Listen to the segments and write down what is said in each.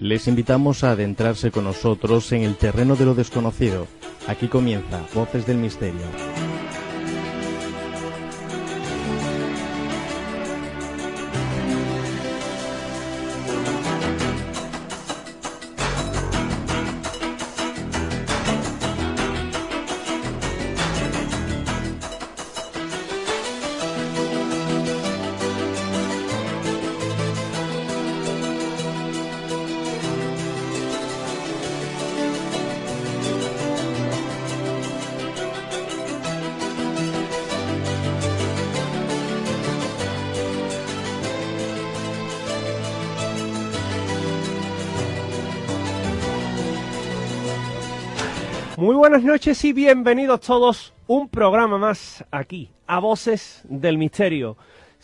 Les invitamos a adentrarse con nosotros en el terreno de lo desconocido. Aquí comienza Voces del Misterio. Muy buenas noches y bienvenidos todos, un programa más aquí, a Voces del Misterio.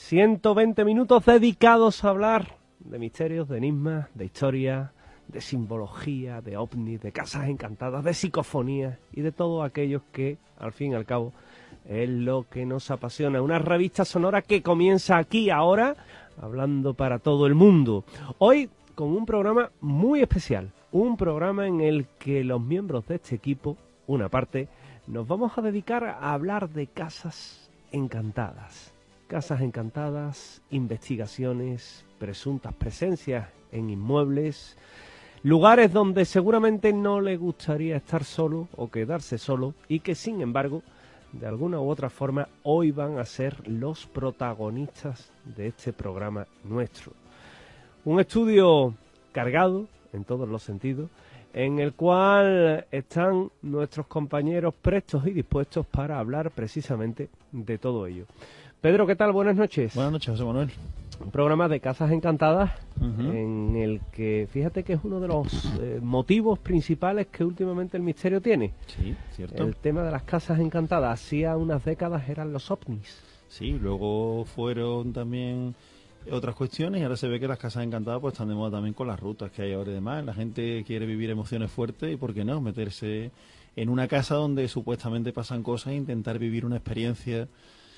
120 minutos dedicados a hablar de misterios, de enigmas, de historia, de simbología, de ovnis, de casas encantadas, de psicofonías y de todo aquello que, al fin y al cabo, es lo que nos apasiona. Una revista sonora que comienza aquí ahora, hablando para todo el mundo. Hoy con un programa muy especial. Un programa en el que los miembros de este equipo, una parte, nos vamos a dedicar a hablar de casas encantadas. Casas encantadas, investigaciones, presuntas presencias en inmuebles, lugares donde seguramente no le gustaría estar solo o quedarse solo y que sin embargo, de alguna u otra forma, hoy van a ser los protagonistas de este programa nuestro. Un estudio cargado en todos los sentidos, en el cual están nuestros compañeros prestos y dispuestos para hablar precisamente de todo ello. Pedro, ¿qué tal? Buenas noches. Buenas noches, José Manuel. Un programa de casas encantadas en el que, fíjate que es uno de los motivos principales que últimamente el misterio tiene. Sí, cierto. El tema de las casas encantadas. Hacía unas décadas eran los ovnis. Sí, luego fueron también otras cuestiones y ahora se ve que las casas encantadas pues están de moda también con las rutas que hay ahora y demás. La gente quiere vivir emociones fuertes y por qué no meterse en una casa donde supuestamente pasan cosas e intentar vivir una experiencia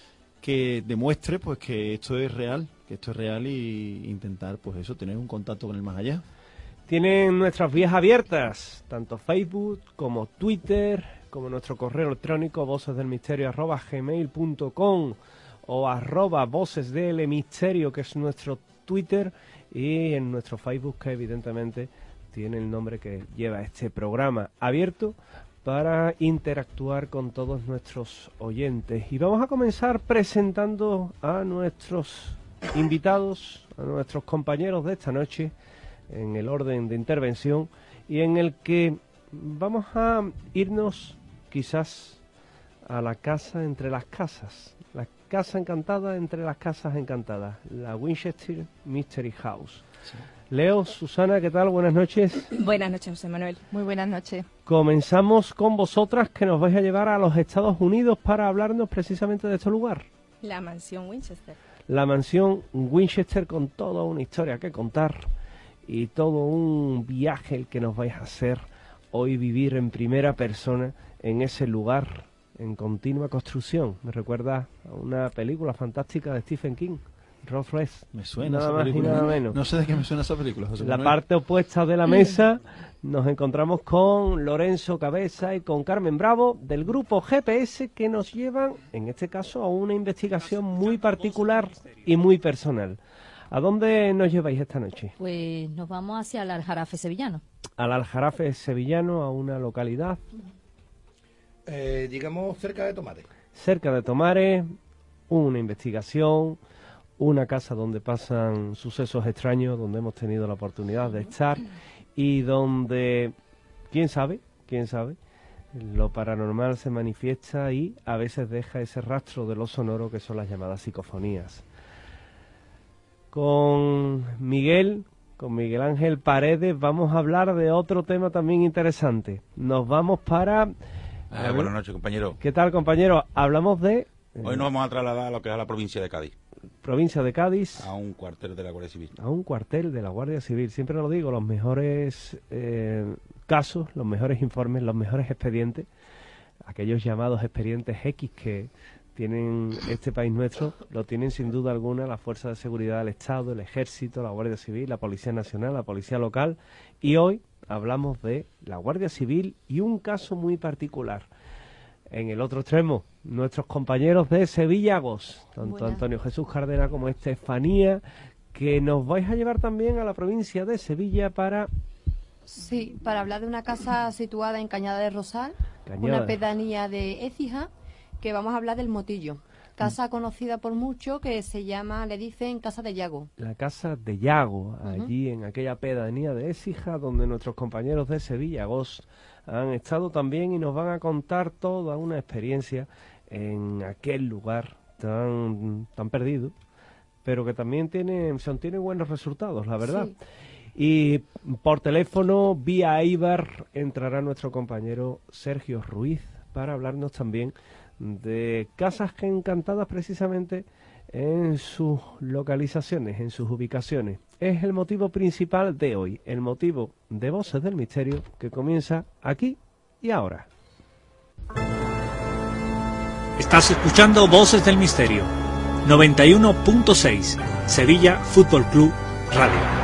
que demuestre pues que esto es real, y intentar pues eso, tener un contacto con el más allá. Tienen nuestras vías abiertas, tanto Facebook como Twitter, como nuestro correo electrónico vocesdelmisterio@gmail.com o @vocesdelmisterio, que es nuestro Twitter, y en nuestro Facebook, que evidentemente tiene el nombre que lleva este programa, abierto para interactuar con todos nuestros oyentes. Y vamos a comenzar presentando a nuestros invitados, a nuestros compañeros de esta noche, en el orden de intervención, y en el que vamos a irnos quizás a la casa entre las casas, la casa encantada entre las casas encantadas, la Winchester Mystery House. Sí. Leo, Susana, ¿qué tal? Buenas noches. Buenas noches, José Manuel. Muy buenas noches. Comenzamos con vosotras, que nos vais a llevar a los Estados Unidos para hablarnos precisamente de este lugar. La mansión Winchester. La mansión Winchester, con toda una historia que contar y todo un viaje el que nos vais a hacer hoy, vivir en primera persona en ese lugar en continua construcción. Me recuerda a una película fantástica de Stephen King, Rough Rest. Me suena nada esa más película. Y nada menos. No sé de qué me suena esa película, José La Manuel. parte opuesta de la mesa nos encontramos con Lorenzo Cabeza y con Carmen Bravo del grupo GPS, que nos llevan, en este caso, a una investigación muy particular y muy personal. ¿A dónde nos lleváis esta noche? Pues nos vamos hacia el Aljarafe sevillano. Al Aljarafe sevillano, a una localidad. Digamos cerca de Tomares. Cerca de Tomares, una investigación, una casa donde pasan sucesos extraños, donde hemos tenido la oportunidad de estar y donde, quién sabe, lo paranormal se manifiesta y a veces deja ese rastro de lo sonoro que son las llamadas psicofonías. Con Miguel Ángel Paredes vamos a hablar de otro tema también interesante. Nos vamos para... Buenas noches, compañero. ¿Qué tal, compañero? Hablamos de... Hoy nos vamos a trasladar a lo que es a la provincia de Cádiz. Provincia de Cádiz. A un cuartel de la Guardia Civil. A un cuartel de la Guardia Civil. Siempre lo digo, los mejores casos, los mejores informes, los mejores expedientes, aquellos llamados expedientes X que tienen este país nuestro, lo tienen sin duda alguna las fuerzas de seguridad del Estado, el Ejército, la Guardia Civil, la Policía Nacional, la Policía Local, y hoy hablamos de la Guardia Civil y un caso muy particular. En el otro extremo, nuestros compañeros de Sevillagos, tanto Buenas. Antonio Jesús Cárdenas como Estefanía, que nos vais a llevar también a la provincia de Sevilla para... Sí, para hablar de una casa situada en Cañada de Rosal, Cañada. una pedanía de Écija, que vamos a hablar del Motillo. Casa conocida por mucho que se llama, le dicen, Casa de Yago. La casa de Yago, allí en aquella pedanía de Écija, donde nuestros compañeros de Sevillagos han estado también y nos van a contar toda una experiencia en aquel lugar tan perdido, pero que también tiene buenos resultados, la verdad. Sí. Y por teléfono, vía Eibar, entrará nuestro compañero Sergio Ruiz para hablarnos también de casas que encantadas precisamente en sus localizaciones, en sus ubicaciones. Es el motivo principal de hoy, el motivo de Voces del Misterio, que comienza aquí y ahora. Estás escuchando Voces del Misterio, 91.6, Sevilla Fútbol Club Radio.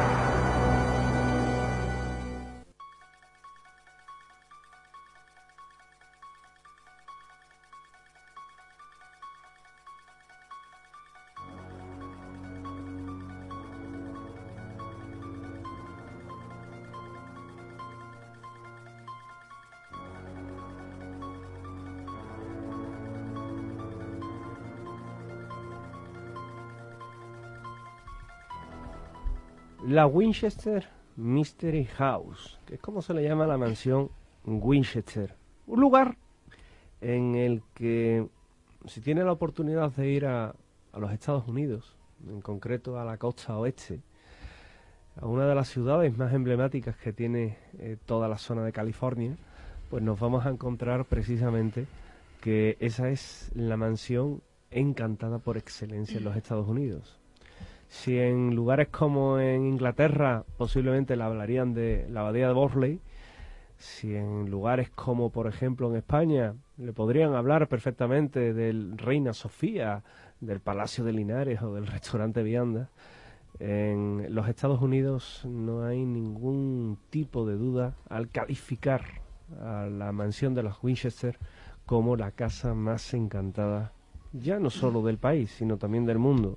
La Winchester Mystery House, que es como se le llama a la mansión Winchester. Un lugar en el que, si tiene la oportunidad de ir a los Estados Unidos, en concreto a la costa oeste, a una de las ciudades más emblemáticas que tiene toda la zona de California, pues nos vamos a encontrar precisamente que esa es la mansión encantada por excelencia en los Estados Unidos. Si en lugares como en Inglaterra posiblemente le hablarían de la abadía de Borley, si en lugares como por ejemplo en España le podrían hablar perfectamente del Reina Sofía, del Palacio de Linares o del restaurante Vianda, en los Estados Unidos no hay ningún tipo de duda al calificar a la mansión de los Winchester como la casa más encantada, ya no solo del país, sino también del mundo.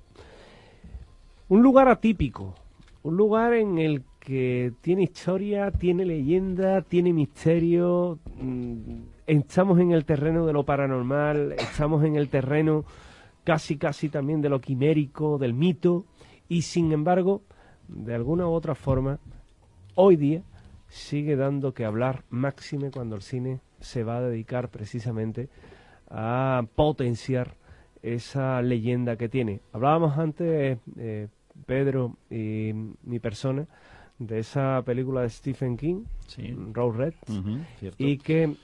Un lugar atípico, un lugar en el que tiene historia, tiene leyenda, tiene misterio. Estamos en el terreno de lo paranormal, estamos en el terreno casi también de lo quimérico, del mito, y sin embargo, de alguna u otra forma, hoy día sigue dando que hablar, máxime cuando el cine se va a dedicar precisamente a potenciar esa leyenda que tiene. Hablábamos antes, Pedro y mi persona, de esa película de Stephen King, Sí. Road Red, Cierto. y que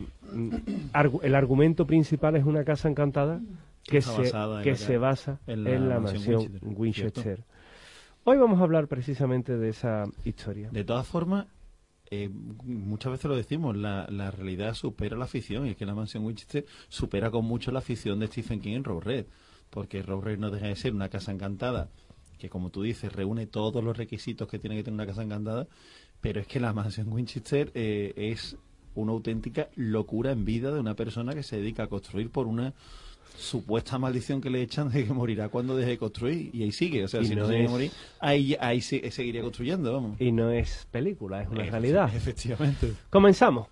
el argumento principal es una casa encantada que Está basada en se basa en la mansión Winchester. Winchester. Hoy vamos a hablar precisamente de esa historia. De todas formas, muchas veces lo decimos, la realidad supera la ficción, y es que la mansión Winchester supera con mucho la ficción de Stephen King en Road Red, porque Road Red no deja de ser una casa encantada que, como tú dices, reúne todos los requisitos que tiene que tener una casa encantada, pero es que la mansión Winchester es una auténtica locura en vida de una persona que se dedica a construir por una supuesta maldición que le echan de que morirá cuando deje de construir, y ahí sigue, o sea, Y si no no deja de es- morir, ahí seguiría construyendo, vamos. Y no es película, es una realidad. Efectivamente. Comenzamos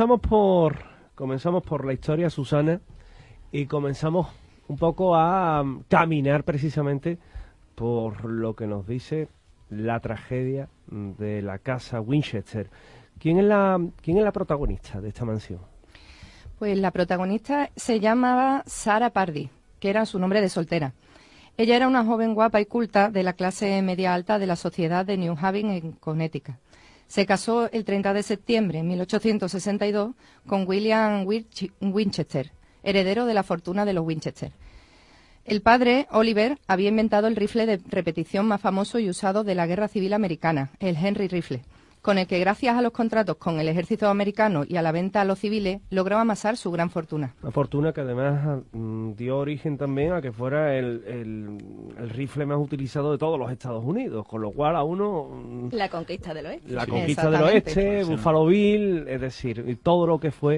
por la historia, Susana, y comenzamos un poco a caminar precisamente por lo que nos dice la tragedia de la casa Winchester. ¿Quién es la protagonista de esta mansión? Pues la protagonista se llamaba Sarah Pardee, que era su nombre de soltera. Ella era una joven guapa y culta de la clase media alta de la sociedad de New Haven, en Connecticut. Se casó el 30 de septiembre de 1862 con William Winchester, heredero de la fortuna de los Winchester. El padre, Oliver, había inventado el rifle de repetición más famoso y usado de la Guerra Civil Americana, el Henry Rifle, con el que gracias a los contratos con el ejército americano y a la venta a los civiles logró amasar su gran fortuna. Una fortuna que además dio origen también a que fuera el rifle más utilizado de todos los Estados Unidos, con lo cual a uno... La conquista del oeste. La conquista del oeste, Buffalo Bill, es decir, y todo lo que fue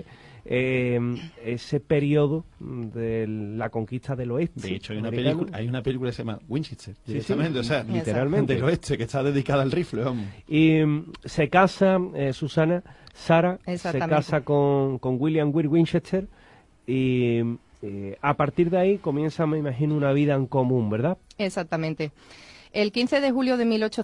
ese periodo de la conquista del oeste. De hecho, hay una película que se llama Winchester, directamente, o sea, literalmente del oeste, que está dedicada al rifle, vamos. Y se casa, Sarah se casa con William Weir Winchester y a partir de ahí comienza, me imagino, una vida en común, ¿verdad? Exactamente. El 15 de julio de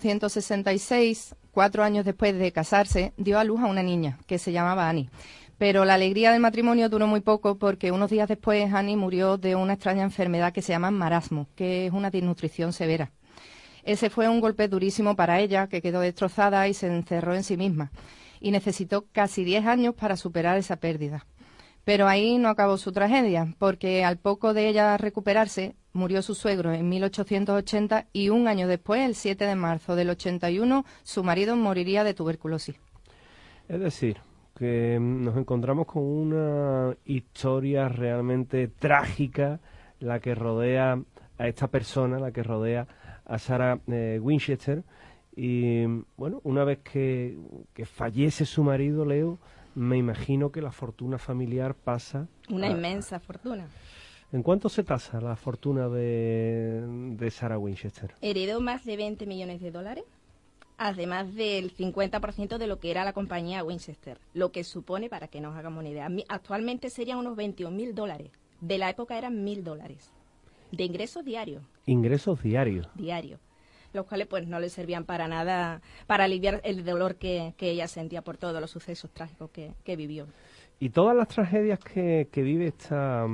1866, 4 años después de casarse, dio a luz a una niña que se llamaba Annie. Pero la alegría del matrimonio duró muy poco porque unos días después Annie murió de una extraña enfermedad que se llama marasmo, que es una desnutrición severa. Ese fue un golpe durísimo para ella, que quedó destrozada y se encerró en sí misma. Y necesitó casi 10 años para superar esa pérdida. Pero ahí no acabó su tragedia, porque al poco de ella recuperarse, murió su suegro en 1880 y un año después, el 7 de marzo del 81, su marido moriría de tuberculosis. Es decir, que nos encontramos con una historia realmente trágica, la que rodea a esta persona, la que rodea a Sarah Winchester. Y bueno, una vez que fallece su marido, Leo, me imagino que la fortuna familiar pasa... Una inmensa fortuna. ¿En cuánto se tasa la fortuna de Sarah Winchester? Heredó más de 20 millones de dólares, además del 50% de lo que era la compañía Winchester, lo que supone, para que nos hagamos una idea, actualmente serían unos 21.000 dólares. De la época eran 1.000 dólares de ingresos diarios. ¿Ingresos diarios? Diarios, los cuales pues no le servían para nada para aliviar el dolor que ella sentía por todos los sucesos trágicos que vivió. Y todas las tragedias que vive esta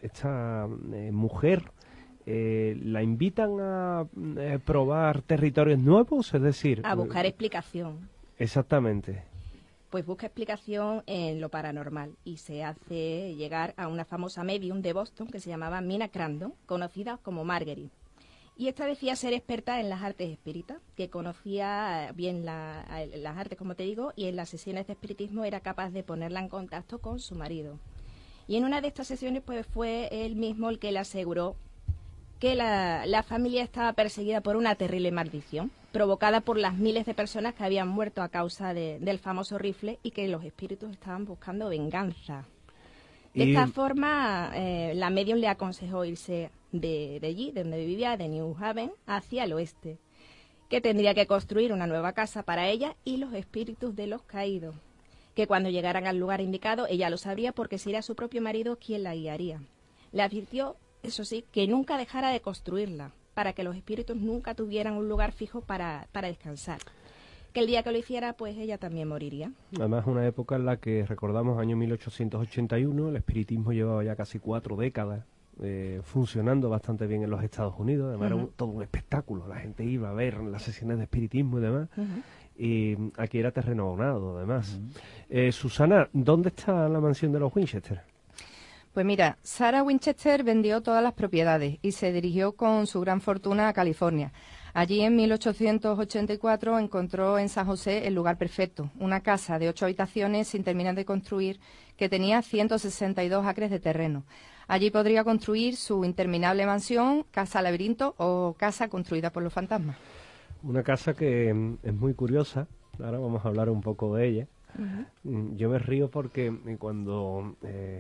mujer, ¿la invitan a probar territorios nuevos? Es decir... A buscar explicación. Exactamente. Pues busca explicación en lo paranormal y se hace llegar a una famosa medium de Boston que se llamaba Mina Crandon, conocida como Marguerite. Y esta decía ser experta en las artes espíritas, que conocía bien las artes, como te digo, y en las sesiones de espiritismo era capaz de ponerla en contacto con su marido. Y en una de estas sesiones pues fue él mismo el que le aseguró que la familia estaba perseguida por una terrible maldición, provocada por las miles de personas que habían muerto a causa del famoso rifle y que los espíritus estaban buscando venganza. De esta forma, la medium le aconsejó irse de allí, de donde vivía, de New Haven, hacia el oeste, que tendría que construir una nueva casa para ella y los espíritus de los caídos, que cuando llegaran al lugar indicado ella lo sabría porque sería su propio marido quien la guiaría. Le advirtió, eso sí, que nunca dejara de construirla, para que los espíritus nunca tuvieran un lugar fijo para descansar. Que el día que lo hiciera, pues ella también moriría. Además, una época en la que, recordamos, año 1881, el espiritismo llevaba ya casi 4 décadas funcionando bastante bien en los Estados Unidos. Además, era todo un espectáculo. La gente iba a ver las sesiones de espiritismo y demás. Y aquí era terreno abonado, además. Susana, ¿dónde está la mansión de los Winchester? Pues mira, Sarah Winchester vendió todas las propiedades y se dirigió con su gran fortuna a California. Allí en 1884 encontró en San José el lugar perfecto, una casa de 8 habitaciones sin terminar de construir que tenía 162 acres de terreno. Allí podría construir su interminable mansión, casa laberinto o casa construida por los fantasmas. Una casa que es muy curiosa, ahora vamos a hablar un poco de ella. Yo me río porque cuando...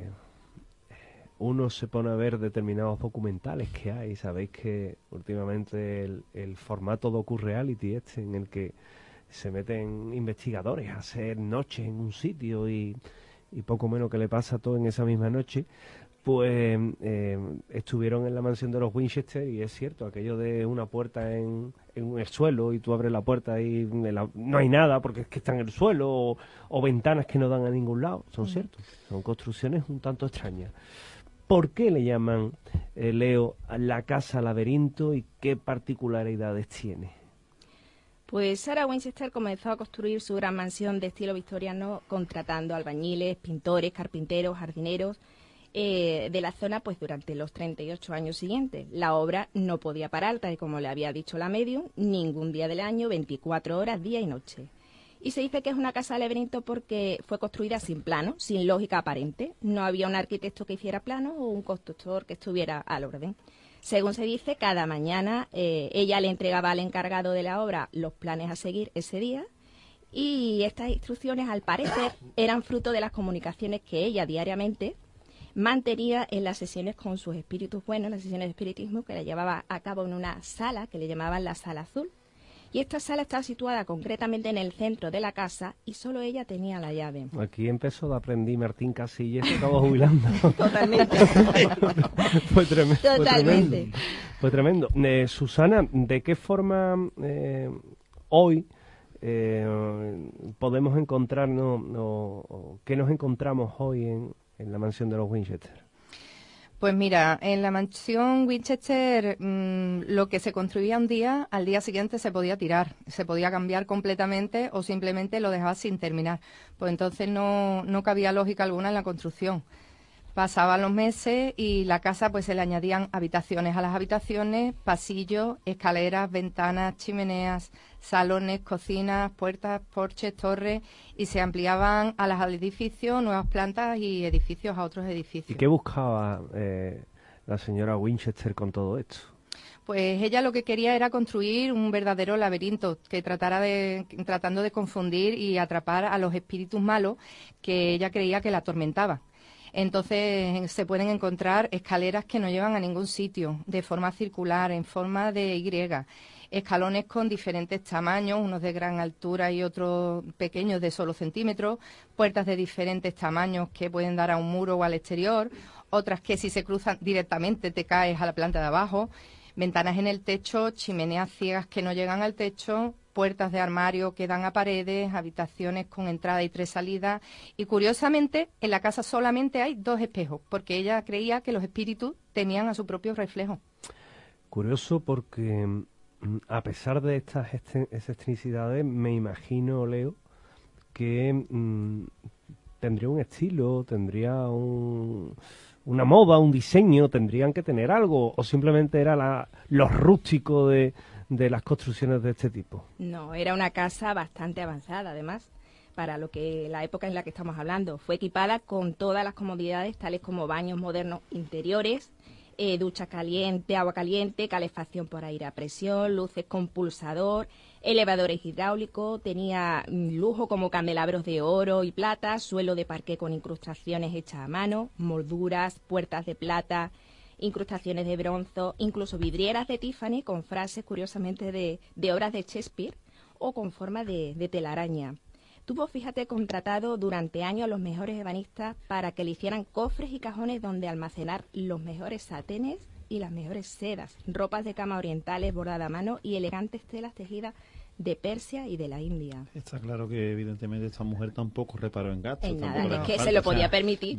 uno se pone a ver determinados documentales que hay, sabéis que últimamente el formato docu-reality en el que se meten investigadores a hacer noches en un sitio y poco menos que le pasa todo en esa misma noche, pues estuvieron en la mansión de los Winchester y es cierto, aquello de una puerta en el suelo y tú abres la puerta y no hay nada porque es que está en el suelo o ventanas que no dan a ningún lado, son ciertos, son construcciones un tanto extrañas. ¿Por qué le llaman, Leo, la casa laberinto y qué particularidades tiene? Pues Sarah Winchester comenzó a construir su gran mansión de estilo victoriano contratando albañiles, pintores, carpinteros, jardineros de la zona pues durante los 38 años siguientes. La obra no podía parar, tal y como le había dicho la medium, ningún día del año, 24 horas, día y noche. Y se dice que es una casa laberinto porque fue construida sin plano, sin lógica aparente. No había un arquitecto que hiciera plano o un constructor que estuviera al orden. Según se dice, cada mañana ella le entregaba al encargado de la obra los planes a seguir ese día, y estas instrucciones, al parecer, eran fruto de las comunicaciones que ella diariamente mantenía en las sesiones con sus espíritus buenos, las sesiones de espiritismo que la llevaba a cabo en una sala que le llamaban la Sala Azul. Y esta sala estaba situada concretamente en el centro de la casa y solo ella tenía la llave. Aquí empezó a aprender Martín Casillas, se acabó jubilando. Totalmente. Fue tremendo. Totalmente. Fue tremendo. Susana, ¿de qué forma hoy podemos encontrarnos, o qué nos encontramos hoy en la mansión de los Winchester? Pues mira, en la mansión Winchester lo que se construía un día, al día siguiente se podía tirar, se podía cambiar completamente o simplemente lo dejaba sin terminar. Pues entonces no cabía lógica alguna en la construcción. Pasaban los meses y la casa pues se le añadían habitaciones a las habitaciones, pasillos, escaleras, ventanas, chimeneas, salones, cocinas, puertas, porches, torres, y se ampliaban a los edificios, nuevas plantas y edificios a otros edificios. ¿Y qué buscaba la señora Winchester con todo esto? Pues ella lo que quería era construir un verdadero laberinto que tratando de confundir y atrapar a los espíritus malos que ella creía que la atormentaban. Entonces se pueden encontrar escaleras que no llevan a ningún sitio, de forma circular, en forma de Y, escalones con diferentes tamaños, unos de gran altura y otros pequeños de solo centímetros, puertas de diferentes tamaños que pueden dar a un muro o al exterior, otras que si se cruzan directamente te caes a la planta de abajo, ventanas en el techo, chimeneas ciegas que no llegan al techo, puertas de armario que dan a paredes, habitaciones con entrada y 3 salidas. Y curiosamente, en la casa solamente hay 2 espejos, porque ella creía que los espíritus tenían a su propio reflejo. Curioso porque, a pesar de estas excentricidades, me imagino, Leo, que tendría un estilo, tendría una moda, un diseño, tendrían que tener algo, o simplemente era lo rústico de las construcciones de este tipo. No, era una casa bastante avanzada, además, para la época en la que estamos hablando. Fue equipada con todas las comodidades, tales como baños modernos interiores, ducha caliente, agua caliente, calefacción por aire a presión, luces con pulsador, elevadores hidráulicos, tenía lujo como candelabros de oro y plata, suelo de parqué con incrustaciones hechas a mano, molduras, puertas de plata, incrustaciones de bronce, incluso vidrieras de Tiffany con frases, curiosamente, de obras de Shakespeare o con forma de telaraña. Tuvo, fíjate, contratado durante años a los mejores ebanistas para que le hicieran cofres y cajones donde almacenar los mejores satenes y las mejores sedas, ropas de cama orientales bordadas a mano y elegantes telas tejidas de Persia y de la India. Está claro que evidentemente esta mujer tampoco reparó en gastos. En nada, es que se lo podía permitir.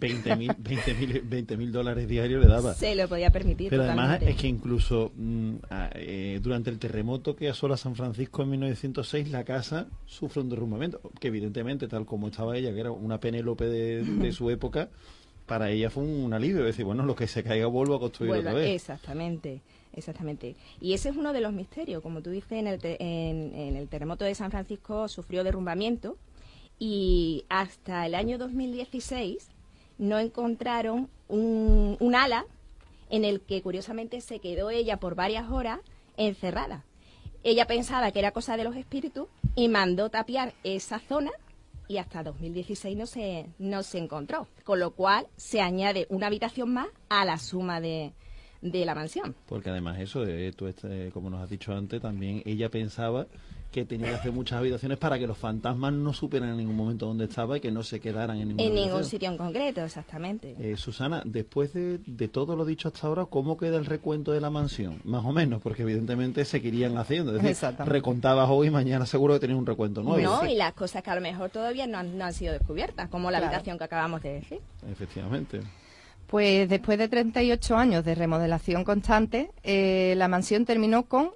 $20,000 diarios le daba. Se lo podía permitir. Pero totalmente. además es que incluso durante el terremoto que asola San Francisco en 1906, la casa sufre un derrumbamiento, que evidentemente, tal como estaba ella, que era una Penélope de su época, para ella fue un alivio, decir, bueno, lo que se caiga vuelvo a construir otra vez. Exactamente. Y ese es uno de los misterios. Como tú dices, en el terremoto de San Francisco sufrió derrumbamiento y hasta el año 2016 no encontraron un ala en el que curiosamente se quedó ella por varias horas encerrada. Ella pensaba que era cosa de los espíritus y mandó tapiar esa zona y hasta 2016 no se encontró, con lo cual se añade una habitación más a la suma de la mansión. Porque además eso, como nos has dicho antes, también ella pensaba que tenía que hacer muchas habitaciones para que los fantasmas no supieran en ningún momento dónde estaba y que no se quedaran en ningún sitio en concreto, exactamente. Susana, después de todo lo dicho hasta ahora, ¿cómo queda el recuento de la mansión? Más o menos, porque evidentemente seguirían haciendo. Es decir, recontabas hoy y mañana seguro que tenías un recuento nuevo. No, y las cosas que a lo mejor todavía no han sido descubiertas, como la habitación que acabamos de decir. Efectivamente. Pues después de 38 años de remodelación constante, la mansión terminó con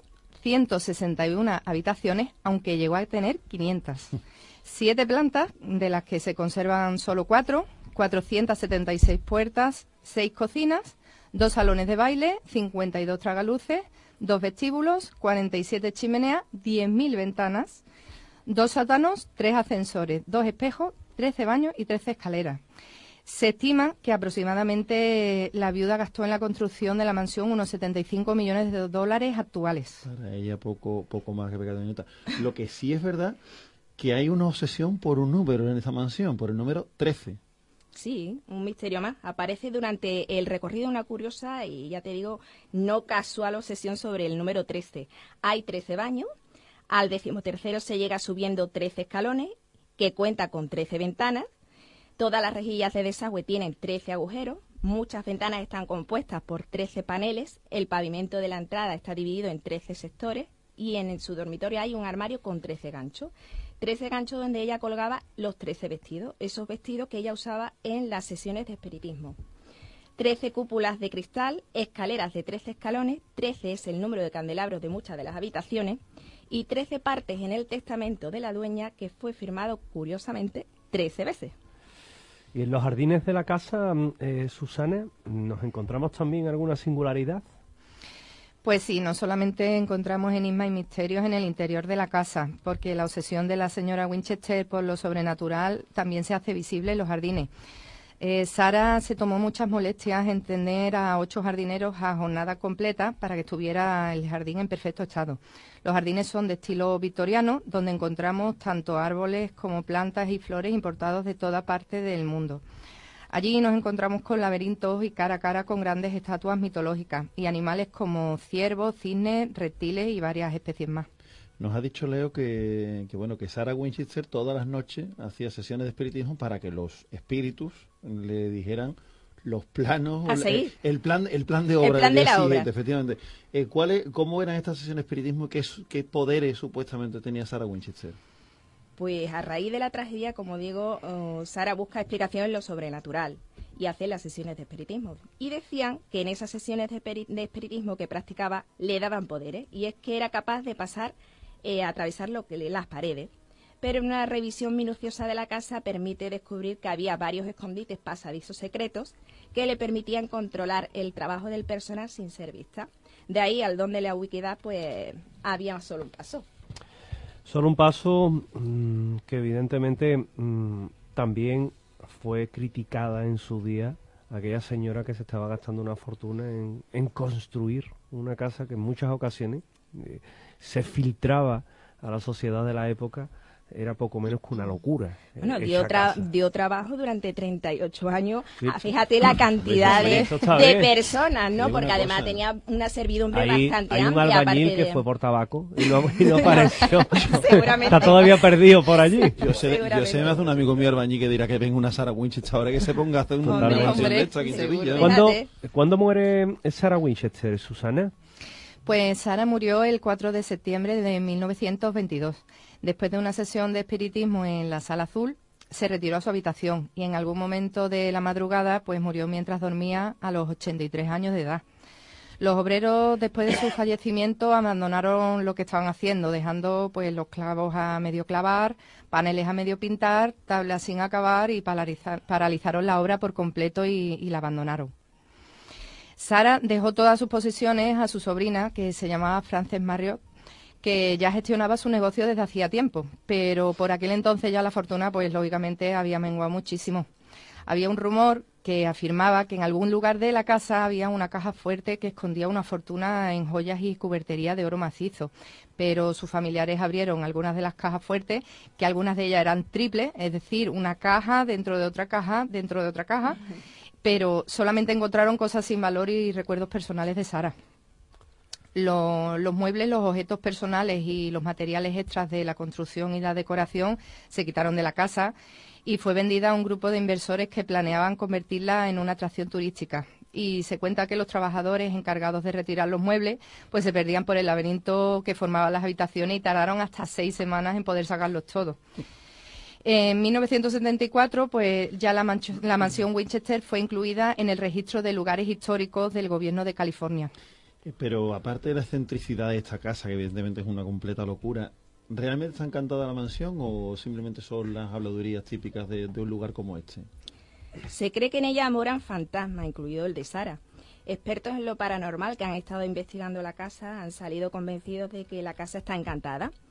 161 habitaciones, aunque llegó a tener 500. 7 plantas, de las que se conservan solo 4, 476 puertas, 6 cocinas, 2 salones de baile, 52 tragaluces, 2 vestíbulos, 47 chimeneas, 10.000 ventanas, 2 sótanos, 3 ascensores, 2 espejos, 13 baños y 13 escaleras. Se estima que aproximadamente la viuda gastó en la construcción de la mansión unos 75 millones de dólares actuales. Para ella poco más que pecado de nota. Lo que sí es verdad que hay una obsesión por un número en esta mansión, por el número 13. Sí, un misterio más. Aparece durante el recorrido una curiosa y, ya te digo, no casual obsesión sobre el número 13. Hay 13 baños, al 13º se llega subiendo 13 escalones, que cuenta con 13 ventanas. Todas las rejillas de desagüe tienen 13 agujeros, muchas ventanas están compuestas por 13 paneles, el pavimento de la entrada está dividido en 13 sectores y en su dormitorio hay un armario con 13 ganchos. 13 ganchos donde ella colgaba los 13 vestidos, esos vestidos que ella usaba en las sesiones de espiritismo. 13 cúpulas de cristal, escaleras de 13 escalones, 13 es el número de candelabros de muchas de las habitaciones y 13 partes en el testamento de la dueña que fue firmado, curiosamente, 13 veces. Y en los jardines de la casa, Susana, ¿nos encontramos también alguna singularidad? Pues sí, no solamente encontramos enigmas y misterios en el interior de la casa, porque la obsesión de la señora Winchester por lo sobrenatural también se hace visible en los jardines. Sara se tomó muchas molestias en tener a 8 jardineros a jornada completa para que estuviera el jardín en perfecto estado. Los jardines son de estilo victoriano, donde encontramos tanto árboles como plantas y flores importados de toda parte del mundo. Allí nos encontramos con laberintos y cara a cara con grandes estatuas mitológicas y animales como ciervos, cisnes, reptiles y varias especies más. Nos ha dicho Leo que Sarah Winchester todas las noches hacía sesiones de espiritismo para que los espíritus le dijeran los planos, el plan de obra. El plan de la obra. Efectivamente. ¿Cómo eran estas sesiones de espiritismo y qué poderes supuestamente tenía Sarah Winchester? Pues a raíz de la tragedia, como digo, Sara busca explicación en lo sobrenatural y hace las sesiones de espiritismo. Y decían que en esas sesiones de espiritismo que practicaba le daban poderes, y es que era capaz de atravesar las paredes. Pero una revisión minuciosa de la casa permite descubrir que había varios escondites pasadizos secretos que le permitían controlar el trabajo del personal sin ser vista. De ahí al don de la ubiquidad, pues había solo un paso. Solo un paso que evidentemente también fue criticada en su día, aquella señora que se estaba gastando una fortuna en construir una casa que en muchas ocasiones se filtraba a la sociedad de la época, era poco menos que una locura. Bueno, dio trabajo durante 38 años. Sí. Fíjate la cantidad de personas, ¿no? Porque además tenía una servidumbre bastante amplia. Hay un albañil que fue por tabaco y no apareció. Seguramente. Está todavía perdido por allí. Yo sé, me hace un amigo mío albañil que dirá que venga una Sarah Winchester ahora que se ponga a hacer una mansión de esta aquí en Sevilla. ¿Cuándo muere Sarah Winchester, Susana? Pues Sara murió el 4 de septiembre de 1922. Después de una sesión de espiritismo en la Sala Azul, se retiró a su habitación y en algún momento de la madrugada pues murió mientras dormía a los 83 años de edad. Los obreros, después de su fallecimiento, abandonaron lo que estaban haciendo, dejando pues los clavos a medio clavar, paneles a medio pintar, tablas sin acabar y paralizaron la obra por completo y la abandonaron. Sara dejó todas sus posesiones a su sobrina, que se llamaba Frances Marriott, que ya gestionaba su negocio desde hacía tiempo, pero por aquel entonces ya la fortuna, pues lógicamente había menguado muchísimo. Había un rumor que afirmaba que en algún lugar de la casa había una caja fuerte que escondía una fortuna en joyas y cubertería de oro macizo, pero sus familiares abrieron algunas de las cajas fuertes, que algunas de ellas eran triples, es decir, una caja dentro de otra caja, dentro de otra caja, pero solamente encontraron cosas sin valor y recuerdos personales de Sara. Los muebles, los objetos personales y los materiales extras de la construcción y la decoración se quitaron de la casa y fue vendida a un grupo de inversores que planeaban convertirla en una atracción turística. Y se cuenta que los trabajadores encargados de retirar los muebles pues se perdían por el laberinto que formaban las habitaciones y tardaron hasta 6 semanas en poder sacarlos todos. En 1974, pues ya la mansión Winchester fue incluida en el registro de lugares históricos del gobierno de California. Pero aparte de la excentricidad de esta casa, que evidentemente es una completa locura, ¿realmente está encantada la mansión o simplemente son las habladurías típicas de un lugar como este? Se cree que en ella moran fantasmas, incluido el de Sara. Expertos en lo paranormal que han estado investigando la casa han salido convencidos de que la casa está encantada.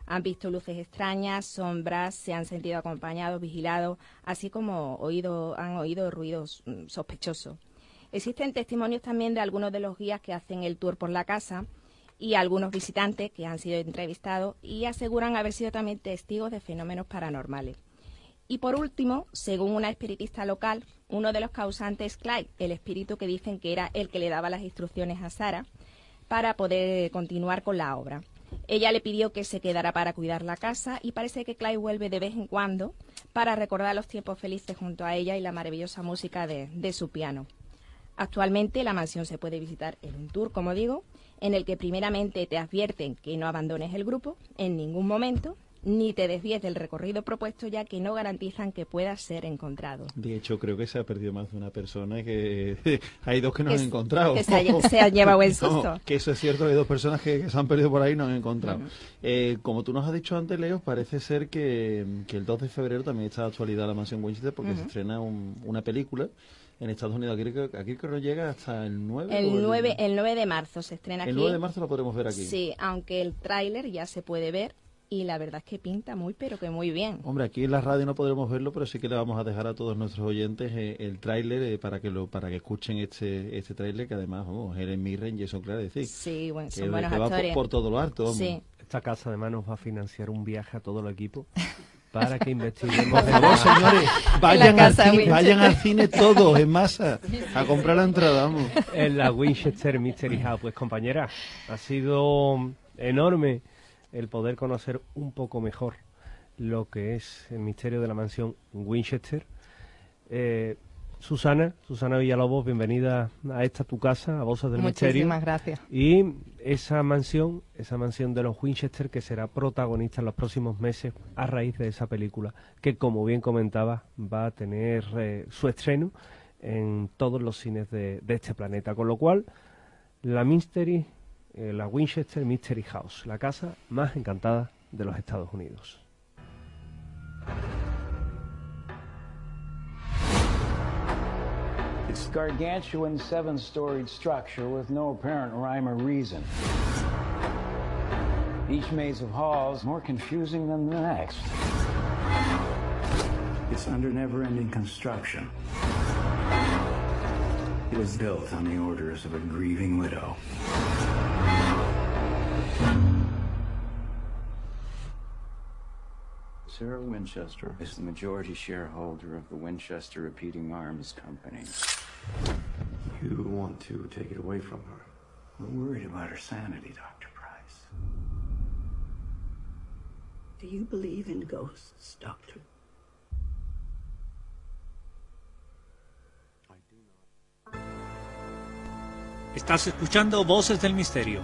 Han visto luces extrañas, sombras, se han sentido acompañados, vigilados, así como han oído ruidos sospechosos. Existen testimonios también de algunos de los guías que hacen el tour por la casa y algunos visitantes que han sido entrevistados y aseguran haber sido también testigos de fenómenos paranormales. Y por último, según una espiritista local, uno de los causantes es Clyde, el espíritu que dicen que era el que le daba las instrucciones a Sarah para poder continuar con la obra. Ella le pidió que se quedara para cuidar la casa y parece que Clyde vuelve de vez en cuando para recordar los tiempos felices junto a ella y la maravillosa música de su piano. Actualmente la mansión se puede visitar en un tour, como digo, en el que primeramente te advierten que no abandones el grupo en ningún momento, ni te desvíes del recorrido propuesto, ya que no garantizan que puedas ser encontrado. De hecho, creo que se ha perdido más de una persona, que hay dos que no han encontrado. Que se ha llevado el susto. No, que eso es cierto, hay dos personas que se han perdido por ahí y no han encontrado. Como tú nos has dicho antes, Leo, parece ser que el 2 de febrero también está de actualidad la Mansión Winchester, porque se estrena una película en Estados Unidos. Aquí creo que llega hasta el 9. El 9 de marzo se estrena aquí. El 9 de marzo la podremos ver aquí. Sí, aunque el tráiler ya se puede ver. Y la verdad es que pinta muy, pero que muy bien. Hombre, aquí en la radio no podremos verlo, pero sí que le vamos a dejar a todos nuestros oyentes el tráiler para que escuchen este tráiler, que además, Helen Mirren y eso, claro, decir. Sí, bueno, son que buenos va actores. Por todo lo alto, vamos. Sí. Esta casa además nos va a financiar un viaje a todo el equipo para que investiguemos. Por favor, señores, vayan al cine todos en masa a comprar la entrada, vamos. En la Winchester Mystery House. Pues compañera, ha sido enorme el poder conocer un poco mejor lo que es el misterio de la mansión Winchester. Susana Villalobos, bienvenida a esta tu casa, a Voces del Misterio. Muchísimas gracias. Y esa mansión de los Winchester, que será protagonista en los próximos meses a raíz de esa película, que como bien comentaba va a tener su estreno en todos los cines de este planeta, con lo cual la Winchester Mystery House, la casa más encantada de los Estados Unidos. It's a gargantuan 7-storied structure with no apparent rhyme or reason. Each maze of halls more confusing than the next. It's under never-ending construction. It was built on the orders of a grieving widow. Sarah Winchester is the majority shareholder of the Winchester Repeating Arms Company. You want to take it away from her? We're worried about her sanity, Dr. Price. Do you believe in ghosts, Doctor? Estás escuchando Voces del Misterio.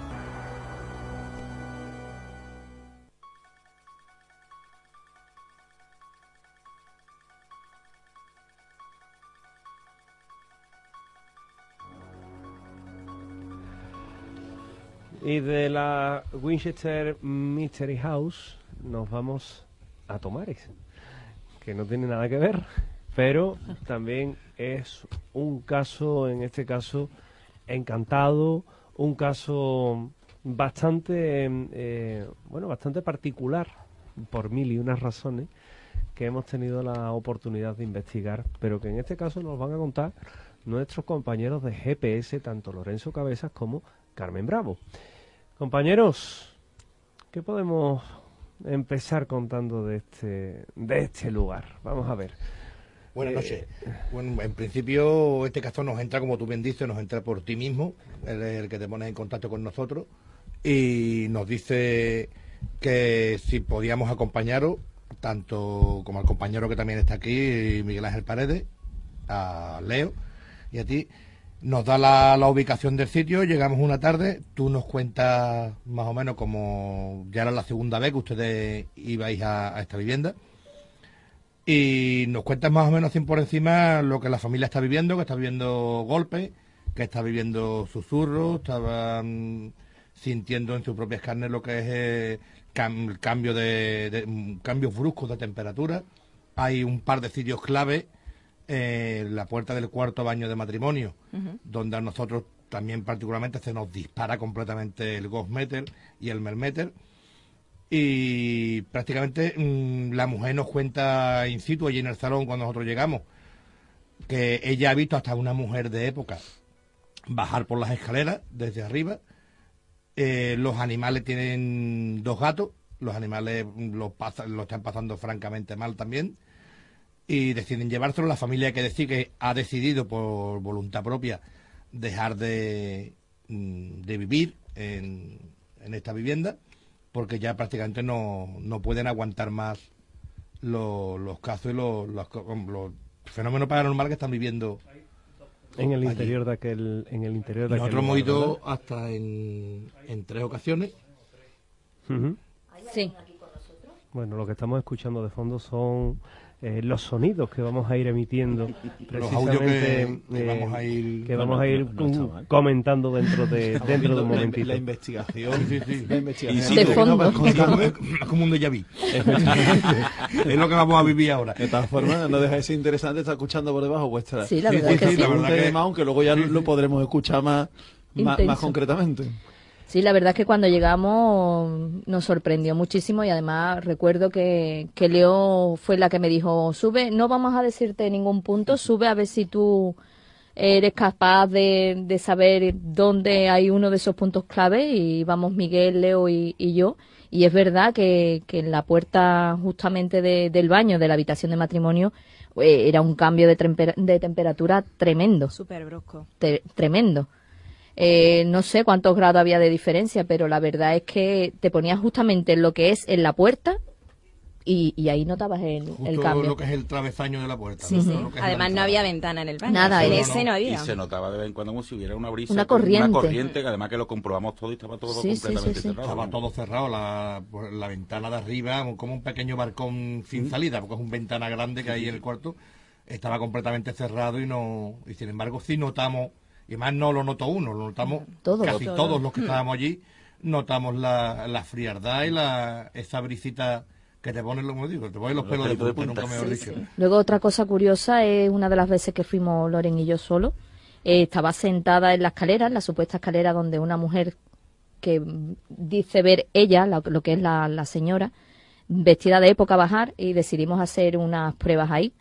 Y de la Winchester Mystery House nos vamos a Tomares, que no tiene nada que ver, pero también es un caso, en este caso, encantado, un caso bastante particular por mil y unas razones que hemos tenido la oportunidad de investigar, pero que en este caso nos van a contar nuestros compañeros de GPS, tanto Lorenzo Cabezas como Carmen Bravo. Compañeros, ¿qué podemos empezar contando de este lugar? Vamos a ver. Buenas noches. Bueno, en principio este caso nos entra, como tú bien dices, nos entra por ti mismo, el que te pones en contacto con nosotros y nos dice que si podíamos acompañaros, tanto como al compañero que también está aquí, Miguel Ángel Paredes, a Leo y a ti. Nos da la ubicación del sitio, llegamos una tarde, tú nos cuentas más o menos como ya era la segunda vez que ustedes ibais a esta vivienda y nos cuentas más o menos así por encima lo que la familia está viviendo, que está viviendo golpes, que está viviendo susurros, estaban sintiendo en sus propias carnes lo que es cambios bruscos de temperatura. Hay un par de sitios clave. La puerta del cuarto baño de matrimonio, donde a nosotros también particularmente se nos dispara completamente el ghost meter y el melmeter, y prácticamente la mujer nos cuenta in situ allí en el salón cuando nosotros llegamos que ella ha visto hasta una mujer de época bajar por las escaleras desde arriba. Los animales tienen 2 gatos, los animales lo están pasando francamente mal también y deciden llevárselo. La familia, hay que decir que ha decidido por voluntad propia dejar de vivir en esta vivienda porque ya prácticamente no pueden aguantar más los casos y los fenómenos paranormales que están viviendo en el allí. interior de aquel Nosotros hemos lugar, ido ¿verdad? hasta en 3 ocasiones. Ujú. Sí. Bueno, lo que estamos escuchando de fondo son los sonidos que vamos a ir emitiendo, Los audios que vamos a ir comentando dentro de un momentito. La investigación. Sí. La investigación. De fondo. Es como un déjà vu. Es lo que vamos a vivir ahora. De todas formas, no deja de ser interesante estar escuchando por debajo vuestra. Sí, la verdad que sí. La verdad que... tema, aunque luego ya lo podremos escuchar más concretamente. Sí, la verdad es que cuando llegamos nos sorprendió muchísimo y además recuerdo que Leo fue la que me dijo, sube, no vamos a decirte ningún punto, sube a ver si tú eres capaz de saber dónde hay uno de esos puntos clave, y vamos Miguel, Leo y yo, y es verdad que en la puerta justamente del baño de la habitación de matrimonio era un cambio de temperatura tremendo. Súper brusco. Tremendo. No sé cuántos grados había de diferencia, pero la verdad es que te ponías justamente en lo que es en la puerta y ahí notabas el cambio. Lo que es el travesaño de la puerta. Sí, ¿no? sí. Lo que es Además la no entrada. había ventana en el baño. Nada, en no, ese no había. Y se notaba de vez en cuando como si hubiera una brisa. Una corriente. Que además que lo comprobamos todo y estaba todo Sí, completamente sí. cerrado. Estaba todo cerrado, la ventana de arriba, como un pequeño balcón sin salida, porque es una ventana grande que hay en el cuarto, estaba completamente cerrado y sin embargo sí notamos, y más no lo notó uno, lo notamos casi todos los que estábamos allí, notamos la frialdad y esa brisita que te pone, como digo, te pone los pelos de punta, nunca mejor dicho. Luego otra cosa curiosa es una de las veces que fuimos Loren y yo solos, estaba sentada en la escalera, en la supuesta escalera donde una mujer que dice ver ella, lo que es la señora, vestida de época bajar, y decidimos hacer unas pruebas ahí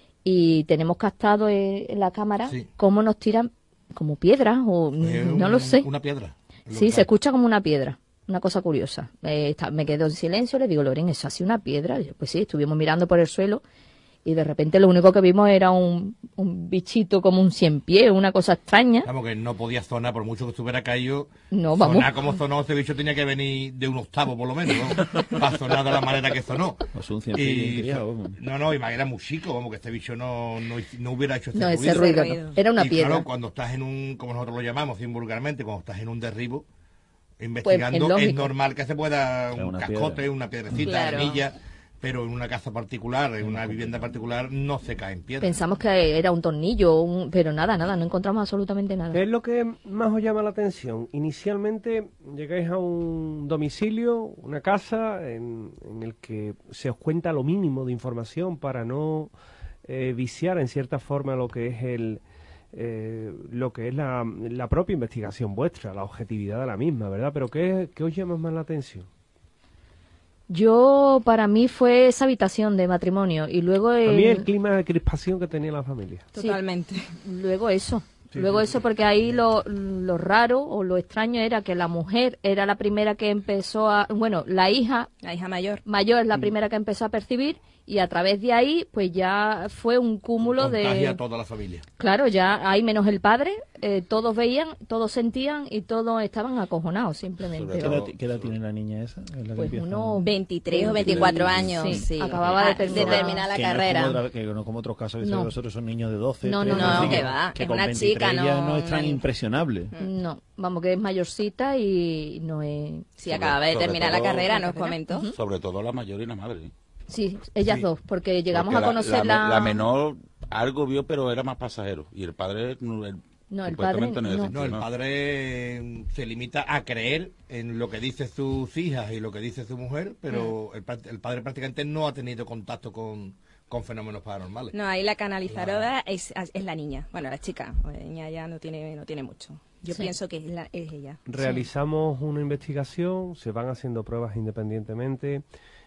y tenemos captado en la cámara cómo nos tiran como piedras o no lo sé. Una piedra. Sí, se escucha como una piedra. Una cosa curiosa. Me quedo en silencio, le digo, Loren, ¿eso ha sido una piedra? Y yo, pues sí, estuvimos mirando por el suelo y de repente lo único que vimos era un bichito como un 100 pies, una cosa extraña. Vamos, que no podía sonar, por mucho que estuviera caído. No, vamos. Sonar como sonó ese bicho tenía que venir de un octavo, por lo menos, ¿no? Para sonar de la manera que sonó. Pues un 100 pies bien criado, vamos. No, y más era muy chico, vamos, que este bicho no hubiera hecho No, ese ruido no. Era una piedra. Claro, cuando estás en un, como nosotros lo llamamos, sin vulgarmente, cuando estás en un derribo, investigando, Pues, es normal que se pueda un cascote, piedra. una piedrecita, Claro. armilla, pero en una casa particular, en una vivienda particular, no se caen piedras. Pensamos que era un tornillo, pero nada, no encontramos absolutamente nada. ¿Qué es lo que más os llama la atención? Inicialmente llegáis a un domicilio, una casa, en el que se os cuenta lo mínimo de información para no viciar en cierta forma lo que es la propia investigación vuestra, la objetividad de la misma, ¿verdad? Pero ¿qué os llama más la atención? Para mí fue esa habitación de matrimonio y luego... A mí el clima de crispación que tenía la familia. Totalmente. Luego eso. Porque ahí lo raro o lo extraño era que la mujer era la primera que empezó la hija mayor es la primera que empezó a percibir, y a través de ahí pues ya fue un cúmulo Contagia de... a toda la familia. Claro, ya hay menos el padre, todos veían, todos sentían y todos estaban acojonados simplemente. ¿Qué edad tiene la niña esa? Pues unos 23 o 24 años. Sí. Acababa de terminar la carrera. Que no como otros casos, No. vosotros son niños de 12, No, 13, no, así que va, que es con una 23 chica, ya no no es tan una- impresionable. No, vamos, que es mayorcita y no es... Sí, acababa de terminar la carrera, nos comentó. Sobre todo la mayor y la madre. Sí, ellas dos, porque llegamos Porque a conocer la menor algo vio, pero era más pasajero. Y el padre... el padre completamente no. No, el padre se limita a creer en lo que dice sus hijas y lo que dice su mujer, pero el padre prácticamente no ha tenido contacto con fenómenos paranormales. No, ahí la canalizadora es la niña. Bueno, la chica. La niña ya no tiene mucho. Yo pienso que es ella. Realizamos una investigación, se van haciendo pruebas independientemente.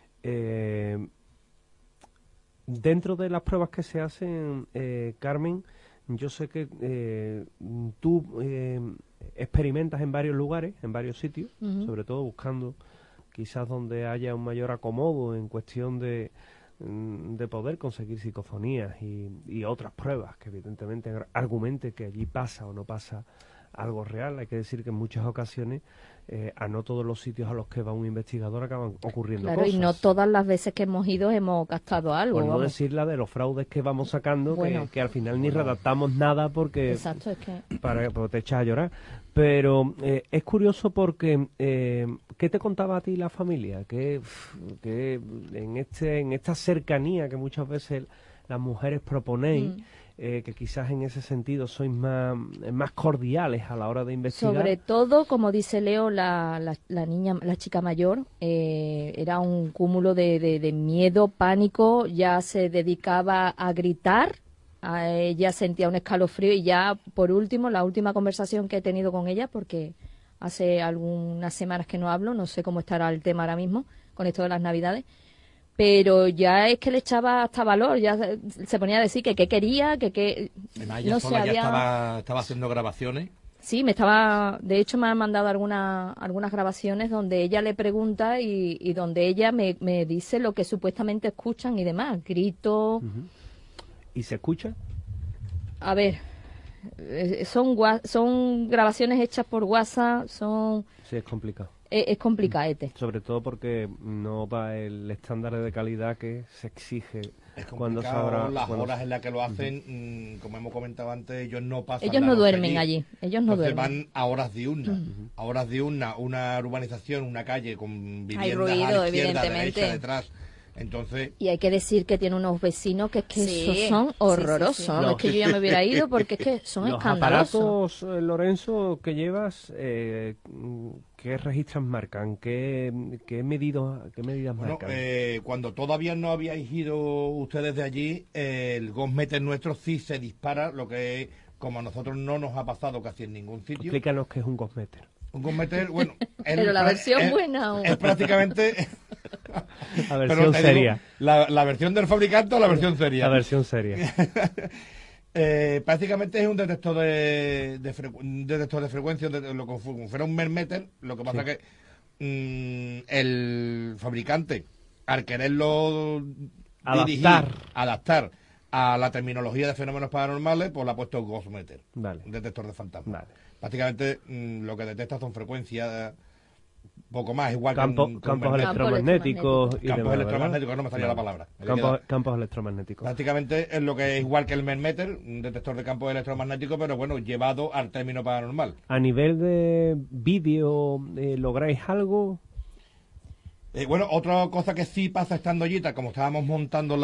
Dentro de las pruebas que se hacen, Carmen, yo sé que tú experimentas en varios lugares, en varios sitios, sobre todo buscando quizás donde haya un mayor acomodo en cuestión de poder conseguir psicofonías y otras pruebas que evidentemente argumente que allí pasa o no pasa algo real. Hay que decir que en muchas ocasiones a no todos los sitios a los que va un investigador acaban ocurriendo claro, cosas. y no todas las veces que hemos ido hemos captado algo. Por no vamos. decir la de los fraudes que vamos sacando, Bueno. que al final ni redactamos nada porque Exacto, es que... porque te echas a llorar. Pero es curioso porque ¿qué te contaba a ti la familia? Que en esta cercanía que muchas veces las mujeres proponéis, que quizás en ese sentido sois más cordiales a la hora de investigar. Sobre todo, como dice Leo, la chica mayor, era un cúmulo de miedo, pánico, ya se dedicaba a gritar, ella sentía un escalofrío y ya, por último, la última conversación que he tenido con ella, porque hace algunas semanas que no hablo, no sé cómo estará el tema ahora mismo con esto de las Navidades, pero ya es que le echaba hasta valor, ya se ponía a decir que qué quería, que Además, ella no sola sé, ya estaba haciendo grabaciones. Sí, de hecho me ha mandado algunas grabaciones donde ella le pregunta y donde ella me dice lo que supuestamente escuchan y demás, gritos. ¿Y se escucha? A ver, son grabaciones hechas por WhatsApp, Sí, es complicado. Es complicadete. Sobre todo porque no va el estándar de calidad que se exige. Es cuando se complicado, las horas en las que lo hacen, como hemos comentado antes, ellos no pasan. Ellos no duermen allí, ellos no Entonces duermen. van a horas diurnas. A horas diurnas, una urbanización, una calle con viviendas Hay ruido, a la izquierda, evidentemente. derecha, detrás. Entonces, Y hay que decir que tiene unos vecinos que es que Sí, esos son horrorosos. sí. ¿no? Es que yo ya me hubiera ido porque es que son los escandalosos. aparatos, Lorenzo, que llevas, ¿qué registros marcan? ¿Qué medidas bueno, marcan? cuando todavía no habíais ido ustedes de allí, el Gosmeter nuestro sí se dispara, lo que como a nosotros no nos ha pasado casi en ningún sitio. Explícanos qué es un Gosmeter. Un Gosmeter, bueno... Pero la versión buena. Es prácticamente... La versión seria. La versión del fabricante o la versión seria. La versión seria. Prácticamente es un detector de frecuencia, lo que fuera un mermeter. Lo que pasa es que el fabricante, al quererlo adaptar a la terminología de fenómenos paranormales, pues le ha puesto Ghostmeter, Vale. un detector de fantasmas. Vale. Prácticamente lo que detecta son frecuencias, poco más, igual Campos electromagnéticos y campos demás, electromagnéticos, ¿verdad? no me salía la palabra. Campos electromagnéticos. Prácticamente es lo que es igual que el Mermeter, un detector de campos electromagnéticos, pero bueno, llevado al término paranormal. A nivel de vídeo, ¿lográis algo? Bueno, otra cosa que sí pasa estando allí, tal como estábamos montando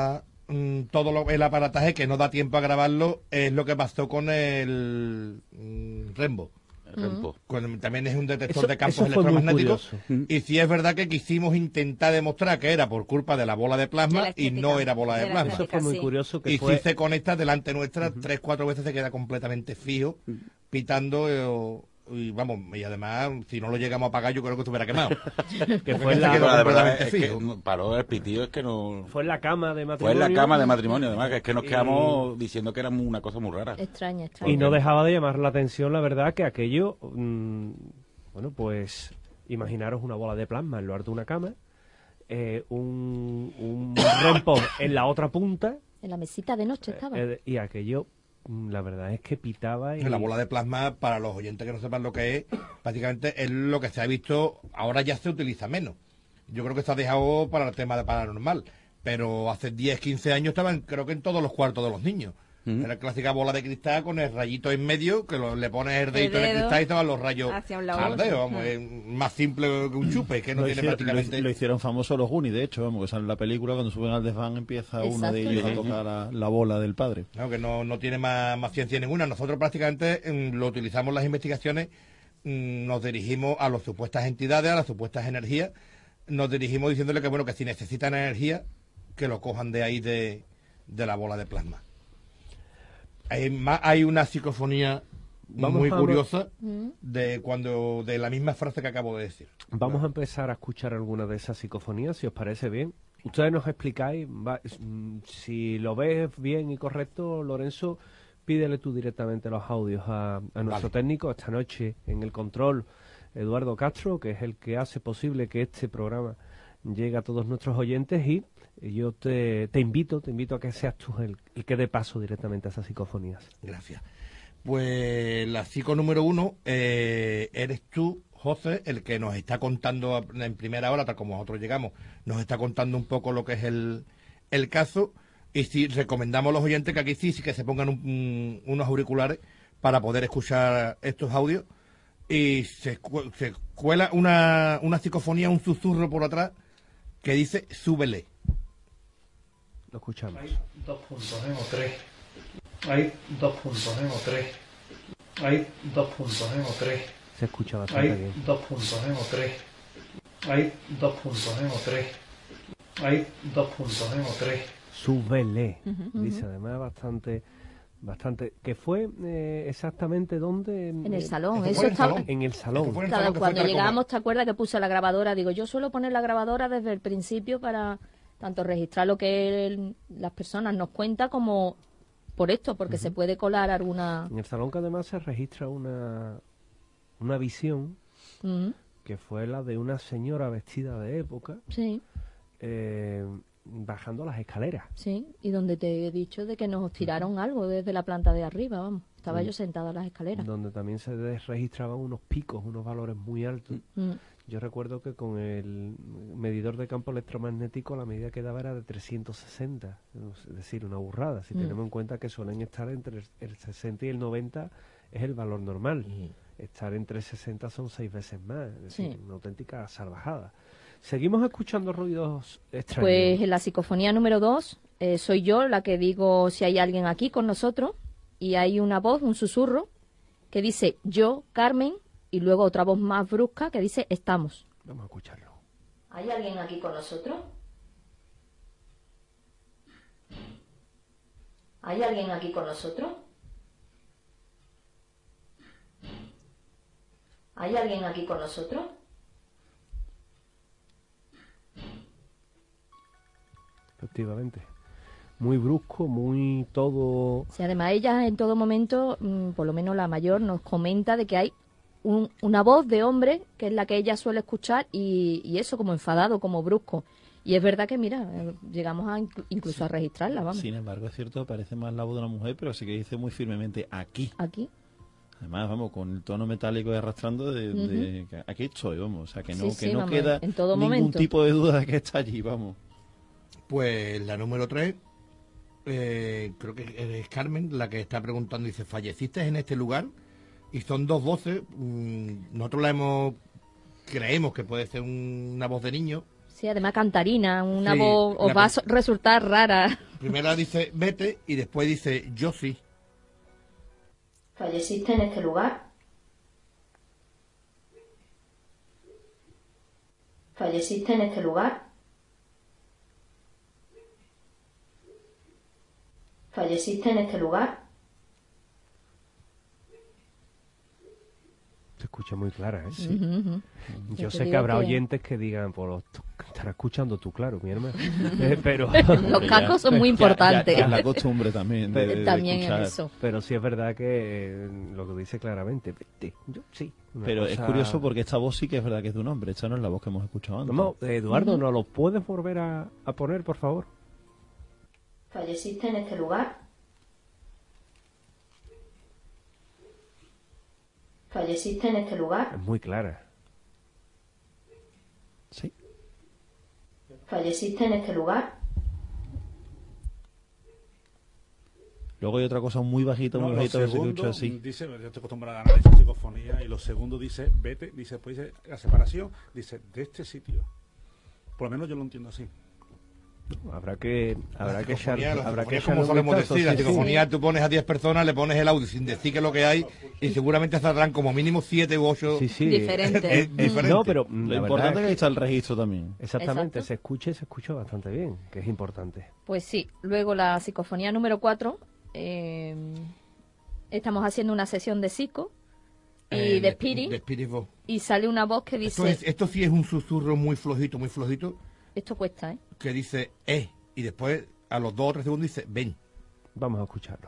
el aparataje, que no da tiempo a grabarlo, es lo que pasó con el Rembo. También es un detector de campos electromagnéticos. Y sí es verdad que quisimos intentar demostrar que era por culpa de la bola de plasma y no era bola de plasma. Eso fue muy curioso. Y si se conecta delante nuestra 3-4 veces, se queda completamente fijo, pitando. Y vamos, y además, si no lo llegamos a apagar, yo creo que estuviera quemado. Que fue la verdad es que paró el pitido, es que no. Fue en la cama de matrimonio. Fue en la cama de matrimonio, además, que es que nos quedamos diciendo que era una cosa muy rara. Extraña. Y no dejaba de llamar la atención, la verdad, que aquello, bueno, pues, imaginaros una bola de plasma en lo alto de una cama, un REM-pod en la otra punta. En la mesita de noche estaba. Y aquello, la verdad es que pitaba. La bola de plasma, para los oyentes que no sepan lo que es, prácticamente es lo que se ha visto, ahora ya se utiliza menos. Yo creo que se ha dejado para el tema de paranormal, pero hace 10, 15 años estaban, creo que en todos los cuartos de los niños. Era la clásica bola de cristal con el rayito en medio, que le pones el dedito en el cristal y estaban los rayos al dedo. Vamos, es más simple que un chupe, que no tiene prácticamente... Lo hicieron famoso los Goonies, de hecho, vamos, que sale en la película, cuando suben al desván empieza uno de ellos a tocar la bola del padre. No, que no tiene más ciencia ninguna. Nosotros prácticamente lo utilizamos en las investigaciones, nos dirigimos a las supuestas entidades, a las supuestas energías, nos dirigimos diciéndole que bueno, que si necesitan energía, que lo cojan de ahí de la bola de plasma. Hay una psicofonía muy curiosa de la misma frase que acabo de decir. Vamos a empezar a escuchar algunas de esas psicofonías, si os parece bien. Ustedes nos explicáis, si lo ves bien y correcto, Lorenzo, pídele tú directamente los audios a nuestro técnico. Esta noche en el control, Eduardo Castro, que es el que hace posible que este programa llegue a todos nuestros oyentes, y yo te invito a que seas tú el que dé paso directamente a esas psicofonías. Gracias. Pues la psico número 1 eres tú, José, el que nos está contando en primera hora, tal como nosotros llegamos, nos está contando un poco lo que es el caso, y sí, recomendamos a los oyentes que aquí sí que se pongan unos auriculares para poder escuchar estos audios, y se cuela una psicofonía, un susurro por atrás que dice súbele. Lo escuchamos. Hay 2 puntos, o 3. Hay 2 puntos, o 3. Hay 2 puntos, o 3. Se escucha bastante hay bien. 2 puntos, o 3. Hay 2 puntos, o 3. Hay 2 puntos, o 3. Súbele. Dice además bastante. ¿Que fue exactamente dónde? En el salón. Eso estaba en el salón. Claro, cuando llegamos, ¿te acuerdas que puse la grabadora? Digo, yo suelo poner la grabadora desde el principio para tanto registrar lo que las personas nos cuentan como por esto, porque se puede colar alguna... En el salón, que además se registra una visión que fue la de una señora vestida de época. Sí. Bajando las escaleras. Sí, y donde te he dicho de que nos tiraron algo desde la planta de arriba, vamos. Estaba yo sentada en las escaleras. Donde también se registraban unos picos, unos valores muy altos. Yo recuerdo que con el medidor de campo electromagnético la medida que daba era de 360, es decir, una burrada. Si tenemos en cuenta que suelen estar entre el 60 y el 90 es el valor normal. Estar entre 60 son 6 veces más, es decir, una auténtica salvajada. Seguimos escuchando ruidos extraños. Pues en la psicofonía número 2 soy yo la que digo si hay alguien aquí con nosotros, y hay una voz, un susurro, que dice yo, Carmen, y luego otra voz más brusca que dice estamos. Vamos a escucharlo. ¿Hay alguien aquí con nosotros? ¿Hay alguien aquí con nosotros? ¿Hay alguien aquí con nosotros? Efectivamente. Muy brusco, muy todo... Sí, además ella en todo momento, por lo menos la mayor, nos comenta de que hay una voz de hombre, que es la que ella suele escuchar, y eso, como enfadado, como brusco. Y es verdad que, mira, llegamos incluso a registrarla, vamos. Sin embargo, es cierto, parece más la voz de una mujer, pero sí que dice muy firmemente aquí. Aquí. Además, vamos, con el tono metálico y arrastrando de que aquí estoy, vamos. O sea, que no, Sí, que no vamos, queda en todo ningún momento. tipo de duda de que está allí, vamos. Pues la número 3, creo que es Carmen la que está preguntando, dice, ¿falleciste en este lugar? Y son 2 voces, nosotros creemos que puede ser una voz de niño. Sí, además cantarina, una Sí, voz os va a resultar rara. Primera dice vete y después dice yo sí. ¿Falleciste en este lugar? ¿Falleciste en este lugar? ¿Falleciste en este lugar? Se escucha muy clara, ¿eh? Sí. Yo sé que habrá oyentes que digan, pues estarás escuchando tú, claro, mi hermano. Pero los cascos son muy importantes. Ya la costumbre también de también escuchar. es eso. Pero sí es verdad que lo que dice claramente, yo sí. Pero es curioso porque esta voz sí que es verdad que es de un hombre, esta no es la voz que hemos escuchado antes. No, Eduardo, ¿nos lo puedes volver a poner, por favor? ¿Falleciste en este lugar? ¿Falleciste en este lugar? Es muy clara. Sí. ¿Falleciste en este lugar? Luego hay otra cosa muy bajita, muy bajita que se escucha así. Dice, yo estoy acostumbrado a analizar psicofonía, y lo segundo dice, vete, dice, después dice, la separación, dice, de este sitio. Por lo menos yo lo entiendo así. Habrá que echarle como un solemos vistazo, decir, la sí, sí. psicofonía tú pones a 10 personas, le pones el audio sin decir qué es lo que hay y seguramente saldrán como mínimo 7 u 8 diferentes. No, pero lo importante es que está el registro también. Exactamente, Exacto. se escucha bastante bien, que es importante. Pues sí. Luego la psicofonía número 4 es estamos haciendo una sesión de psico y de Spirit. De Spirit Box. Y sale una voz que dice... Esto sí es un susurro muy flojito, muy flojito. Esto cuesta, ¿eh? Que dice, y después a los 2 o 3 segundos dice, ven. Vamos a escucharlo.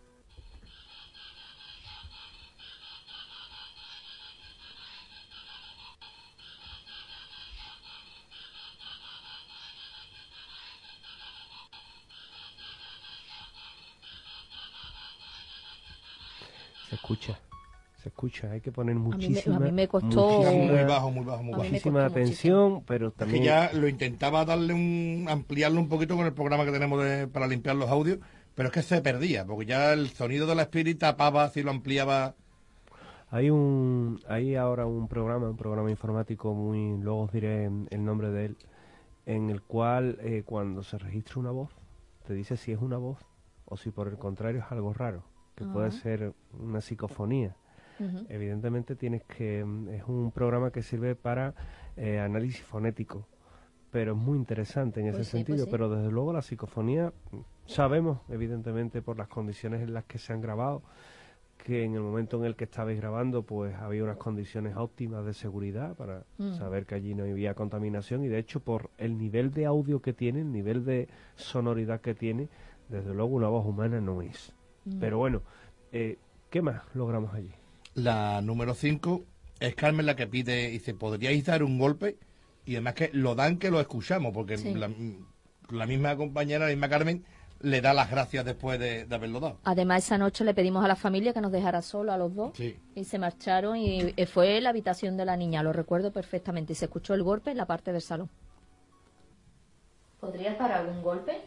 Se escucha, hay que poner muchísima, a mí me costó muy bajo, muchísima atención, pero también... Es que ya lo intentaba ampliarlo un poquito con el programa que tenemos para limpiar los audios, pero es que se perdía, porque ya el sonido de la Spirit tapaba, si lo ampliaba... Hay ahora un programa informático luego os diré el nombre de él, en el cual cuando se registra una voz, te dice si es una voz o si por el contrario es algo raro, que puede ser una psicofonía. Evidentemente es un programa que sirve para análisis fonético, pero es muy interesante en ese sentido. Sí. Pero desde luego la psicofonía, sabemos evidentemente por las condiciones en las que se han grabado, que en el momento en el que estabais grabando pues había unas condiciones óptimas de seguridad para saber que allí no había contaminación, y de hecho por el nivel de audio que tiene, el nivel de sonoridad que tiene, desde luego una voz humana no es. Pero bueno, ¿qué más logramos allí? La número 5 es Carmen la que pide, dice, ¿podríais dar un golpe? Y además que lo dan, que lo escuchamos, porque la misma compañera, la misma Carmen, le da las gracias después de haberlo dado. Además, esa noche le pedimos a la familia que nos dejara solo a los dos, y se marcharon, y fue la habitación de la niña, lo recuerdo perfectamente, y se escuchó el golpe en la parte del salón. ¿Podrías parar algún golpe?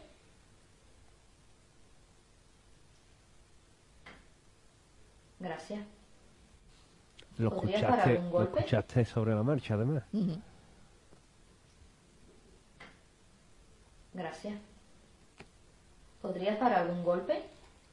Gracias. Lo escuchaste sobre la marcha, además. Gracias. ¿Podrías parar algún golpe?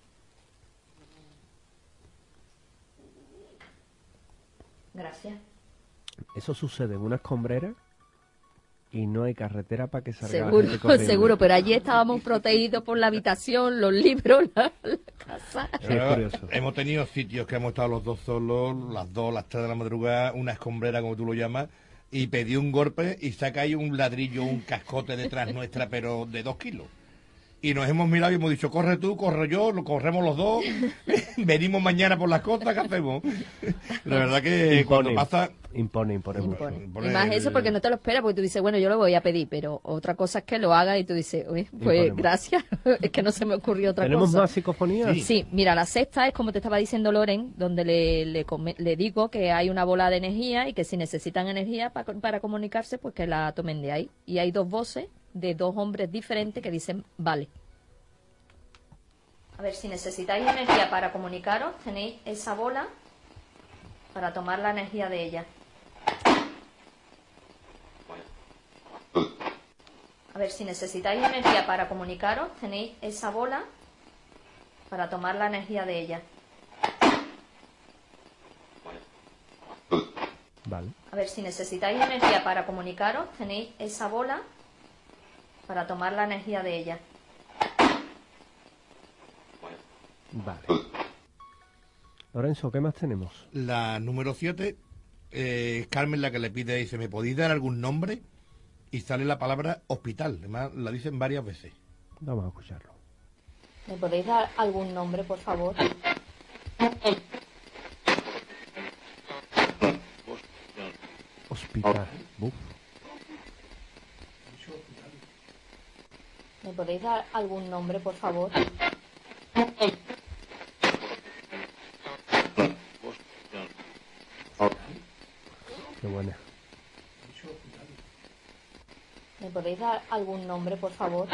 Gracias. Eso sucede en una escombrera y no hay carretera para que salga seguro, la gente corriendo. Seguro, pero allí estábamos protegidos por la habitación, los libros, la casa. Es curioso. Hemos tenido sitios que hemos estado los dos solos, las 2, las 3 de la madrugada, una escombrera como tú lo llamas, y pedí un golpe y saca ahí un ladrillo, un cascote detrás nuestra, pero de 2 kilos. Y nos hemos mirado y hemos dicho, corre tú, corre yo, lo corremos los dos, venimos mañana por las costas, ¿qué hacemos? La verdad que cuando pasa... Impone. Y más eso porque no te lo esperas, porque tú dices, bueno, yo lo voy a pedir, pero otra cosa es que lo hagas y tú dices, uy, pues gracias, es que no se me ocurrió otra cosa. ¿Tenemos más psicofonías? Sí, mira, la sexta es como te estaba diciendo Loren, donde le digo que hay una bola de energía y que si necesitan energía para comunicarse, pues que la tomen de ahí. Y hay 2 voces de 2 hombres diferentes que dicen, vale. A ver, si necesitáis energía para comunicaros, tenéis esa bola para tomar la energía de ella. A ver, si necesitáis energía para comunicaros, tenéis esa bola para tomar la energía de ella. Vale. A ver, si necesitáis energía para comunicaros, tenéis esa bola para tomar la energía de ella. Vale. Lorenzo, ¿qué más tenemos? La número 7 es Carmen la que le pide, dice, ¿me podéis dar algún nombre? Y sale la palabra hospital, además la dicen varias veces. Vamos a escucharlo. ¿Me podéis dar algún nombre, por favor? Hospital. ¿Me podéis dar algún nombre, por favor? Qué buena. ¿Me podéis dar algún nombre, por favor?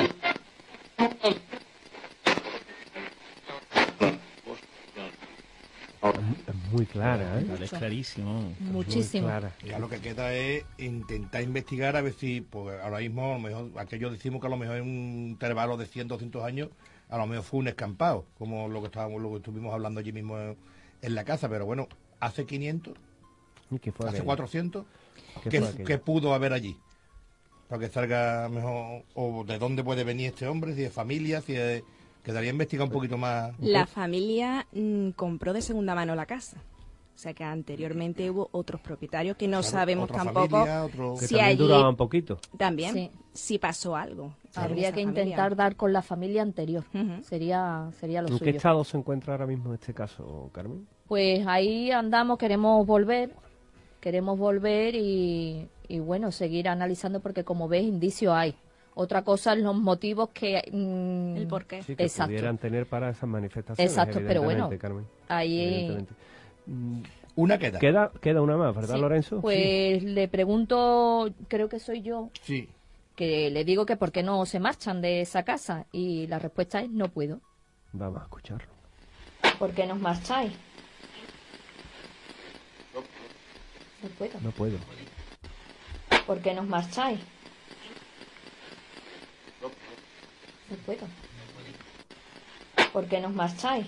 Es muy clara, ¿eh? Es clarísimo. Muchísimo. Ya lo que queda es intentar investigar a ver si, pues ahora mismo, a lo mejor, aquello decimos que a lo mejor en un intervalo de 100 o 200 años, a lo mejor fue un escampado, como lo que estuvimos hablando allí mismo en la casa, pero bueno, hace 500, hace 400, ¿qué pudo haber allí? Para que salga mejor, o de dónde puede venir este hombre, si es familia, si es Quedaría investigar un poquito más. La familia compró de segunda mano la casa. O sea que anteriormente hubo otros propietarios que no sabemos tampoco familia, Que si también allí duraban poquito. también Sí. si pasó algo. Habría Esa que familia. intentar dar con la familia anterior. Sería lo ¿En suyo. qué estado se encuentra ahora mismo este caso, Carmen? Pues ahí andamos, queremos volver y bueno, seguir analizando porque como ves, indicios hay. Otra cosa es los motivos que... El por qué. Sí, que Exacto. pudieran tener para esas manifestaciones. Exacto, pero bueno, evidentemente, Carmen. ahí... Evidentemente. Una queda. Queda una más, ¿verdad, Sí. Lorenzo? Pues le pregunto, creo que soy yo, Sí. que le digo que por qué no se marchan de esa casa y la respuesta es no puedo. Vamos a escucharlo. ¿Por qué nos marcháis? No puedo. No puedo. ¿Por qué nos marcháis? No puedo. ¿Por qué nos marcháis?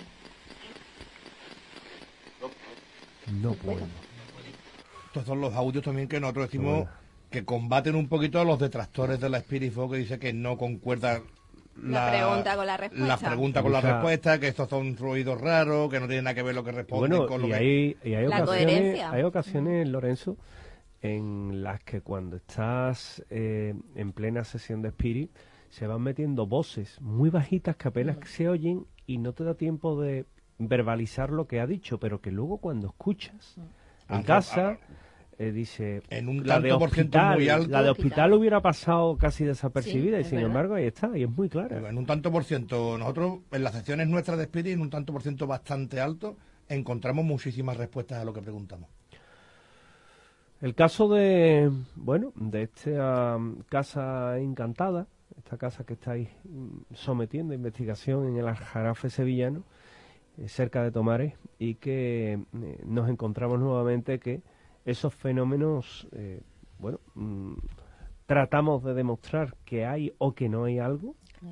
No puedo. Estos son los audios también que nosotros decimos Bueno. que combaten un poquito a los detractores de la Spirit Folk, que dice que no concuerda La pregunta con la respuesta. La pregunta con la Mucha- respuesta, que estos son ruidos raros, que no tienen nada que ver lo que responden Bueno, con lo y que... hay La coherencia. ocasiones, Lorenzo, en las que cuando estás en plena sesión de Spirit se van metiendo voces muy bajitas que apenas se oyen y no te da tiempo de verbalizar lo que ha dicho, pero que luego cuando escuchas en casa dice en un la de tanto por ciento hospital, muy alto. la de hospital hubiera pasado casi desapercibida Sí, y es sin verdad. embargo ahí está y es muy clara. En un tanto por ciento, nosotros en las secciones nuestras de Spirit, en un tanto por ciento bastante alto, encontramos muchísimas respuestas a lo que preguntamos. El caso de, bueno, de esta casa encantada, esta casa que estáis sometiendo a investigación en el Aljarafe sevillano, cerca de Tomares, y que nos encontramos nuevamente que esos fenómenos, bueno, tratamos de demostrar que hay o que no hay algo,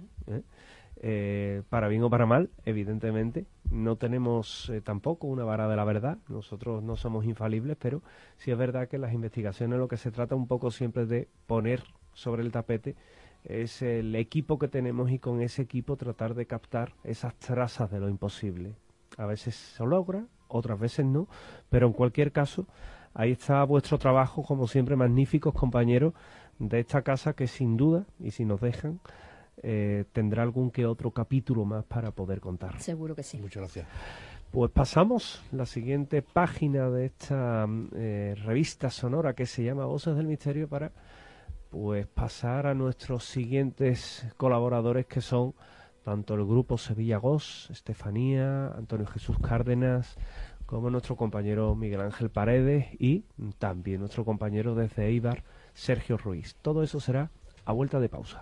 para bien o para mal, evidentemente. No tenemos tampoco una vara de la verdad, nosotros no somos infalibles, pero sí es verdad que en las investigaciones lo que se trata un poco siempre de poner sobre el tapete es el equipo que tenemos y con ese equipo tratar de captar esas trazas de lo imposible. A veces se logra, otras veces no, pero en cualquier caso, ahí está vuestro trabajo, como siempre, magníficos compañeros de esta casa que sin duda, y si nos dejan, tendrá algún que otro capítulo más para poder contar. Seguro que sí. Muchas gracias. Pues pasamos la siguiente página de esta revista sonora que se llama Voces del Misterio para pues pasar a nuestros siguientes colaboradores, que son tanto el grupo Sevilla Ghost, Estefanía, Antonio Jesús Cárdenas, como nuestro compañero Miguel Ángel Paredes y también nuestro compañero desde Eibar, Sergio Ruiz. Todo eso será a vuelta de pausa.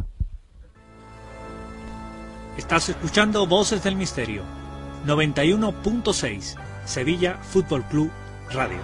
Estás escuchando Voces del Misterio, 91.6, Sevilla Fútbol Club Radio.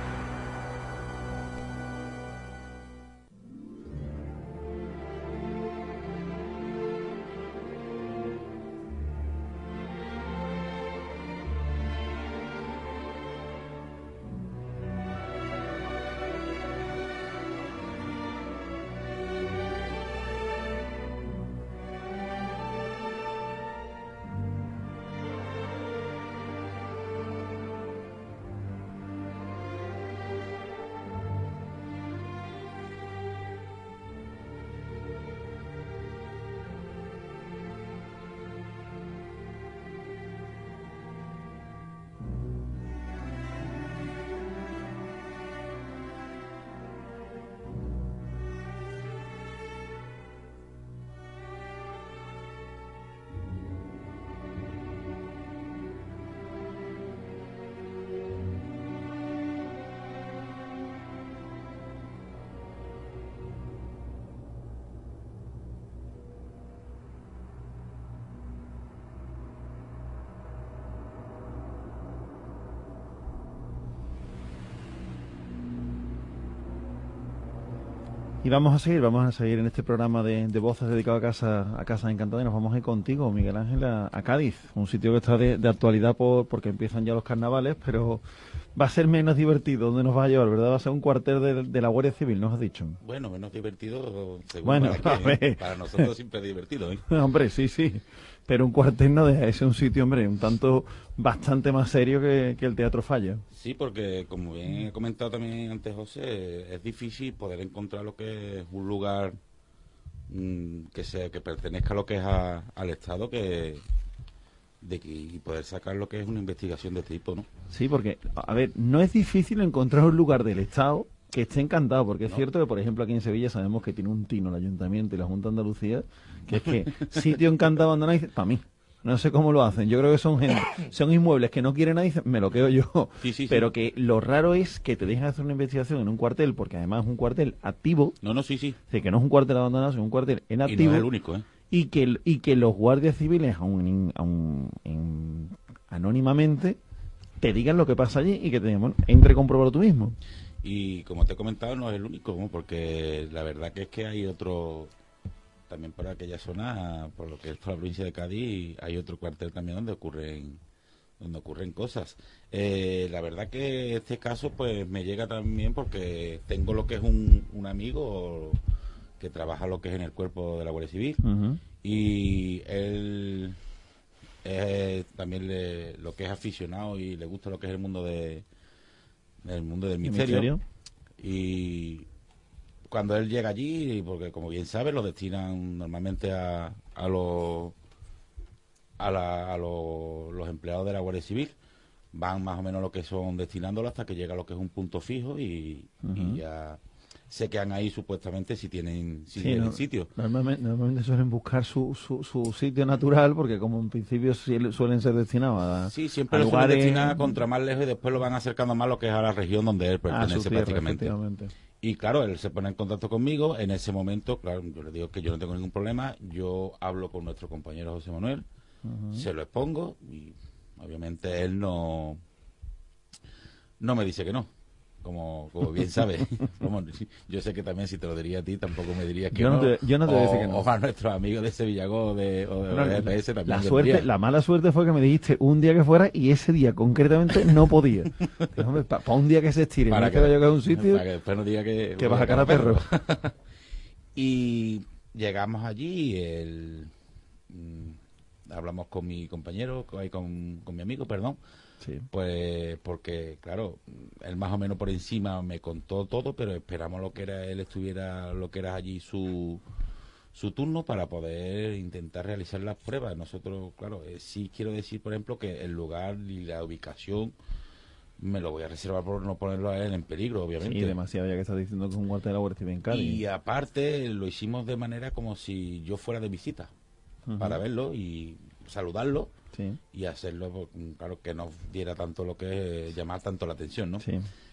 Y vamos a seguir en este programa de voces dedicado a Casa Encantada, y nos vamos a ir contigo, Miguel Ángel, a Cádiz, un sitio que está de actualidad porque empiezan ya los carnavales, pero va a ser menos divertido. ¿Dónde nos va a llevar, verdad? Va a ser un cuartel de la Guardia Civil, ¿nos has dicho? Bueno, menos divertido, según Bueno, para a ver. para nosotros siempre es divertido, ¿eh? Hombre, sí. pero un cuartel no deja de ser un sitio, hombre, un tanto bastante más serio que el Teatro Falla. Sí, porque como bien he comentado también antes José, es difícil poder encontrar lo que es un lugar que pertenezca a lo que es al Estado, y poder sacar lo que es una investigación de este tipo, ¿no? Sí, porque, a ver, no es difícil encontrar un lugar del Estado que esté encantado, porque es cierto que, por ejemplo, aquí en Sevilla sabemos que tiene un tino el Ayuntamiento y la Junta de Andalucía, que es que sitio encantado abandonado, para mí. No sé cómo lo hacen. Yo creo que son inmuebles que no quiere nadie, me lo quedo yo. Sí. Pero que lo raro es que te dejen hacer una investigación en un cuartel, porque además es un cuartel activo. Sí. Es decir, que no es un cuartel abandonado, sino un cuartel en activo. Y no es el único, ¿eh? Y que los guardias civiles, anónimamente, te digan lo que pasa allí y que entre a comprobarlo tú mismo. Y como te he comentado, no es el único, ¿no? Porque la verdad que es que hay otro, también por aquella zona, por lo que es por la provincia de Cádiz, hay otro cuartel también donde ocurren cosas. La verdad que este caso pues me llega también porque tengo lo que es un amigo que trabaja lo que es en el cuerpo de la Guardia Civil, y él también lo que es aficionado y le gusta lo que es el mundo del misterio. Y cuando él llega allí, porque como bien sabes, lo destinan normalmente a los empleados de la Guardia Civil, van más o menos lo que son destinándolo hasta que llega a lo que es un punto fijo y ya se quedan ahí supuestamente si tienen sitio. Normalmente suelen buscar su sitio natural, porque como en principio suelen ser destinados a siempre a lo suelen lugares... destinar contra más lejos y después lo van acercando más lo que es a la región donde él pertenece prácticamente. Y claro, él se pone en contacto conmigo. En ese momento, claro, yo le digo que yo no tengo ningún problema. Yo hablo con nuestro compañero José Manuel, se lo expongo y obviamente él no me dice que no. Como bien sabes. Yo sé que también si te lo diría a ti tampoco me dirías que yo no te voy a decir que no. O a nuestros amigos de Sevillagó o de RPS también. La mala suerte fue que me dijiste un día que fuera y ese día concretamente no podía. Para un día que se estire, para que vaya a un sitio, para que después no diga que va a sacar a perro. Y llegamos allí, hablamos con mi compañero, con mi amigo, perdón. Sí. Pues porque, claro, él más o menos por encima me contó todo, pero esperamos lo que era allí su turno para poder intentar realizar las pruebas. Nosotros, claro, sí quiero decir, por ejemplo, que el lugar y la ubicación me lo voy a reservar por no ponerlo a él en peligro, obviamente. Sí, demasiado, ya que estás diciendo que es un cuartel de la Guardia Civil en Cádiz. Y aparte lo hicimos de manera como si yo fuera de visita, para verlo y saludarlo. Sí. Y hacerlo, claro, que no diera tanto lo que es llamar tanto la atención, ¿no? Sí.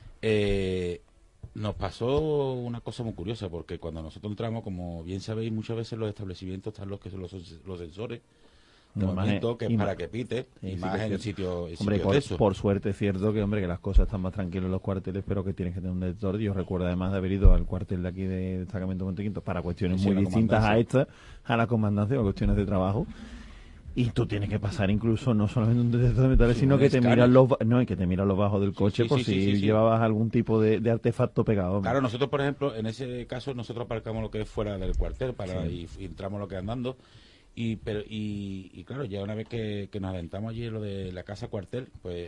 Nos pasó una cosa muy curiosa, porque cuando nosotros entramos, como bien sabéis, muchas veces en los establecimientos están los que son los sensores de momento, que es para que pite, y más en sitio de eso. Por suerte es cierto que, hombre, que las cosas están más tranquilas en los cuarteles, pero que tienes que tener un detector. Yo recuerdo además de haber ido al cuartel de aquí de Destacamento Montequinto para cuestiones muy distintas a la comandancia o cuestiones de trabajo. Y tú tienes que pasar incluso no solamente un detector de metales, sino que te miran los bajos del coche por si llevabas algún tipo de artefacto pegado. Claro, nosotros, por ejemplo, en ese caso, nosotros aparcamos lo que es fuera del cuartel y entramos lo que es andando. Y claro, ya una vez que nos adentramos allí en lo de la casa cuartel, pues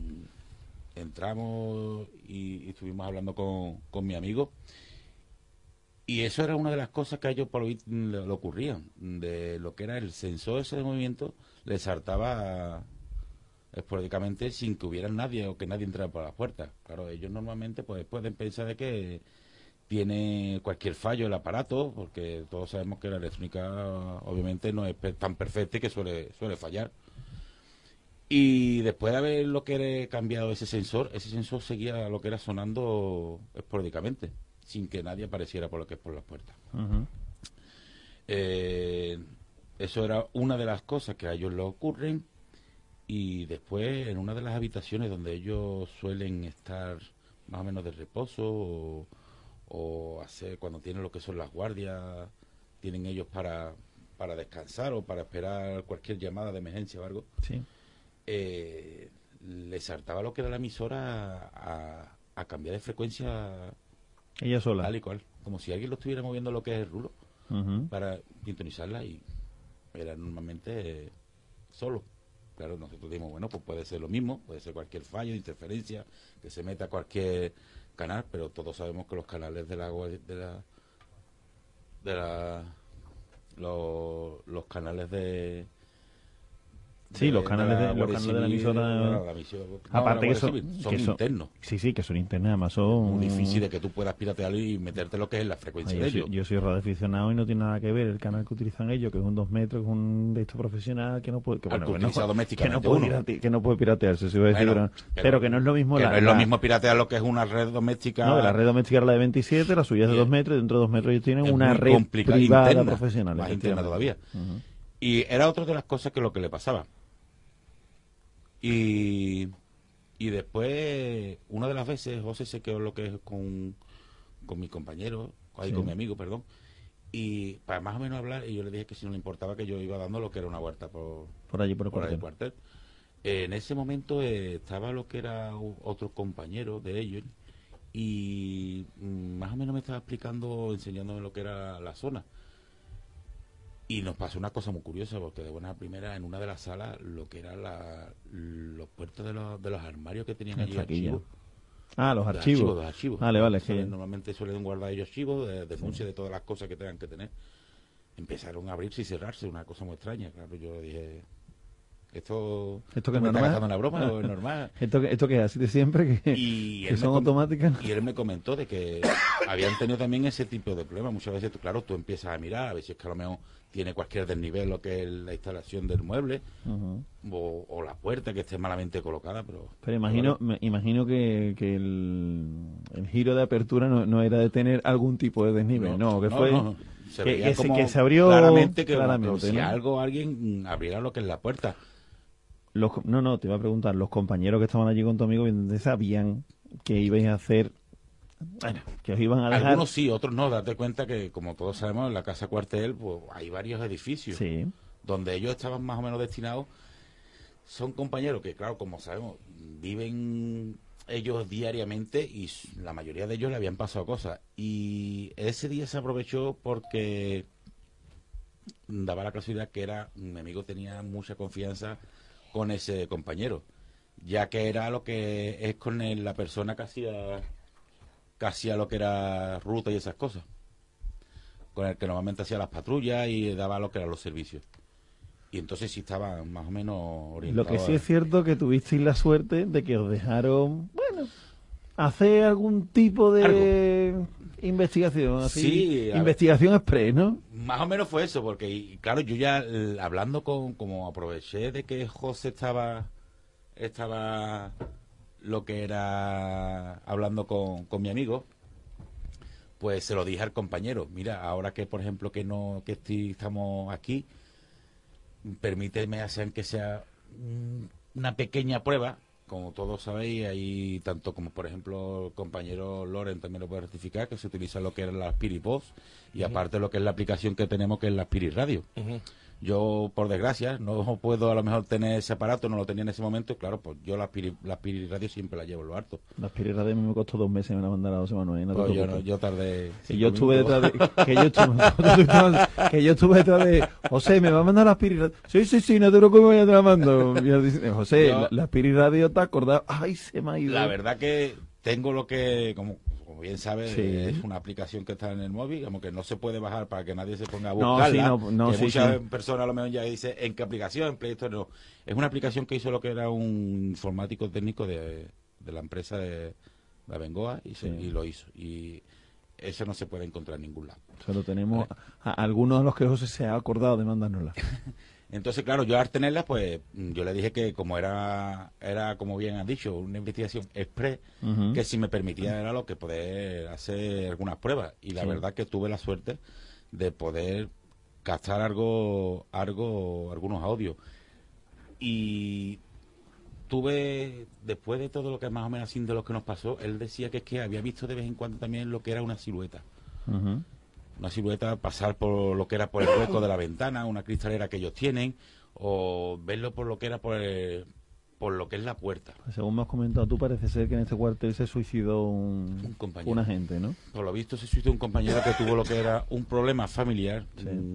entramos y estuvimos hablando con mi amigo. Y eso era una de las cosas que a ellos por lo le ocurrían, de lo que era el sensor ese de movimiento, le saltaba esporádicamente sin que hubiera nadie o que nadie entrara por las puertas. Claro, ellos normalmente pues pueden pensar de que tiene cualquier fallo el aparato, porque todos sabemos que la electrónica obviamente no es tan perfecta y que suele fallar. Y después de haber lo que era cambiado ese sensor seguía lo que era sonando esporádicamente, sin que nadie apareciera por lo que es por las puertas. Eso era una de las cosas que a ellos les ocurren. Y después en una de las habitaciones donde ellos suelen estar más o menos de reposo o hacer cuando tienen lo que son las guardias, tienen ellos para descansar o para esperar cualquier llamada de emergencia o algo, les saltaba lo que era la emisora a cambiar de frecuencia ella sola, tal y cual, como si alguien lo estuviera moviendo lo que es el rulo para sintonizarla. Y era normalmente solo. Claro, nosotros dijimos, bueno, pues puede ser lo mismo, puede ser cualquier fallo, interferencia, que se meta cualquier canal, pero todos sabemos que los canales del agua, los canales de... Sí, los canales de la emisora. Aparte que son internos. Sí, que son internos, además son muy difícil de que tú puedas piratearlo y meterte lo que es la frecuencia de ellos. Yo soy radioaficionado y no tiene nada que ver el canal que utilizan ellos, que es un 2 metros, un de estos profesional que no puede, que no puede piratearse, se iba a decir, bueno, pero que no es lo mismo. No es lo mismo piratear lo que es una red doméstica. No, la red doméstica era la de 27, la suya es de 2 metros, y dentro de 2 metros ellos tienen una red privada interna, profesional. Más interna todavía. Y era otra de las cosas que lo que le pasaba. Y después, una de las veces, José se quedó lo que es con mi compañero, con mi amigo, perdón, y para más o menos hablar, y yo le dije que si no le importaba que yo iba dando lo que era una huerta por allí, por el cuartel. En ese momento estaba lo que era otro compañero de ellos, y más o menos me estaba explicando, enseñándome lo que era la zona. Y nos pasó una cosa muy curiosa, porque de buena a primera, en una de las salas, lo que eran los puertos de los armarios que tenían allí archivos. Los archivos. Los archivos. Vale. Normalmente suelen guardar ellos archivos, denuncias de todas las cosas que tengan que tener. Empezaron a abrirse y cerrarse, una cosa muy extraña. Claro, yo dije... ¿Esto que me es está normal? gastando una broma o es normal? ¿Esto que es así de siempre? Que son automáticas. Y él me comentó de que habían tenido también ese tipo de problemas. Muchas veces, claro, tú empiezas a mirar, a ver si es que a lo mejor tiene cualquier desnivel lo que es la instalación del mueble, o la puerta que esté malamente colocada. Pero imagino que el giro de apertura no era de tener algún tipo de desnivel, que se abrió claramente, si ¿no? alguien abriera lo que es la puerta. Te iba a preguntar, los compañeros que estaban allí con tu amigo sabían que ibais a hacer, que os iban a dejar. Algunos sí, otros no. Date cuenta que, como todos sabemos, en la casa cuartel pues hay varios edificios donde ellos estaban más o menos destinados. Son compañeros que, claro, como sabemos, viven ellos diariamente y la mayoría de ellos le habían pasado cosas. Y ese día se aprovechó porque daba la casualidad que mi amigo tenía mucha confianza con ese compañero, ya que era lo que es con la persona que hacía lo que era ruta y esas cosas, con el que normalmente hacía las patrullas y daba lo que eran los servicios. Y entonces sí estaba más o menos orientado. Lo que sí es cierto que tuvisteis la suerte de que os dejaron, hacer algún tipo de investigación, investigación express, ¿no? Más o menos fue eso, porque y claro, yo ya hablando como aproveché de que José estaba lo que era hablando con mi amigo, pues se lo dije al compañero, mira, ahora que por ejemplo que estamos aquí, permíteme hacer que sea una pequeña prueba. Como todos sabéis, hay tanto como por ejemplo el compañero Loren también lo puede rectificar, que se utiliza lo que es la Spirit Box y aparte lo que es la aplicación que tenemos, que es la Spirit Radio. Yo, por desgracia, no puedo a lo mejor tener ese aparato, no lo tenía en ese momento, y claro, pues yo la Spirit Radio siempre la llevo en lo alto. La Spirit Radio me costó 2 meses, me la mandaron José Manuel. Yo tardé. Que yo estuve detrás de... que yo estuve detrás de... José, ¿me va a mandar la Spirit Radio? Sí, no te preocupes, ya te la mando. José, la Spirit Radio te ha acordado. Ay, se me ha ido. La verdad que tengo lo que... Como bien sabes, es una aplicación que está en el móvil, como que no se puede bajar para que nadie se ponga a buscarla. Muchas personas a lo mejor ya dicen en qué aplicación, en Play Store, no. Es una aplicación que hizo lo que era un informático técnico de la empresa de la Bengoa y lo hizo. Y eso no se puede encontrar en ningún lado. Solo tenemos a algunos de los que José se ha acordado de mandárnosla. Entonces, claro, yo al tenerla, pues yo le dije que como era como bien has dicho, una investigación express, que si me permitía era lo que poder hacer algunas pruebas. Y la verdad que tuve la suerte de poder captar algunos audios. Y tuve, después de todo lo que más o menos así de lo que nos pasó, él decía que es que había visto de vez en cuando también lo que era una silueta. Una silueta pasar por lo que era por el hueco de la ventana, una cristalera que ellos tienen, o verlo por lo que era por lo que es la puerta. Según me has comentado tú, parece ser que en este cuartel se suicidó un agente, ¿no? Por lo visto se suicidó un compañero que tuvo lo que era un problema familiar,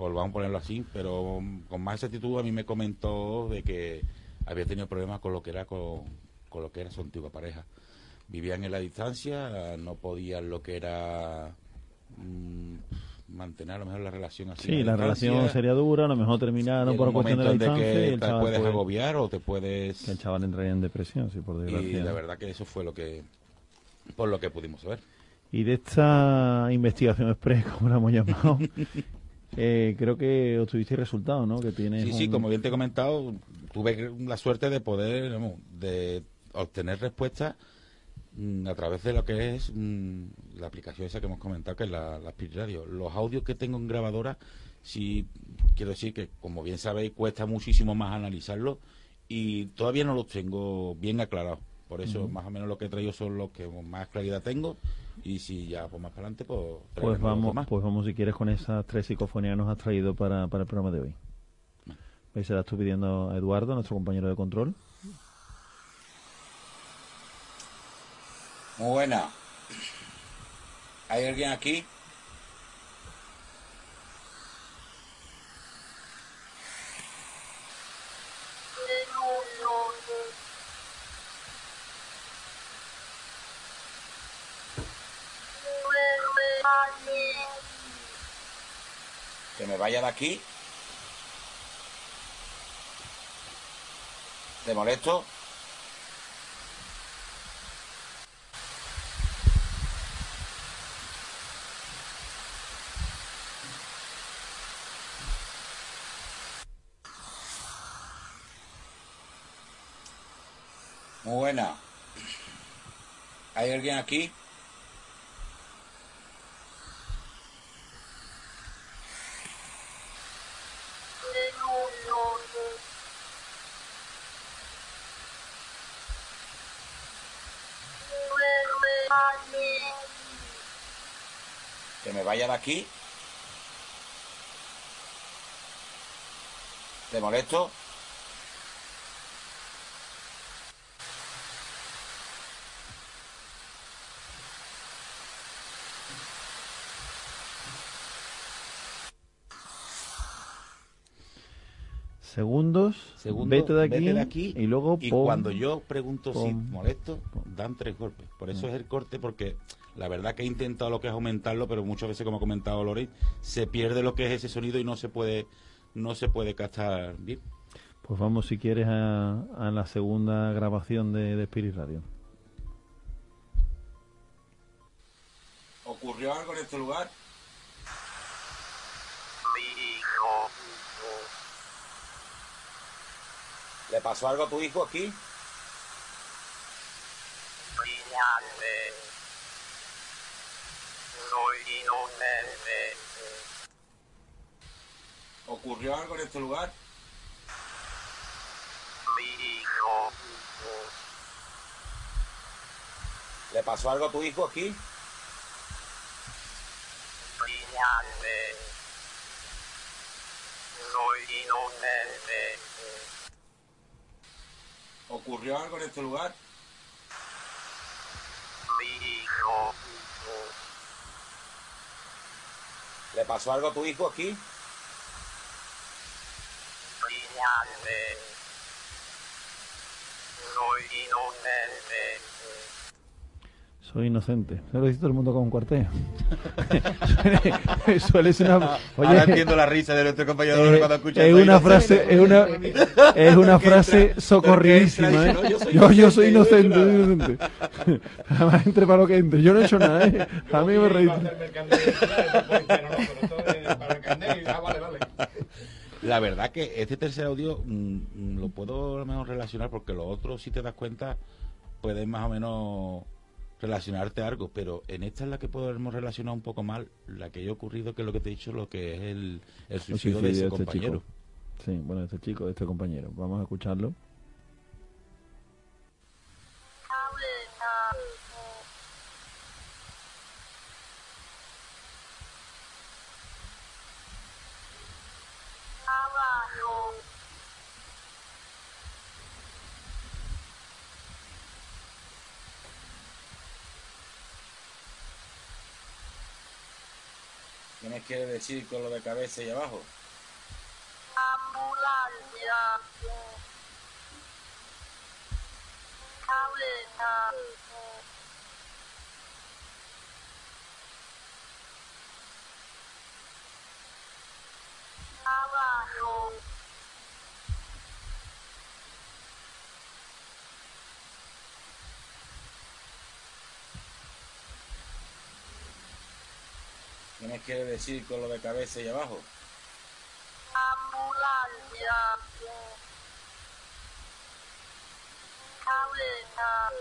pues vamos a ponerlo así, pero con más exactitud a mí me comentó de que había tenido problemas con lo que era con lo que era su antigua pareja. Vivían en la distancia, no podían lo que era mantener a lo mejor la relación así. Sí, la relación sería dura, a lo mejor terminaron por cuestión de la distancia que y el te chaval puedes agobiar o te puedes... Que el chaval entraría en depresión, sí, por desgracia. Y la verdad que eso fue por lo que pudimos ver. Y de esta investigación express, como la hemos llamado, creo que obtuviste resultados, ¿no? Que tienes sí, como bien te he comentado, tuve la suerte de poder, de obtener respuestas a través de lo que es la aplicación esa que hemos comentado, que es la Spirit Radio. Los audios que tengo en grabadora, sí, quiero decir que, como bien sabéis, cuesta muchísimo más analizarlos y todavía no los tengo bien aclarados. Por eso, más o menos, lo que he traído son los que más claridad tengo. Y si ya pues más para adelante, pues vamos si quieres con esas 3 psicofonías que nos has traído para el programa de hoy. ¿Veis? Se la estoy pidiendo a Eduardo, nuestro compañero de control. Muy buena. ¿Hay alguien aquí? Que me vaya de aquí. ¿Te molesto? Muy buena. ¿Hay alguien aquí? Que me vaya de aquí. ¿Te molesto? Segundos, vete de aquí y luego cuando yo pregunto si molesto, dan 3 golpes. Por eso es el corte, porque la verdad que he intentado lo que es aumentarlo, pero muchas veces, como ha comentado Loris, se pierde lo que es ese sonido y no se puede captar bien. Pues vamos, si quieres, a la segunda grabación de Spirit Radio. ¿Ocurrió algo en este lugar? ¿Le pasó algo a tu hijo aquí? ¿Ocurrió algo en este lugar? ¿Le pasó algo a tu hijo aquí? ¿Ocurrió algo en este lugar? ¿Le pasó algo a tu hijo aquí? Soy inocente. Se lo dice todo el mundo con un cuarteo. Suele ser una... Oye, ahora entiendo la risa de nuestro compañero cuando escucha es una frase, es una frase socorridísima, ¿eh? Yo soy inocente. Además, entre para lo que entre. Yo no he hecho nada, ¿eh? A mí me reí. La verdad que este tercer audio lo puedo a lo mejor relacionar, porque los otros, si te das cuenta, puedes más o menos relacionarte a algo, pero en esta es la que podemos relacionar un poco mal, la que haya ocurrido, que es lo que te he dicho, lo que es el suicidio de ese compañero. Chico. Sí, bueno, de este compañero. Vamos a escucharlo. ¿Qué me quiere decir con lo de cabeza y abajo? Ambulancia. Cabeza. Abajo. ¿Qué me quiere decir con lo de cabeza y abajo? Ambulancia. Cabeza.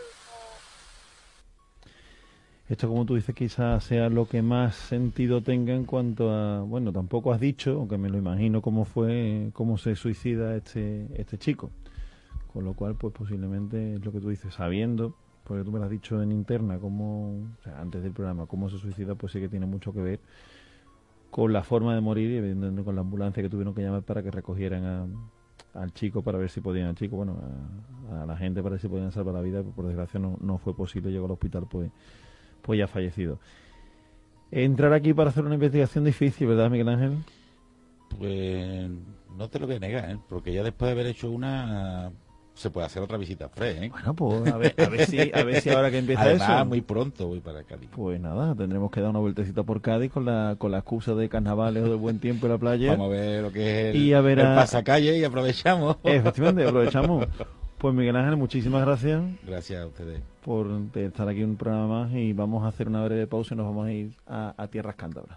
Esto, como tú dices, quizás sea lo que más sentido tenga en cuanto a... Bueno, tampoco has dicho, aunque me lo imagino cómo se suicida este chico. Con lo cual, pues posiblemente es lo que tú dices, sabiendo, porque tú me lo has dicho en interna, o sea, antes del programa, cómo se suicida, pues sí que tiene mucho que ver con la forma de morir y evidentemente con la ambulancia que tuvieron que llamar para que recogieran al chico, para ver si podían, a la gente, para ver si podían salvar la vida. Por desgracia no fue posible, llegó al hospital pues ya fallecido. Entrar aquí para hacer una investigación difícil, ¿verdad, Miguel Ángel? Pues no te lo voy a negar, porque ya después de haber hecho una, se puede hacer otra visita a Fred, ¿eh? Bueno, pues a ver si ahora que empieza Además, eso. muy pronto voy para Cádiz. Pues nada, tendremos que dar una vueltecita por Cádiz con la excusa de carnavales o del buen tiempo en la playa. Vamos a ver lo que es y a ver el pasacalle y aprovechamos. Efectivamente, aprovechamos. Pues Miguel Ángel, muchísimas gracias. Gracias a ustedes. Por estar aquí en un programa más, y vamos a hacer una breve pausa y nos vamos a ir a tierras cántabras.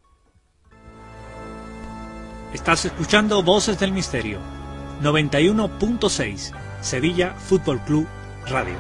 Estás escuchando Voces del Misterio, 91.6, Sevilla Fútbol Club Radio.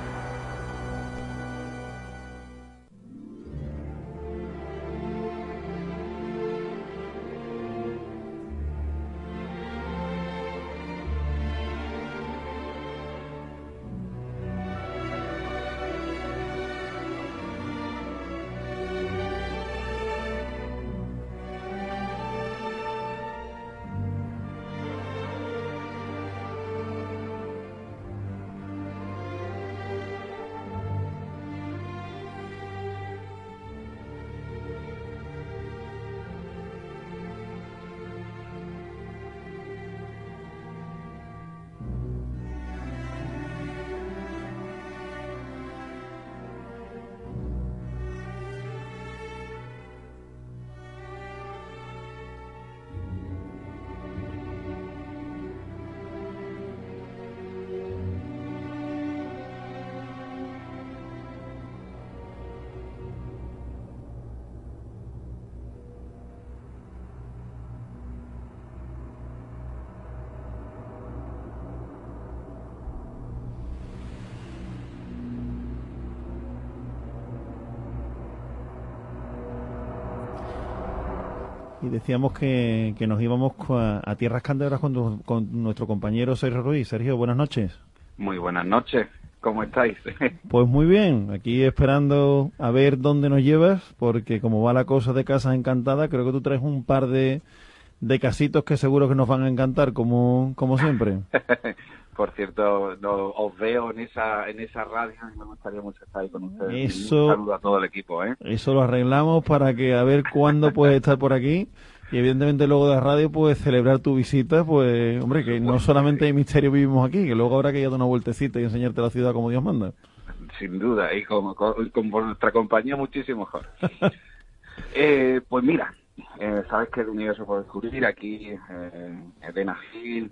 Y decíamos que nos íbamos a tierras cántabras con nuestro compañero Sergio Ruiz. Sergio, buenas noches. Muy buenas noches, ¿cómo estáis? Pues muy bien, aquí esperando a ver dónde nos llevas, porque como va la cosa de Casas Encantadas, creo que tú traes un par de casitos que seguro que nos van a encantar, como siempre. Por cierto, os veo en esa radio y me gustaría mucho estar ahí con ustedes. Eso, un saludo a todo el equipo, ¿eh? Eso lo arreglamos para que a ver cuándo puedes estar por aquí. Y evidentemente luego de la radio, pues celebrar tu visita, pues hombre, que no solamente hay misterio vivimos aquí, que luego habrá que ir a dar una vueltecita y enseñarte la ciudad como Dios manda. Sin duda, y con nuestra compañía muchísimo mejor. Pues mira, sabes que el universo puede descubrir aquí, Elena Gil,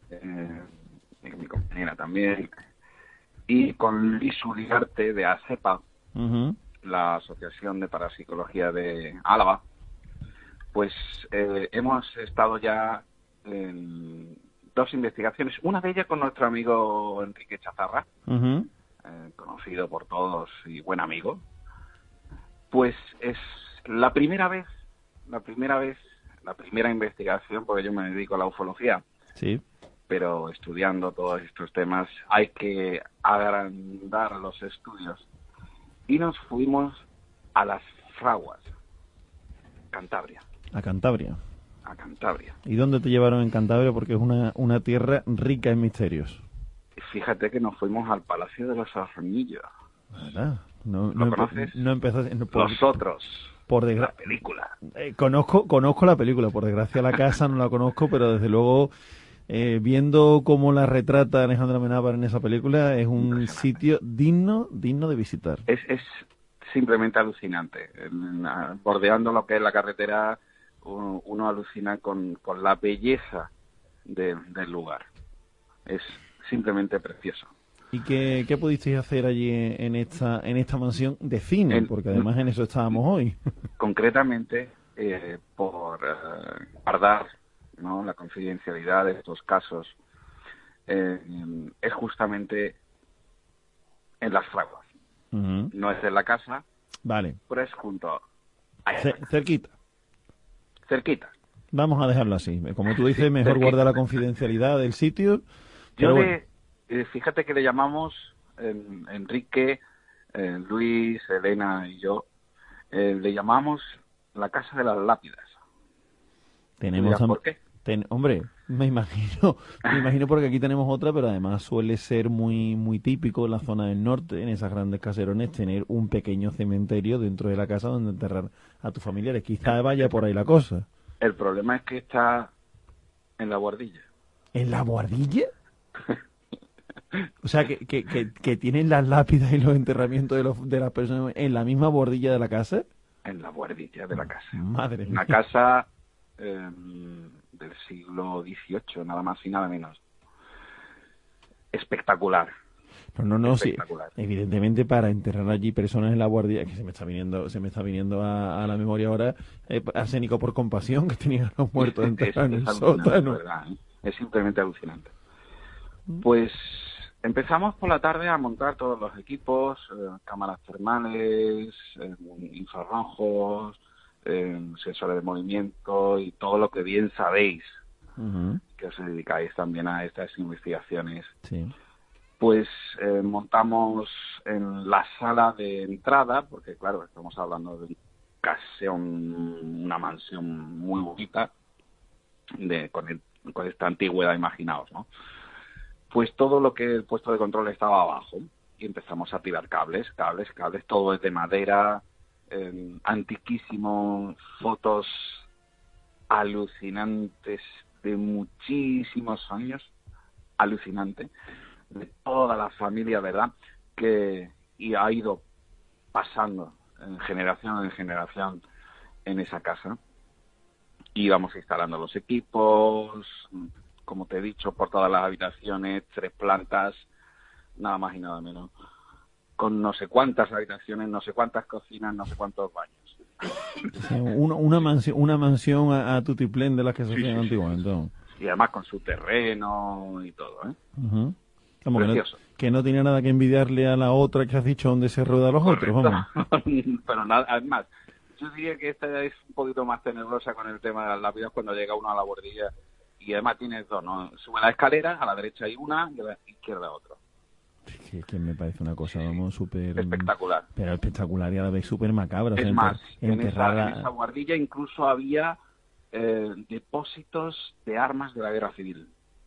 mi compañera también, y con Liz Ugarte de ASEPA, la Asociación de Parapsicología de Álava, pues hemos estado ya en dos investigaciones, una de ellas con nuestro amigo Enrique Chazarra, conocido por todos y buen amigo. Pues es la primera investigación, porque yo me dedico a la ufología. Sí. Pero estudiando todos estos temas hay que agrandar los estudios. Y nos fuimos a las Fraguas, Cantabria. A Cantabria. A Cantabria. ¿Y dónde te llevaron en Cantabria? Porque es una tierra rica en misterios. Fíjate que nos fuimos al Palacio de los Hornillos. ¿Verdad? ¿Lo conoces? No empezaste... Los otros. Por la película. Conozco la película, por desgracia la casa no la conozco, pero desde luego viendo cómo la retrata Alejandro Amenábar en esa película es un sitio digno de visitar. Es simplemente alucinante. Bordeando lo que es la carretera, uno alucina con la belleza del lugar. Es simplemente precioso. ¿Y qué pudisteis hacer allí en esta mansión de cine? Porque además en eso estábamos hoy. Concretamente, por guardar, ¿no?, la confidencialidad de estos casos, es justamente en las fraguas. No es en la casa, vale, pero es junto a cerquita. Vamos a dejarlo así. Como tú dices, Sí, mejor cerquita. guardar la confidencialidad del sitio. Pero bueno. Fíjate que le llamamos, Enrique, Luis, Elena y yo, le llamamos la casa de las lápidas. Tenemos ¿Por qué? Hombre, me imagino porque aquí tenemos otra, pero además suele ser muy típico en la zona del norte, en esas grandes caserones, tener un pequeño cementerio dentro de la casa donde enterrar a tus familiares. Quizá vaya por ahí la cosa. El problema es que está en la Guardilla. ¿En la Guardilla? O sea, que tienen las lápidas y los enterramientos de las personas en la misma bordilla de la casa. En la Guardilla de la casa. Madre mía. Una casa del siglo XVIII, nada más y nada menos. Espectacular. No, sí. Espectacular. Evidentemente para enterrar allí personas en la guardia, que se me está viniendo a la memoria ahora, Arsénico por compasión, que tenían a los muertos enterrados en el sótano. ¿Verdad? Es simplemente alucinante. Pues empezamos por la tarde a montar todos los equipos, cámaras termales, infrarrojos, sensores de movimiento y todo lo que bien sabéis que os dedicáis también a estas investigaciones. Sí. Pues montamos en la sala de entrada, porque claro, estamos hablando de una mansión muy bonita, con esta antigüedad, imaginaos, ¿no? Pues todo lo que el puesto de control estaba abajo y empezamos a tirar cables, todo es de madera, antiquísimo, fotos alucinantes de muchísimos años, alucinante, de toda la familia, ¿verdad?, y ha ido pasando en generación en esa casa. Íbamos instalando los equipos, como te he dicho, por todas las habitaciones, 3 plantas, nada más y nada menos, con no sé cuántas habitaciones, no sé cuántas cocinas, no sé cuántos baños. Sí, una mansión a tutiplén de las que se hacían antiguamente. Y además con su terreno y todo, ¿eh? Como Precioso. que no tiene nada que envidiarle a la otra que has dicho donde se rueda los otros, vamos. Pero nada, además, yo diría que esta es un poquito más tenebrosa con el tema de las lápidas cuando llega uno a la bordilla. Y además tienes 2, ¿no? Sube la escalera, a la derecha hay una y a la izquierda otra. Es que me parece una cosa, vamos, súper... Espectacular. Pero espectacular y a la vez súper macabra. Es o sea, más, en enterrada... esa guardilla incluso había depósitos de armas de la guerra civil.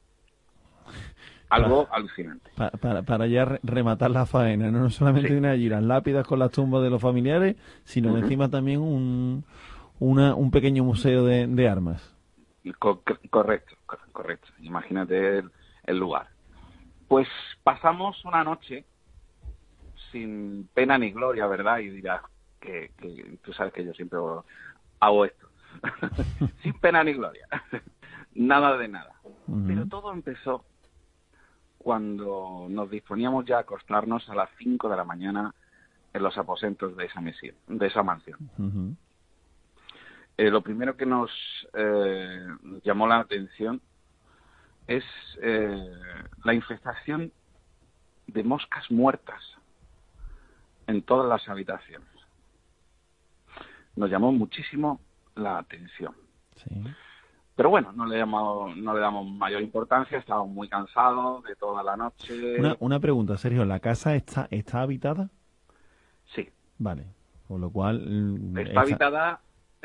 Algo alucinante. Para ya rematar la faena, no solamente tiene allí las lápidas con las tumbas de los familiares, sino encima también un pequeño museo de armas. Correcto. Imagínate el lugar. Pues pasamos una noche sin pena ni gloria, ¿verdad? Y dirás que tú sabes que yo siempre hago esto. Sin pena ni gloria. Nada de nada. Pero todo empezó cuando nos disponíamos ya a acostarnos a las 5 de la mañana en los aposentos de esa mansión. Lo primero que nos llamó la atención es la infestación de moscas muertas en todas las habitaciones. Nos llamó muchísimo la atención. Sí. Pero bueno, no le damos mayor importancia, estábamos muy cansados de toda la noche. Una pregunta, Sergio, ¿la casa está habitada? Sí. Vale, con lo cual... Está habitada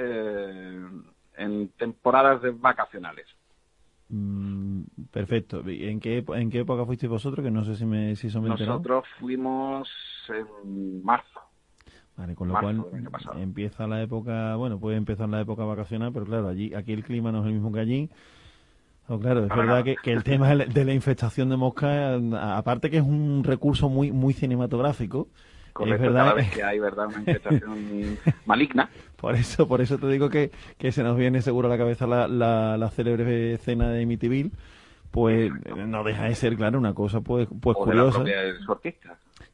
en temporadas vacacionales. Perfecto. ¿En qué época fuisteis vosotros? Que no sé si son veteranos. Nosotros fuimos en marzo. Vale, con lo marzo cual del año pasado. empieza la época, bueno, puede empezar la época vacacional, pero claro, aquí el clima no es el mismo que allí. O claro, es verdad que el tema de la infestación de moscas, aparte que es un recurso muy cinematográfico, Correcto, es verdad cada vez que hay, ¿verdad?, una infestación maligna. Por eso te digo que se nos viene seguro a la cabeza la célebre escena de Amityville, pues no deja de ser, claro, una cosa pues O curiosa. de la propia exorcista.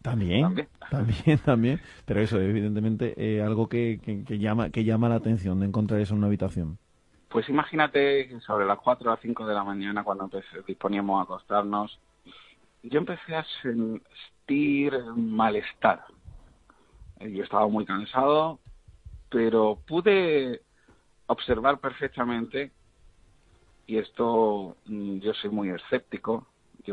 También, pero eso evidentemente algo que llama la atención de encontrar eso en una habitación. Pues imagínate que sobre las 4 o las 5 de la mañana, cuando disponíamos a acostarnos, yo empecé a sentir malestar. Yo estaba muy cansado, pero pude observar perfectamente, y esto yo soy muy escéptico,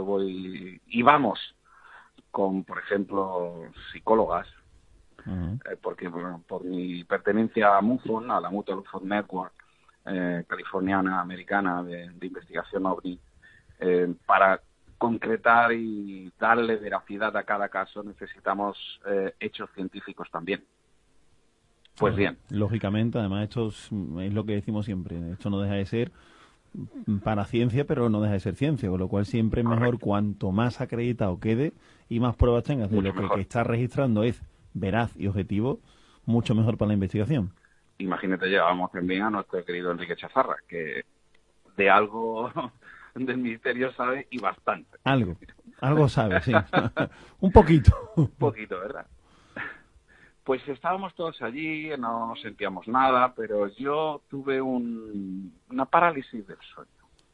íbamos con, por ejemplo, psicólogas, porque bueno, por mi pertenencia a MUFON, a la Mutual UFO Network californiana, americana de investigación OVNI, para concretar y darle veracidad a cada caso necesitamos hechos científicos también. Pues bien. Lógicamente, además esto es lo que decimos siempre, esto no deja de ser para ciencia, pero no deja de ser ciencia, con lo cual siempre es mejor cuanto más acreditado quede y más pruebas tengas de lo que estás registrando es veraz y objetivo, mucho mejor para la investigación. Imagínate, llevábamos también a nuestro querido Enrique Chazarra, que de algo del misterio sabe y bastante. Algo sabe, sí. Un poquito. Un poquito, ¿verdad? Pues estábamos todos allí, no sentíamos nada, pero yo tuve una parálisis del sueño.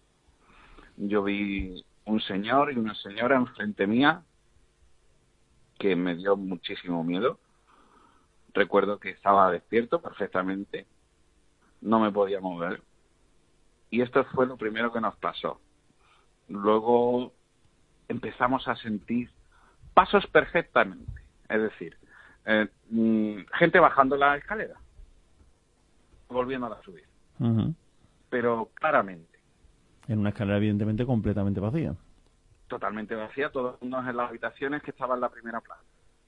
Yo vi un señor y una señora enfrente mía que me dio muchísimo miedo. Recuerdo que estaba despierto perfectamente, no me podía mover. Y esto fue lo primero que nos pasó. Luego empezamos a sentir pasos perfectamente, es decir, gente bajando la escalera, volviéndola a subir, pero claramente. En una escalera evidentemente completamente vacía. Totalmente vacía, todos en las habitaciones que estaban en la primera planta.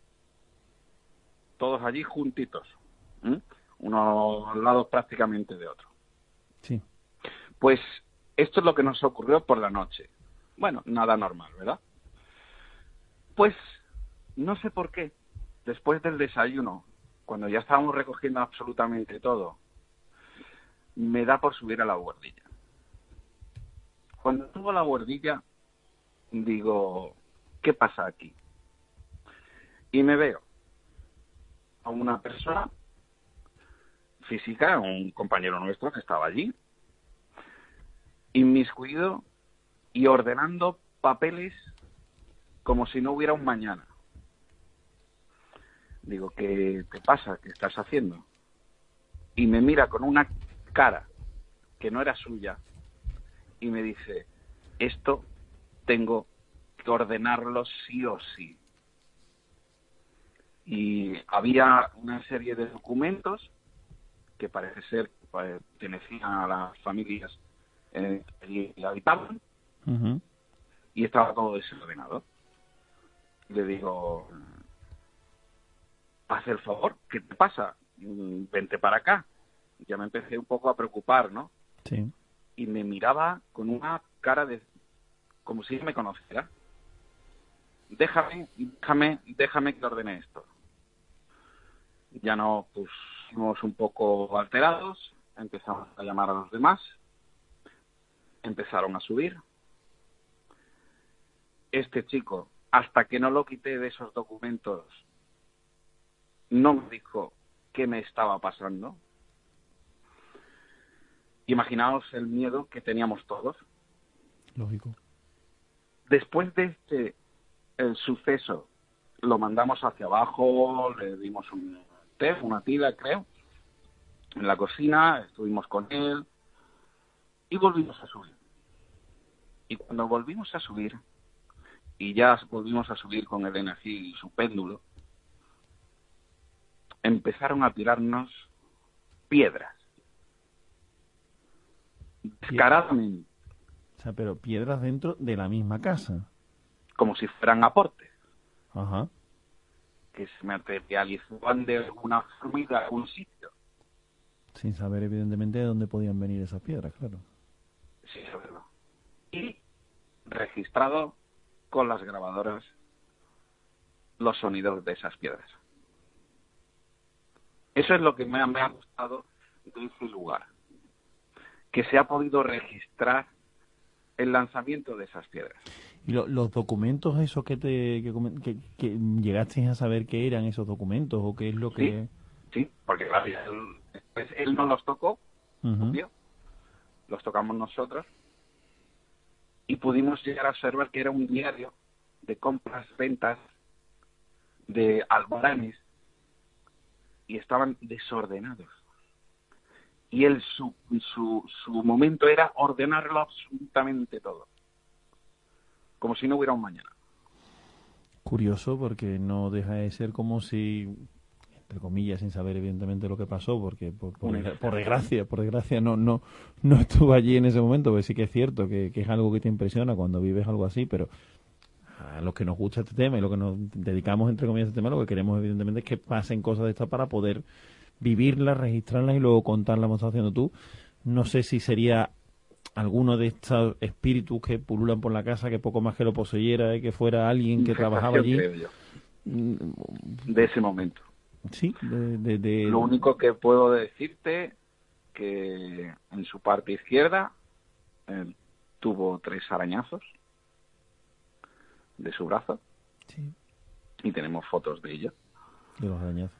Todos allí juntitos, unos lados prácticamente de otro. Sí. Pues esto es lo que nos ocurrió por la noche. Bueno, nada normal, ¿verdad? Pues no sé por qué, después del desayuno, cuando ya estábamos recogiendo absolutamente todo, me da por subir a la buhardilla. Cuando subo a la buhardilla, digo, ¿qué pasa aquí? Y me veo a una persona física, un compañero nuestro que estaba allí, inmiscuido y ordenando papeles como si no hubiera un mañana. Digo, ¿qué te pasa? ¿Qué estás haciendo? Y me mira con una cara que no era suya y me dice, esto tengo que ordenarlo sí o sí. Y había una serie de documentos que parece ser pertenecían a las familias que allí habitaban, y estaba todo desordenado. Le digo, haz el favor, ¿qué te pasa? Vente para acá. Ya me empecé un poco a preocupar, ¿no? Sí. Y me miraba con una cara de como si me conociera. Déjame que ordene esto. Ya nos pusimos un poco alterados, empezamos a llamar a los demás, empezaron a subir. Este chico, hasta que no lo quité de esos documentos, no me dijo qué me estaba pasando. Imaginaos el miedo que teníamos todos. Lógico. Después de el suceso, lo mandamos hacia abajo, le dimos un té, una tila, creo, en la cocina, estuvimos con él y volvimos a subir. Y cuando volvimos a subir, y ya volvimos a subir con el energía y su péndulo, empezaron a tirarnos piedras. Descaradamente. O sea, pero piedras dentro de la misma casa. Como si fueran aportes. Ajá. que se materializaban de alguna forma y de algún sitio. Sin saber, evidentemente, de dónde podían venir esas piedras, claro. Sí, saberlo. Y registrado con las grabadoras los sonidos de esas piedras. Eso es lo que me ha gustado de ese lugar, que se ha podido registrar el lanzamiento de esas piedras. ¿Y los documentos esos que llegasteis a saber qué eran esos documentos o qué es lo que...? Sí, porque claro, él no los tocó, Uh-huh. obvio, los tocamos nosotros y pudimos llegar a observar que era un diario de compras, ventas, de albaranes, y estaban desordenados. Y él, su momento era ordenarlo absolutamente todo, como si no hubiera un mañana. Curioso, porque no deja de ser como si, entre comillas, sin saber evidentemente lo que pasó, porque por desgracia no estuve allí en ese momento, porque sí que es cierto que es algo que te impresiona cuando vives algo así, pero a los que nos gusta este tema y lo que nos dedicamos, entre comillas, a este tema, lo que queremos evidentemente es que pasen cosas de estas para poder vivirlas, registrarlas y luego contarlas como estás haciendo tú. No sé si sería alguno de estos espíritus que pululan por la casa, que poco más que lo poseyera, que fuera alguien que trabajaba allí. Creo yo, de ese momento. Sí, Lo único que puedo decirte que en su parte izquierda tuvo 3 arañazos de su brazo. Sí. Y tenemos fotos de ello. De los arañazos.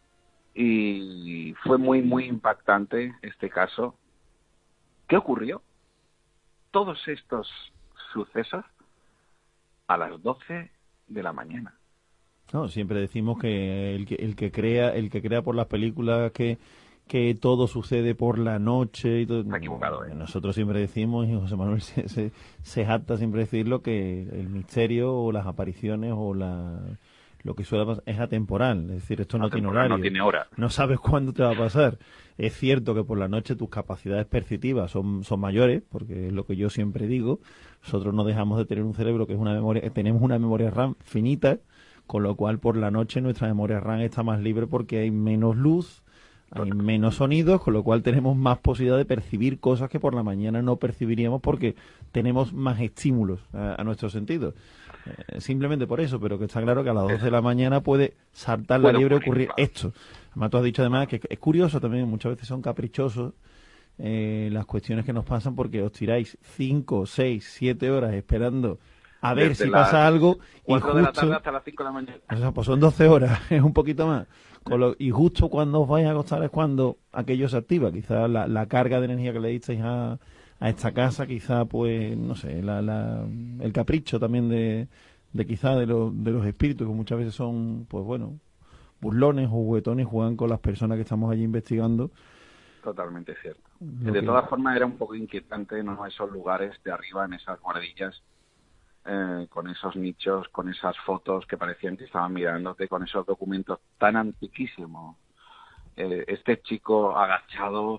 Y fue muy, muy impactante este caso. ¿Qué ocurrió? Todos estos sucesos a las 12 de la mañana. No, siempre decimos que el que crea por las películas que todo sucede por la noche y todo. Está equivocado, ¿eh? Nosotros siempre decimos, y José Manuel se jacta siempre decirlo, que el misterio o las apariciones o lo que suele pasar es atemporal, es decir, esto no tiene horario, no tiene hora. No sabes cuándo te va a pasar. Es cierto que por la noche tus capacidades perceptivas son mayores, porque es lo que yo siempre digo. Nosotros no dejamos de tener un cerebro que es una memoria, tenemos una memoria RAM finita, con lo cual por la noche nuestra memoria RAM está más libre porque hay menos luz, hay menos sonidos, con lo cual tenemos más posibilidad de percibir cosas que por la mañana no percibiríamos porque tenemos más estímulos a nuestros sentidos. Simplemente por eso, pero que está claro que a las 12 de la mañana puede saltar la liebre y ocurrir esto. Además, tú has dicho además que es curioso también, muchas veces son caprichosos las cuestiones que nos pasan porque os tiráis 5, 6, 7 horas esperando a ver si pasa algo y 4 de la tarde hasta las 5 de la mañana. O sea, pues son 12 horas, es un poquito más. Y justo cuando os vais a acostar es cuando aquello se activa. Quizás la carga de energía que le disteis a esta casa, quizá pues, no sé, el capricho también de quizá de los espíritus, que muchas veces son, pues bueno, burlones o juguetones, juegan con las personas que estamos allí investigando. Totalmente cierto. De todas formas era un poco inquietante, ¿no? Esos lugares de arriba, en esas guardillas, con esos nichos, con esas fotos que parecían que estaban mirándote, con esos documentos tan antiquísimos. Este chico agachado,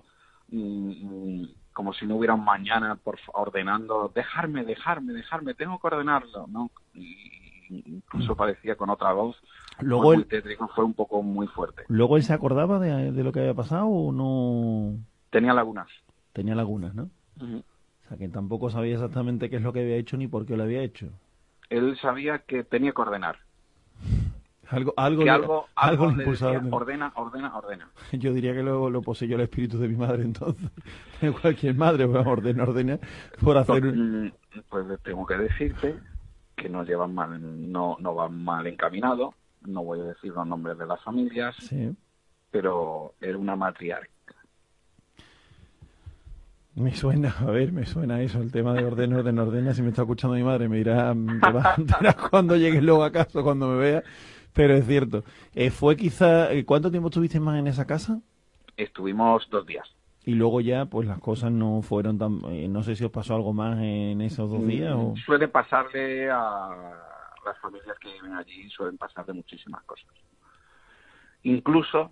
como si no hubiera un mañana, ordenando, dejarme, tengo que ordenarlo, ¿no? Y incluso parecía con otra voz. Luego muy tétrico, fue un poco muy fuerte. ¿Luego él se acordaba de lo que había pasado o no? Tenía lagunas. Tenía lagunas, ¿no? Uh-huh. O sea, que tampoco sabía exactamente qué es lo que había hecho ni por qué lo había hecho. Él sabía que tenía que ordenar. Algo le decía, ordena. Yo diría que lo poseyó el espíritu de mi madre, entonces. Cualquier madre, pues, ordena por hacer... Pues tengo que decirte que no van mal encaminados. No voy a decir los nombres de las familias, sí, pero era una matriarca. Me suena eso, el tema de ordena. Si me está escuchando mi madre, me dirá, te vas a enterar cuando llegues luego a casa, cuando me vea. Pero es cierto. Fue quizá, ¿cuánto tiempo estuviste más en esa casa? Estuvimos 2 días. Y luego ya, pues las cosas no fueron tan... no sé si os pasó algo más en esos 2 días o... Suele pasarle a las familias que viven allí, suelen pasarle muchísimas cosas. Incluso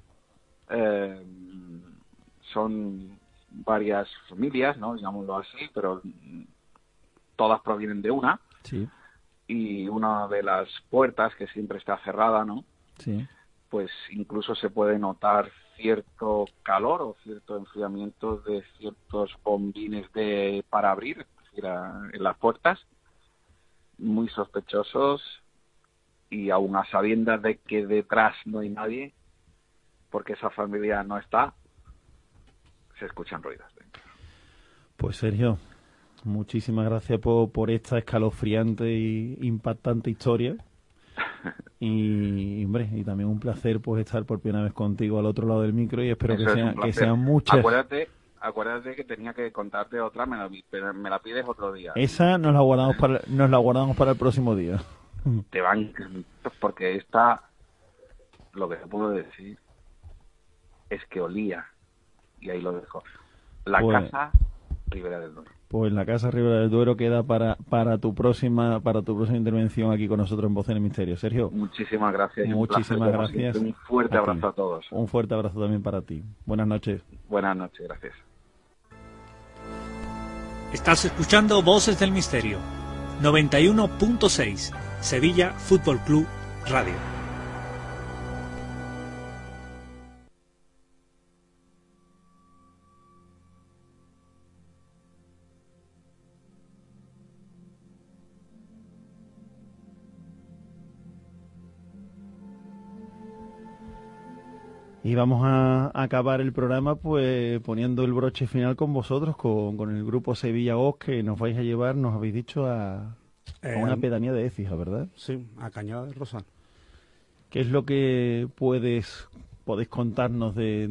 son varias familias, ¿no? Digámoslo así, pero todas provienen de una. Sí. Y una de las puertas, que siempre está cerrada, ¿no? Sí. pues incluso se puede notar cierto calor o cierto enfriamiento de ciertos bombines para abrir, es decir, en las puertas, muy sospechosos, y aún a sabiendas de que detrás no hay nadie, porque esa familia no está, se escuchan ruidos dentro. Pues Sergio, muchísimas gracias por esta escalofriante e impactante historia. Y hombre, y también un placer pues estar por primera vez contigo al otro lado del micro, y espero Eso es un que placer. sean muchas. Acuérdate que tenía que contarte otra, me la pides otro día. Esa nos la guardamos para el próximo día. Te van a encantar, porque esta, lo que te puedo decir es que olía, y ahí lo dejo. La Pues- casa Ribera del Duero. Pues la Casa Ribera del Duero queda para tu próxima intervención aquí con nosotros en Voces del Misterio. Sergio, Muchísimas gracias. y un muchísimas placer, como gracias. siempre. Un fuerte a ti. abrazo a todos. Un fuerte abrazo también para ti. Buenas noches. Buenas noches, gracias. Estás escuchando Voces del Misterio. 91.6 Sevilla Fútbol Club Radio. Y vamos a acabar el programa pues poniendo el broche final con vosotros, con el grupo Sevilla Voz, que nos vais a llevar, nos habéis dicho, a una pedanía de Écija, ¿verdad? Sí, a Cañada del Rosal. ¿Qué es lo que podéis contarnos de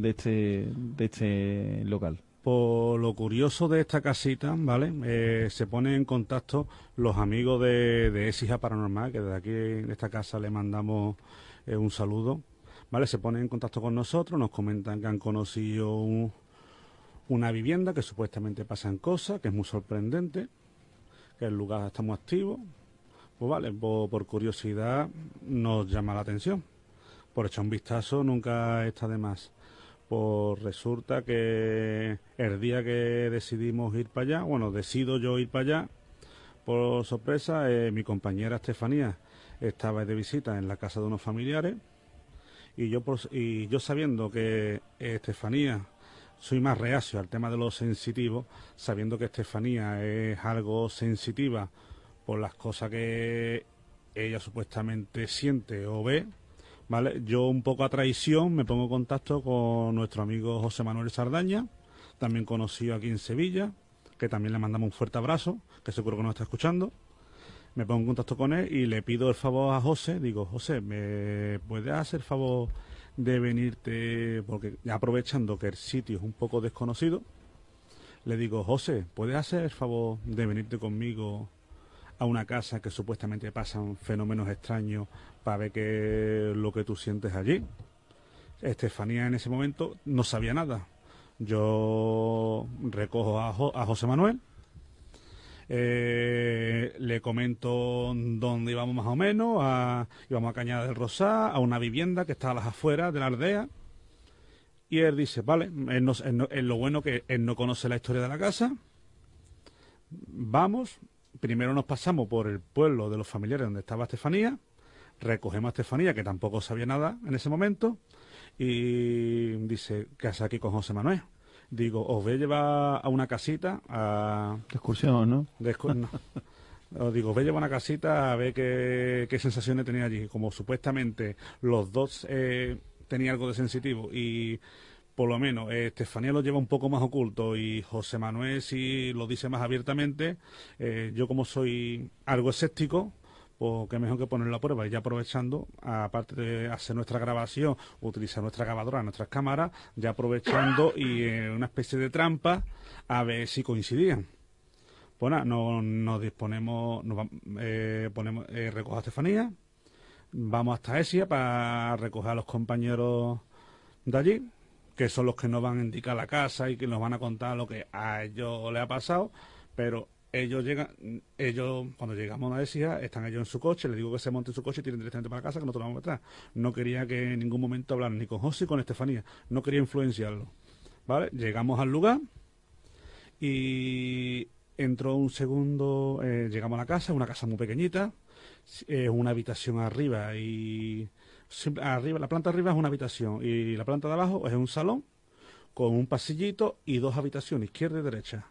este local? Por lo curioso de esta casita, ¿vale? Se ponen en contacto los amigos de Écija Paranormal, que desde aquí en esta casa le mandamos un saludo, ¿vale? Se ponen en contacto con nosotros, nos comentan que han conocido una vivienda que supuestamente pasan cosas, que es muy sorprendente, que el lugar está muy activo. Pues vale, por curiosidad nos llama la atención. Por echar un vistazo nunca está de más. Pues resulta que el día que decidimos ir para allá, decido yo ir para allá, por sorpresa, mi compañera Estefanía estaba de visita en la casa de unos familiares, y yo sabiendo que Estefanía, soy más reacio al tema de lo sensitivo, sabiendo que Estefanía es algo sensitiva por las cosas que ella supuestamente siente o ve, ¿vale? Yo un poco a traición me pongo en contacto con nuestro amigo José Manuel Sardaña, también conocido aquí en Sevilla, que también le mandamos un fuerte abrazo, que seguro que nos está escuchando. Me pongo en contacto con él y le pido el favor a José, digo, José, ¿me puedes hacer el favor de venirte? Porque ya aprovechando que el sitio es un poco desconocido, le digo, José, ¿puedes hacer el favor de venirte conmigo a una casa que supuestamente pasan fenómenos extraños para ver qué es lo que tú sientes allí? Estefanía en ese momento no sabía nada. Yo recojo a José Manuel, le comento dónde íbamos más o menos, íbamos a Cañada del Rosal, a una vivienda que está a las afueras de la aldea, y él dice, vale, es lo bueno que él no conoce la historia de la casa, vamos, primero nos pasamos por el pueblo de los familiares donde estaba Estefanía, recogemos a Estefanía, que tampoco sabía nada en ese momento, y dice, ¿qué hace aquí con José Manuel? Digo, os voy a llevar a una casita De excursión, ¿no? no. Os digo, os voy a llevar a una casita a ver qué sensaciones tenía allí. Como supuestamente los dos tenían algo de sensitivo y por lo menos Estefanía lo lleva un poco más oculto y José Manuel sí lo dice más abiertamente, yo como soy algo escéptico, pues qué mejor que ponerlo a prueba, y ya aprovechando, aparte de hacer nuestra grabación, utilizar nuestra grabadora, nuestras cámaras, ya aprovechando y una especie de trampa a ver si coincidían. Pues nada, nos disponemos, recojo a Estefanía, vamos hasta Écija para recoger a los compañeros de allí, que son los que nos van a indicar la casa y que nos van a contar lo que a ellos les ha pasado, pero cuando llegamos a Écija, están ellos en su coche, les digo que se monten en su coche y tiren directamente para casa, que nosotros vamos atrás. No quería que en ningún momento hablaran ni con José ni con Estefanía, no quería influenciarlo, ¿vale? Llegamos al lugar y entró un segundo, llegamos a la casa, una casa muy pequeñita, una habitación arriba y Arriba, la planta de arriba es una habitación y la planta de abajo es un salón con un pasillito y 2 habitaciones, izquierda y derecha.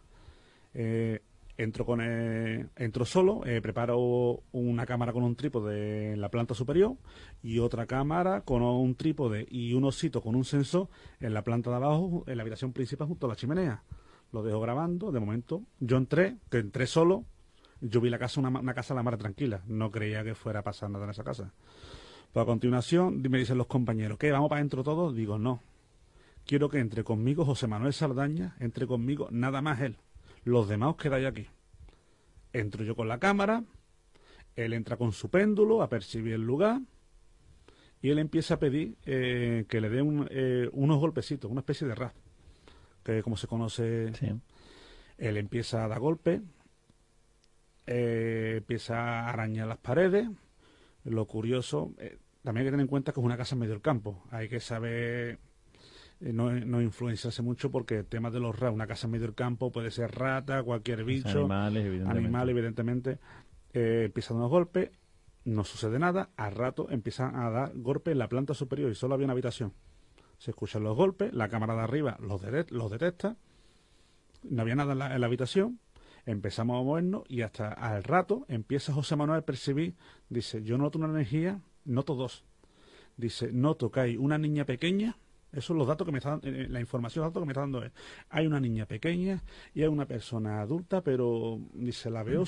Entro solo, preparo una cámara con un trípode en la planta superior y otra cámara con un trípode y un osito con un sensor en la planta de abajo, en la habitación principal junto a la chimenea. Lo dejo grabando. De momento, yo entré solo. Yo vi la casa, una casa la mar tranquila. No creía que fuera a pasar nada en esa casa. Pues a continuación me dicen los compañeros, ¿qué? ¿Vamos para adentro todos? Digo, no. Quiero que entre conmigo José Manuel Saldaña, entre conmigo nada más él. Los demás os quedáis aquí. Entro yo con la cámara, él entra con su péndulo a percibir el lugar y él empieza a pedir que le dé unos golpecitos, una especie de rap, que como se conoce, sí. Él empieza a dar golpes, empieza a arañar las paredes. Lo curioso, también hay que tener en cuenta que es una casa en medio del campo, hay que saber... No influenciarse mucho porque el tema de los rats, una casa en medio del campo puede ser rata, cualquier bicho, animales evidentemente. Empiezan unos golpes, no sucede nada, al rato empiezan a dar golpes en la planta superior y solo había una habitación. Se escuchan los golpes, la cámara de arriba los detecta, no había nada en la habitación, empezamos a movernos y hasta al rato empieza José Manuel a percibir, dice, yo noto una energía, noto 2. Dice, noto que hay una niña pequeña. Esos son los datos que me está dando, la información, los datos que me está dando es, hay una niña pequeña y hay una persona adulta, pero dice, la veo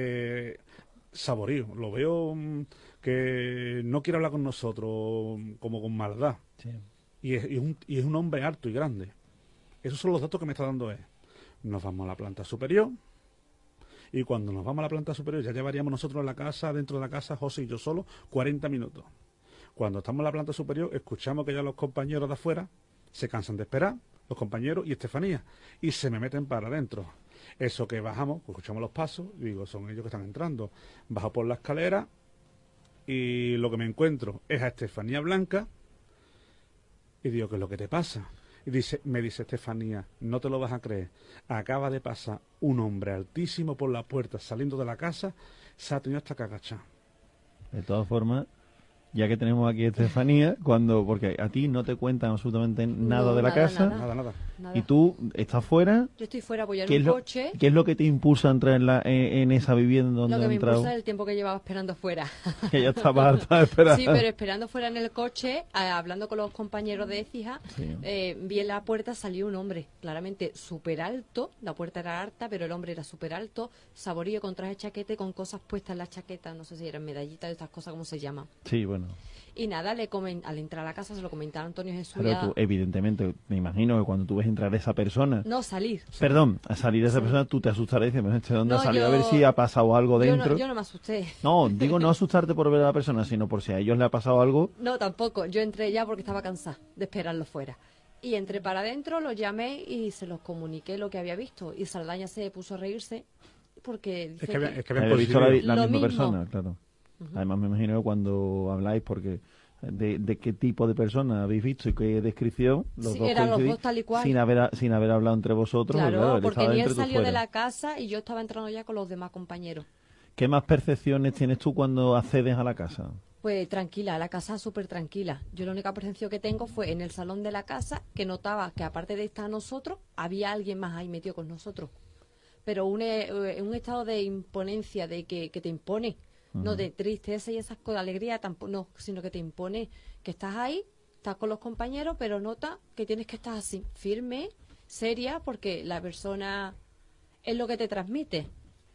saborío, lo veo que no quiere hablar con nosotros, como con maldad. Sí. Y es un hombre alto y grande. Esos son los datos que me está dando él. Nos vamos a la planta superior y cuando nos vamos a la planta superior ya llevaríamos nosotros en la casa, dentro de la casa, José y yo solo, 40 minutos. Cuando estamos en la planta superior, escuchamos que ya los compañeros de afuera se cansan de esperar, los compañeros y Estefanía, y se me meten para adentro. Eso que bajamos, escuchamos los pasos, y digo, son ellos que están entrando. Bajo por la escalera y lo que me encuentro es a Estefanía Blanca y digo, ¿qué es lo que te pasa? Y me dice Estefanía, no te lo vas a creer, acaba de pasar un hombre altísimo por la puerta saliendo de la casa, se ha tenido hasta que agachar. De todas formas, ya que tenemos aquí a Estefanía, porque a ti no te cuentan absolutamente nada de la casa, nada. Y tú estás fuera. Yo estoy fuera apoyando un coche. ¿Qué es lo que te impulsa a entrar en esa vivienda donde has entrado? Lo que me impulsa es el tiempo que llevaba esperando fuera. Que ya estaba harta de esperar. Sí, pero esperando fuera en el coche, hablando con los compañeros de Écija, sí. Vi en la puerta, salió un hombre, claramente súper alto, la puerta era alta, pero el hombre era súper alto, saborío, con traje de chaquete, con cosas puestas en la chaqueta, no sé si eran medallitas, estas cosas, ¿cómo se llaman? Sí, bueno. Y nada, al entrar a la casa se lo comentaba a Antonio Jesús. Pero tú, evidentemente, me imagino que cuando tú ves entrar a esa persona... No, salir. Perdón, a salir de esa persona, tú te asustarás y dices, ¿dónde ha salido? A ver si ha pasado algo dentro. Yo no me asusté. No, digo no asustarte por ver a la persona, sino por si a ellos le ha pasado algo. No, tampoco. Yo entré ya porque estaba cansada de esperarlo fuera. Y entré para adentro, los llamé y se los comuniqué lo que había visto. Y Saldaña se puso a reírse porque... Dice es que había visto la misma persona, claro. Además me imagino que cuando habláis, porque de qué tipo de persona habéis visto y qué descripción, los dos eran los dos tal y cual. Sin haber hablado entre vosotros. Claro, porque ni él salió de la casa y yo estaba entrando ya con los demás compañeros. ¿Qué más percepciones tienes tú cuando accedes a la casa? Pues tranquila, la casa súper tranquila. Yo la única percepción que tengo fue en el salón de la casa, que notaba que aparte de estar nosotros, había alguien más ahí metido con nosotros. Pero un estado de imponencia, de que te impone. No de tristeza y esas cosas, alegría tampoco, no, sino que te impone que estás ahí, estás con los compañeros, pero nota que tienes que estar así, firme, seria, porque la persona es lo que te transmite.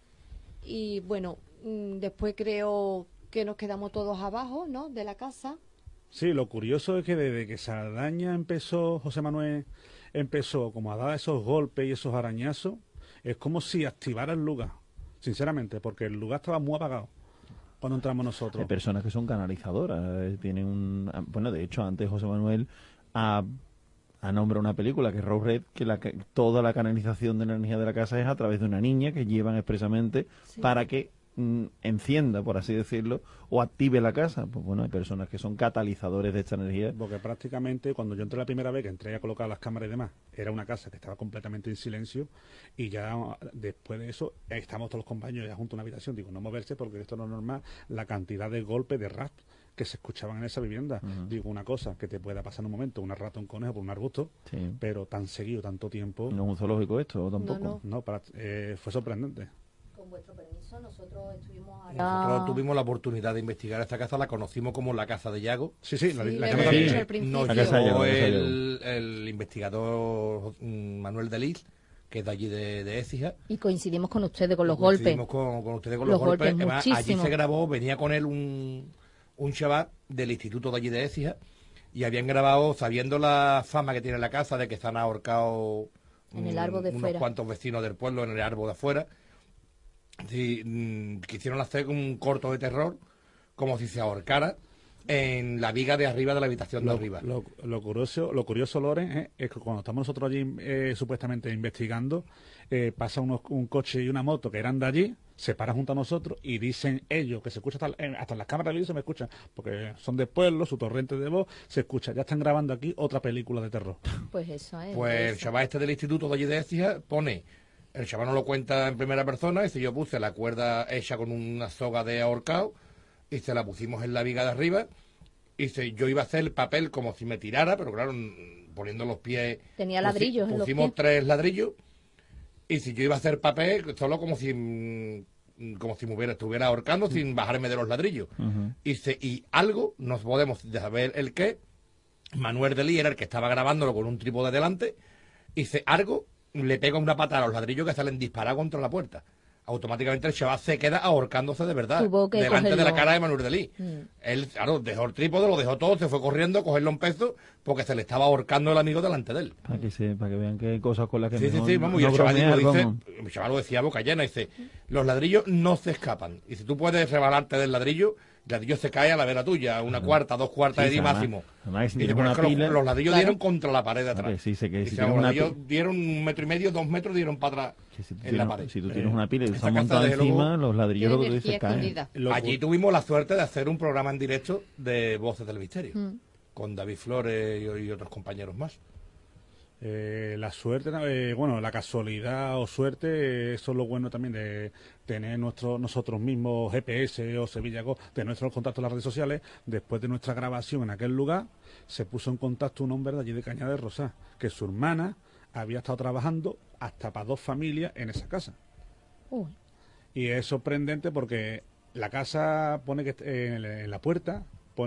Y bueno, después creo que nos quedamos todos abajo, ¿no?, de la casa. Sí, lo curioso es que desde que Saldaña empezó, José Manuel empezó como a dar esos golpes y esos arañazos, es como si activara el lugar, sinceramente, porque el lugar estaba muy apagado cuando entramos nosotros. Hay personas que son canalizadoras, tienen bueno, de hecho, antes José Manuel ha nombrado una película que es Road Red, que toda la canalización de energía de la casa es a través de una niña que llevan expresamente para que encienda, por así decirlo, o active la casa. Pues bueno, hay personas que son catalizadores de esta energía. Porque prácticamente cuando yo entré la primera vez, que entré a colocar las cámaras y demás, era una casa que estaba completamente en silencio, y ya después de eso estamos todos los compañeros ya junto a una habitación, digo, no moverse porque esto no es normal, la cantidad de golpes, de rap que se escuchaban en esa vivienda. Digo una cosa, que te pueda pasar en un momento, una rata, un conejo por un arbusto, pero tan seguido, tanto tiempo... ¿No es un zoológico esto tampoco? No, fue sorprendente. Con vuestro permiso, nosotros estuvimos Nosotros tuvimos la oportunidad de investigar esta casa, la conocimos como la Casa de Yago. Sí, nos llevó llevó el investigador Manuel Delis, que es de allí de Écija. Y coincidimos con ustedes con los golpes. Con ustedes con los golpes. Además, allí muchísimo. se grabó, venía con él un chaval del instituto de allí de Écija, y habían grabado, sabiendo la fama que tiene la casa de que están ahorcados en el árbol de unos fuera. Cuantos vecinos del pueblo en el árbol de afuera. Quisieron hacer un corto de terror como si se ahorcara en la viga de arriba de la habitación de arriba. Lo curioso, Loren, es que cuando estamos nosotros allí supuestamente investigando, pasa un coche y una moto que eran de allí, se paran junto a nosotros y dicen ellos, que se escucha hasta en las cámaras de vídeo se me escuchan, porque son de pueblo, su torrente de voz, se escucha, ya están grabando aquí otra película de terror. Pues eso es. Pues el chaval este del instituto de allí de Écija pone... El chaval no lo cuenta en primera persona, dice, yo puse la cuerda hecha con una soga de ahorcado y se la pusimos en la viga de arriba y dice, yo iba a hacer el papel como si me tirara, pero claro, poniendo los pies... Tenía ladrillos en los pies. Pusimos 3 ladrillos y si yo iba a hacer papel solo como si me estuviera ahorcando sin bajarme de los ladrillos. Y algo, no podemos saber el qué, Manuel Delí era el que estaba grabándolo con un trípode delante, y dice, algo... le pega una patada a los ladrillos que salen disparados contra la puerta. Automáticamente el chaval se queda ahorcándose de verdad delante de la cara de Manuel Delí. Él, claro, dejó el trípode, lo dejó todo, se fue corriendo a cogerlo en peso porque se le estaba ahorcando el amigo delante de él. Para que vean que hay cosas con las que vamos, y el chaval lo decía a boca llena, dice, los ladrillos no se escapan. Y si tú puedes rebalarte del ladrillo, el ladrillo se cae a la vera tuya, una cuarta, 2 cuartas de día máximo. Además, y los ladrillos dieron contra la pared de atrás. Si los ladrillos dieron 1,5 metros, 2 metros, dieron para atrás en la pared. Si tú tienes una pila y se ha montado encima, los ladrillos lo que tú dices caen. Allí tuvimos la suerte de hacer un programa en directo de Voces del Misterio, con David Flores y otros compañeros más. La suerte, la casualidad o suerte, eso es lo bueno también de tener nosotros mismos GPS o Sevilla Go, de nuestros contactos en las redes sociales. Después de nuestra grabación en aquel lugar, se puso en contacto un hombre de allí de Cañada de Rosá, que su hermana había estado trabajando hasta para 2 familias en esa casa. Y es sorprendente porque la casa pone que en la puerta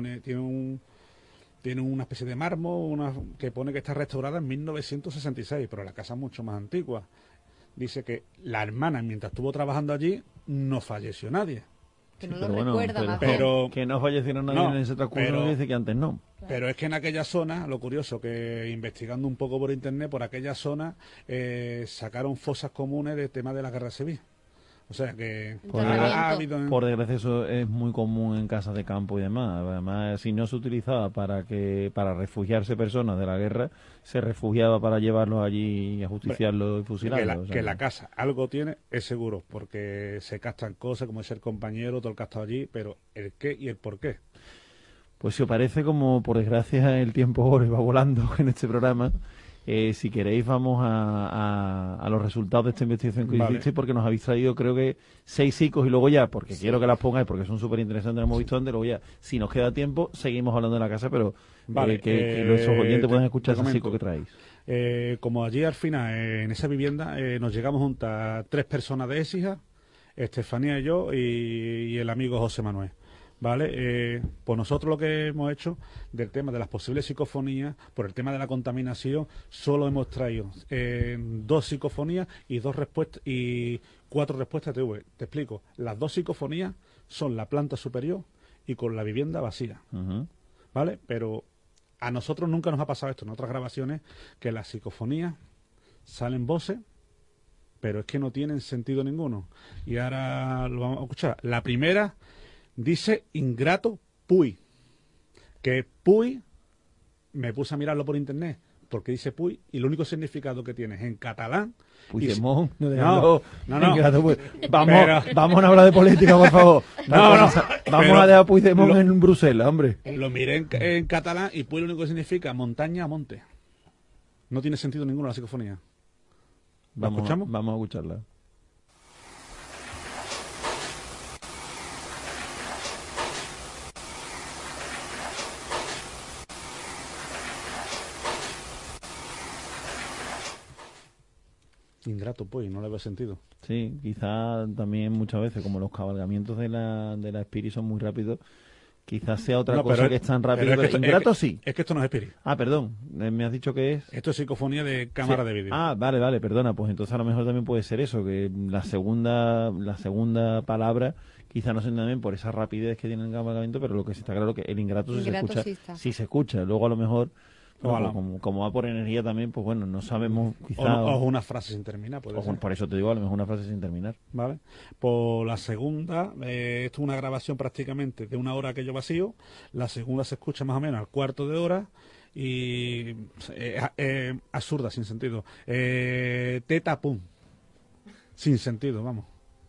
tiene una especie de mármol que pone que está restaurada en 1966, pero la casa es mucho más antigua. Dice que la hermana, mientras estuvo trabajando allí, no falleció nadie. Que no lo recuerda, pero que no fallecieron nadie en ese transcurso, dice que antes no. Pero es que en aquella zona, lo curioso, que investigando un poco por internet, por aquella zona sacaron fosas comunes del tema de la guerra civil. O sea que por desgracia eso es muy común en casas de campo y demás. Además, si no se utilizaba para refugiarse personas de la guerra, se refugiaba para llevarlos allí y ajusticiarlos y fusilarlos. Que la casa algo tiene, es seguro, porque se castan cosas, como es el compañero, todo el que ha estado allí, pero el qué y el por qué. Pues si os parece, como por desgracia el tiempo va volando en este programa, si queréis vamos a los resultados de esta investigación que hiciste, porque nos habéis traído creo que 6 psicos y luego ya, porque quiero que las pongáis porque son súper interesantes, las hemos visto antes, luego ya, si nos queda tiempo, seguimos hablando de la casa, pero que nuestros oyentes puedan escuchar esos psicos que traéis. Como allí al final, en esa vivienda, nos llegamos juntas 3 personas de Écija, Estefanía y yo, y el amigo José Manuel. ¿Vale? Pues nosotros lo que hemos hecho del tema de las posibles psicofonías, por el tema de la contaminación, solo hemos traído 2 psicofonías y 2 respuestas y 4 respuestas TV. Te explico. Las 2 psicofonías son la planta superior y con la vivienda vacía. ¿Vale? Pero a nosotros nunca nos ha pasado esto en otras grabaciones, que las psicofonías salen voces, pero es que no tienen sentido ninguno. Y ahora lo vamos a escuchar. La primera dice ingrato Puy, que Puy, me puse a mirarlo por internet, porque dice Puy, y el único significado que tiene es en catalán. Puigdemont, no. Vamos a hablar de política, por favor. Vamos a dejar Puigdemont en Bruselas, hombre. Lo miré en catalán y Puy lo único que significa montaña, monte. No tiene sentido ninguno la psicofonía. ¿La escuchamos? Vamos a escucharla. Ingrato, pues, no le veo sentido. Sí, quizá también muchas veces, como los cabalgamientos de la Spirit son muy rápidos, quizás sea otra cosa que es tan rápido. Pero es que Ingrato sí. Es que esto no es Spirit. Ah, perdón, me has dicho que es... Esto es psicofonía de cámara de vídeo. Ah, vale, perdona, pues entonces a lo mejor también puede ser eso, que la segunda palabra quizá no sea también por esa rapidez que tiene el cabalgamiento, pero lo que sí está claro que el ingrato sí se escucha. Luego a lo mejor... como va por energía también, pues bueno, no sabemos quizá... O una frase sin terminar, puede ser. Por eso te digo, a lo mejor una frase sin terminar. Vale. Por la segunda, esto es una grabación prácticamente de 1 hora que yo vacío. La segunda se escucha más o menos al cuarto de hora. Y absurda, sin sentido. Teta pum. Sin sentido, vamos.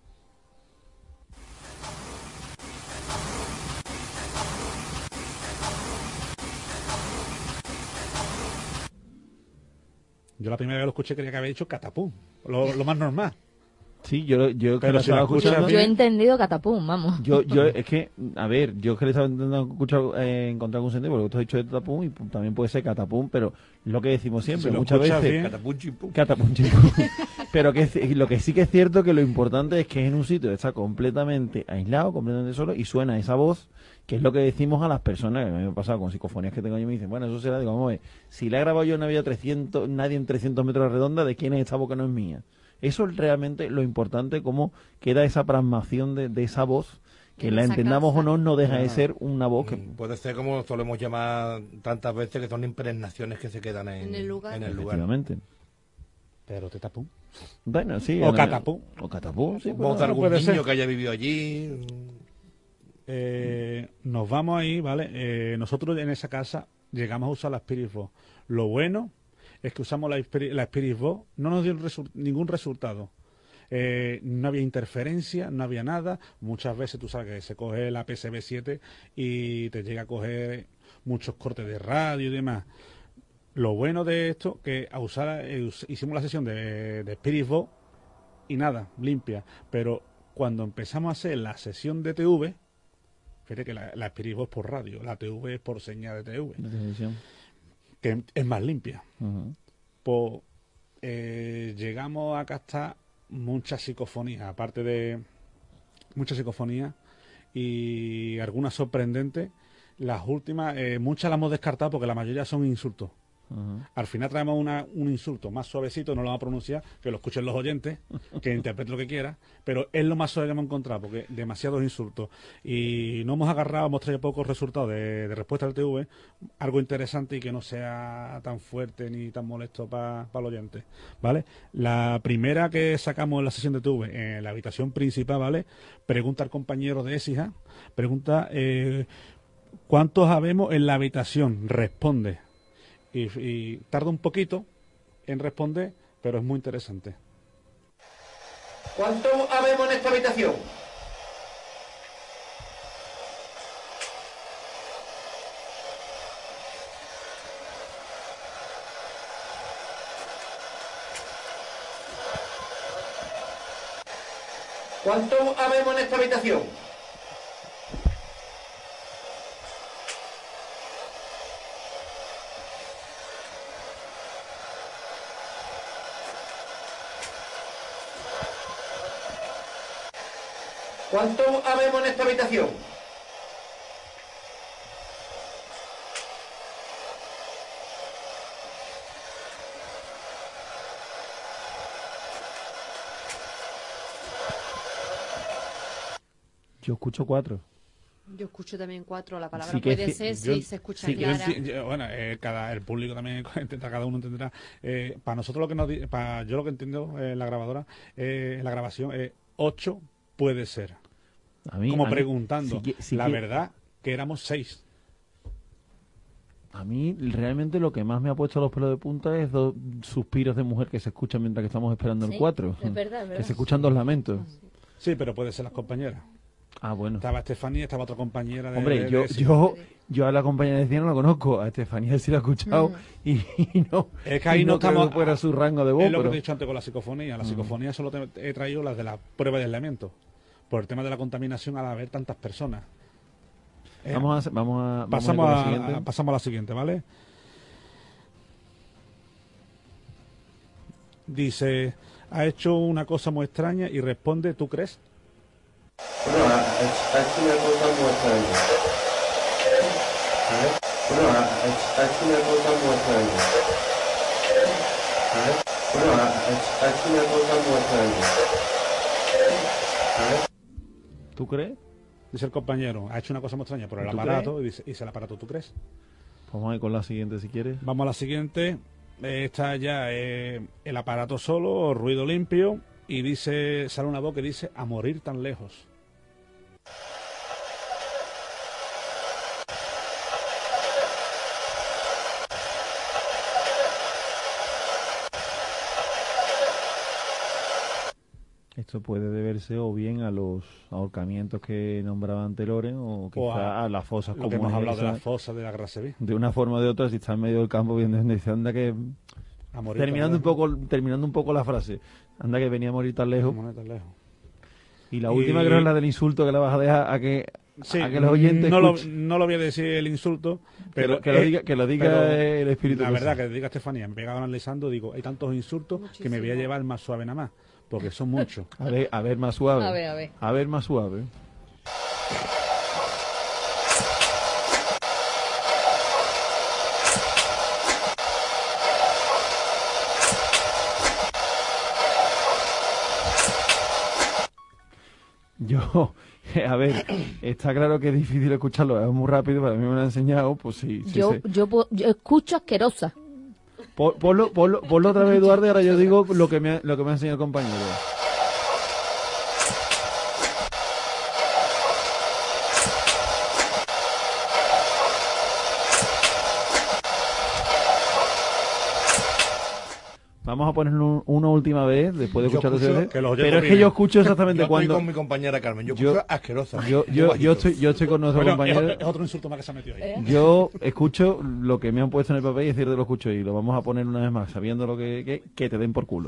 Yo la primera vez que lo escuché creía que había dicho catapum, lo más normal. Sí, yo pero si yo he entendido catapum, vamos. Yo es que, a ver, yo es que le estaba intentando encontrar algún sentido, porque tú has dicho de catapum y también puede ser catapum, pero lo que decimos siempre, si muchas veces... Bien. Catapum chimpum. Pero que lo que sí que es cierto que lo importante es que es en un sitio que está completamente aislado, completamente solo, y suena esa voz, que es lo que decimos a las personas, que a mí me ha pasado con psicofonías que tengo yo, y me dicen, bueno, eso será, digo, vamos a ver, si la he grabado yo no había nadie en 300 metros redonda, ¿de quién es esta voz que no es mía? Eso es realmente lo importante, cómo queda esa plasmación de esa voz, que la entendamos o no deja de ser una voz que... Puede ser como solemos llamar tantas veces, que son impregnaciones que se quedan en el lugar. Efectivamente. Pero tetapum. Bueno, sí. O catapum. O catapum, sí. Voz de algún niño que haya vivido allí... nos vamos ahí, ¿vale? Nosotros en esa casa llegamos a usar la Spirit Box. Lo bueno es que usamos la Spirit Box, no nos dio ningún resultado. No había interferencia, no había nada. Muchas veces tú sabes que se coge la PSB7 y te llega a coger muchos cortes de radio y demás. Lo bueno de esto que a usar hicimos la sesión de Spirit Box y nada, limpia. Pero cuando empezamos a hacer la sesión de TV, fíjate que la Spirit Box por radio, la TV es por señal de TV, que es más limpia. Pues llegamos a captar muchas psicofonías, aparte de muchas psicofonías y algunas sorprendentes. Las últimas, muchas las hemos descartado porque la mayoría son insultos. Al final traemos un insulto más suavecito, no lo vamos a pronunciar, que lo escuchen los oyentes, que interpreten lo que quieran, pero es lo más suave que hemos encontrado, porque demasiados insultos. Y no hemos agarrado, hemos traído pocos resultados de respuesta al TV, algo interesante y que no sea tan fuerte ni tan molesto para el oyente, ¿vale? La primera que sacamos en la sesión de TV, en la habitación principal, ¿vale? Pregunta al compañero de Écija, pregunta ¿cuántos habemos en la habitación? Responde. Y tarda un poquito en responder, pero es muy interesante. ¿Cuántos habemos en esta habitación? ¿Cuántos habemos en esta habitación? ¿Cuántos habemos en esta habitación? Yo escucho 4. Yo escucho también 4. La palabra Sí que puede ser si se escucha clara. Bueno, el público también cada uno entenderá. Para nosotros yo lo que entiendo en la grabadora, en la grabación, 8 puede ser. Como preguntando. La verdad que éramos 6. A mí realmente lo que más me ha puesto los pelos de punta es 2 suspiros de mujer que se escuchan mientras que estamos esperando el 4. Es verdad. Que se escuchan 2 lamentos. Sí, pero puede ser las compañeras. Ah, bueno. Estaba Estefanía, estaba otra compañera de... Hombre, yo a la compañera de cine no la conozco, a Estefanía sí la he escuchado y no... Es que ahí no estamos... fuera su rango de voz, es lo que te he dicho antes con la psicofonía. La psicofonía solo he traído las de la prueba de aislamiento. Por el tema de la contaminación al haber tantas personas. Pasamos a la siguiente, ¿vale? Dice, ha hecho una cosa muy extraña y responde, ¿tú crees? Bueno, ha hecho una cosa muy extraña. ¿Sabes? Bueno, ha hecho una cosa muy extraña. ¿Sabes? Bueno, ha hecho una cosa muy extraña. ¿Sabes? ¿Tú crees? Dice el compañero, ha hecho una cosa muy extraña por el aparato, y dice el aparato, ¿tú crees? Vamos a ir con la siguiente si quieres. Vamos a la siguiente. Está ya el aparato solo, ruido limpio, y dice, sale una voz que dice, a morir tan lejos. Esto puede deberse o bien a los ahorcamientos que nombraba ante Loren o quizá a las fosas, como hemos hablado de las fosas de la Grasseví. De una forma o de otra, si está en medio del campo viendo, dice, anda que... Terminando un poco la frase, anda que venía a morir tan lejos. Y la última creo es la del insulto, que la vas a dejar a que los oyentes no lo voy a decir el insulto, pero que lo diga el espíritu. La verdad, que diga Estefanía, me pegaba analizando, digo, hay tantos insultos que me voy a llevar más suave nada más, porque son muchos. A ver más suave. A ver más suave. A ver, está claro que es difícil escucharlo, es muy rápido, para mí me lo ha enseñado, pues sí. Yo escucho asquerosa. Ponlo otra vez, Eduardo, y ahora yo digo lo que me ha enseñado el compañero. Vamos a ponerlo una última vez, después de escuchar pero es que yo escucho exactamente cuando... Estoy con mi compañera Carmen, yo escucho asquerosa. Yo estoy con nuestro compañero... Es otro insulto más que se ha metido ahí. Yo escucho lo que me han puesto en el papel y es cierto, lo escucho y lo vamos a poner una vez más, sabiendo lo que te den por culo.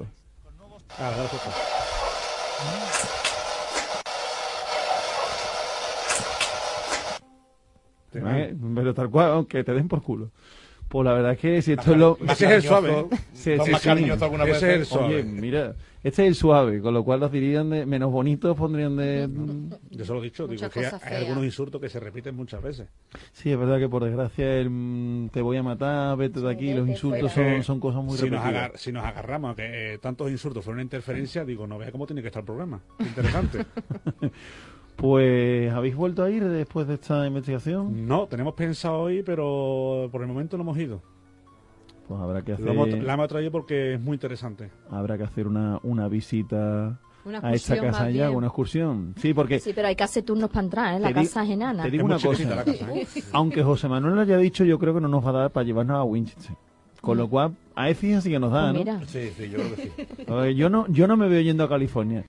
Pero tal cual, aunque te den por culo. Pues la verdad es que si esto es lo... Ese es el suave. Más cariñoso alguna vez. Ese es el suave. Oye, mira, este es el suave, con lo cual los dirían de menos bonitos, pondrían de... Yo se lo he dicho, digo que hay algunos insultos que se repiten muchas veces. Sí, es verdad que por desgracia el te voy a matar, vete de aquí, los insultos son cosas muy repetidas. Si nos agarramos a que tantos insultos fueron una interferencia, digo, no veas cómo tiene que estar el programa. Interesante. Pues, ¿habéis vuelto a ir después de esta investigación? No, tenemos pensado ir, pero por el momento no hemos ido. Pues habrá que hacer... La hemos traído porque es muy interesante. Habrá que hacer una visita a esta casa ya, una excursión. Sí, porque... Sí, pero hay que hacer turnos para entrar, ¿eh? La casa es enana. Te digo una cosa, aunque José Manuel lo haya dicho, yo creo que no nos va a dar para llevarnos a Winchester. Con lo cual, a Écija sí que nos da, pues ¿no? Sí, yo creo que sí. A ver, yo no me veo yendo a California.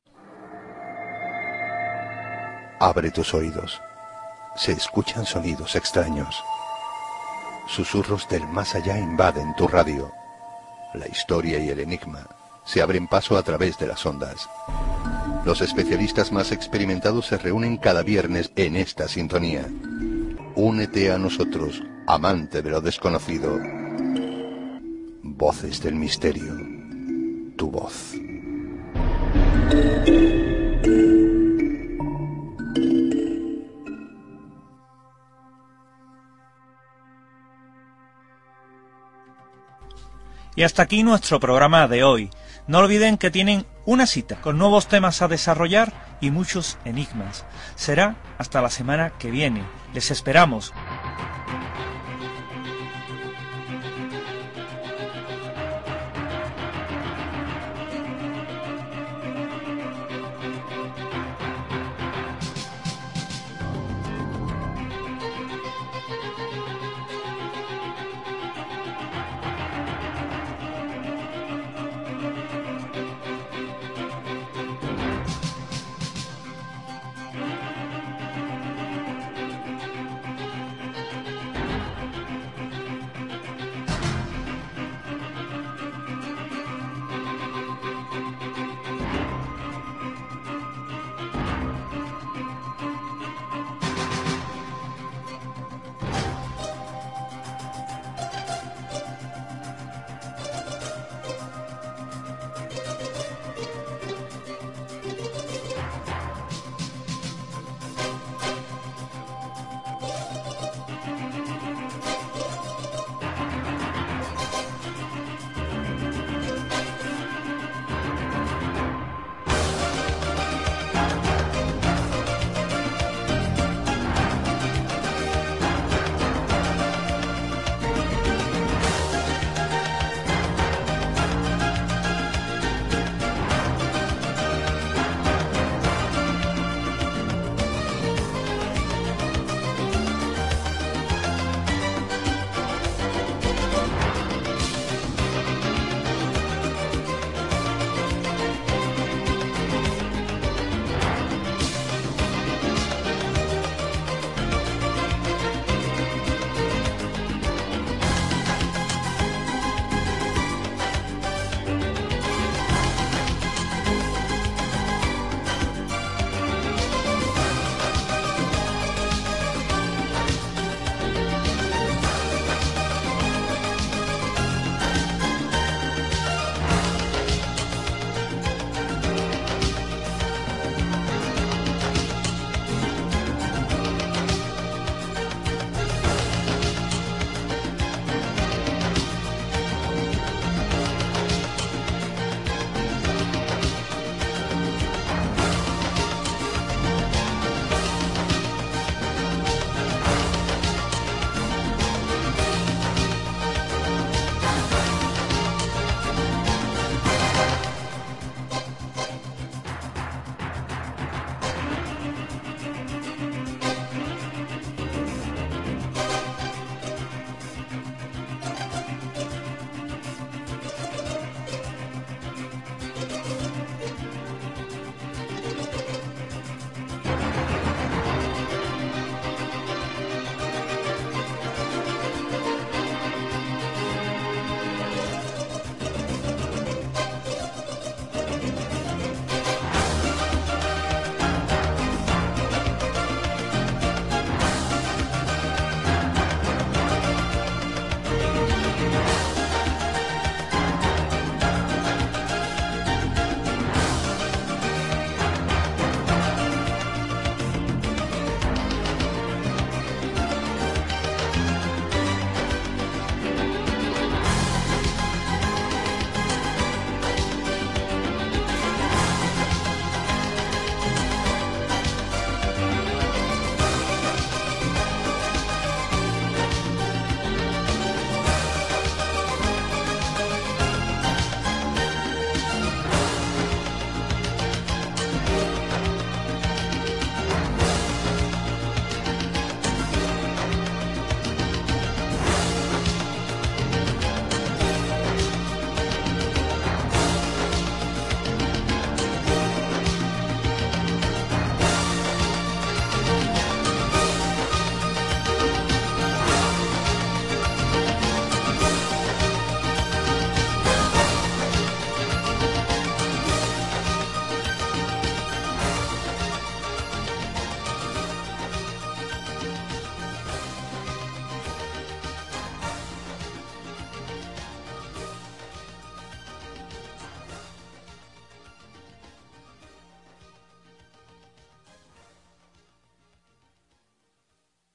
Abre tus oídos. Se escuchan sonidos extraños. Susurros del más allá invaden tu radio. La historia y el enigma se abren paso a través de las ondas. Los especialistas más experimentados se reúnen cada viernes en esta sintonía. Únete a nosotros, amante de lo desconocido. Voces del misterio. Tu voz. Y hasta aquí nuestro programa de hoy. No olviden que tienen una cita con nuevos temas a desarrollar y muchos enigmas. Será hasta la semana que viene. Les esperamos.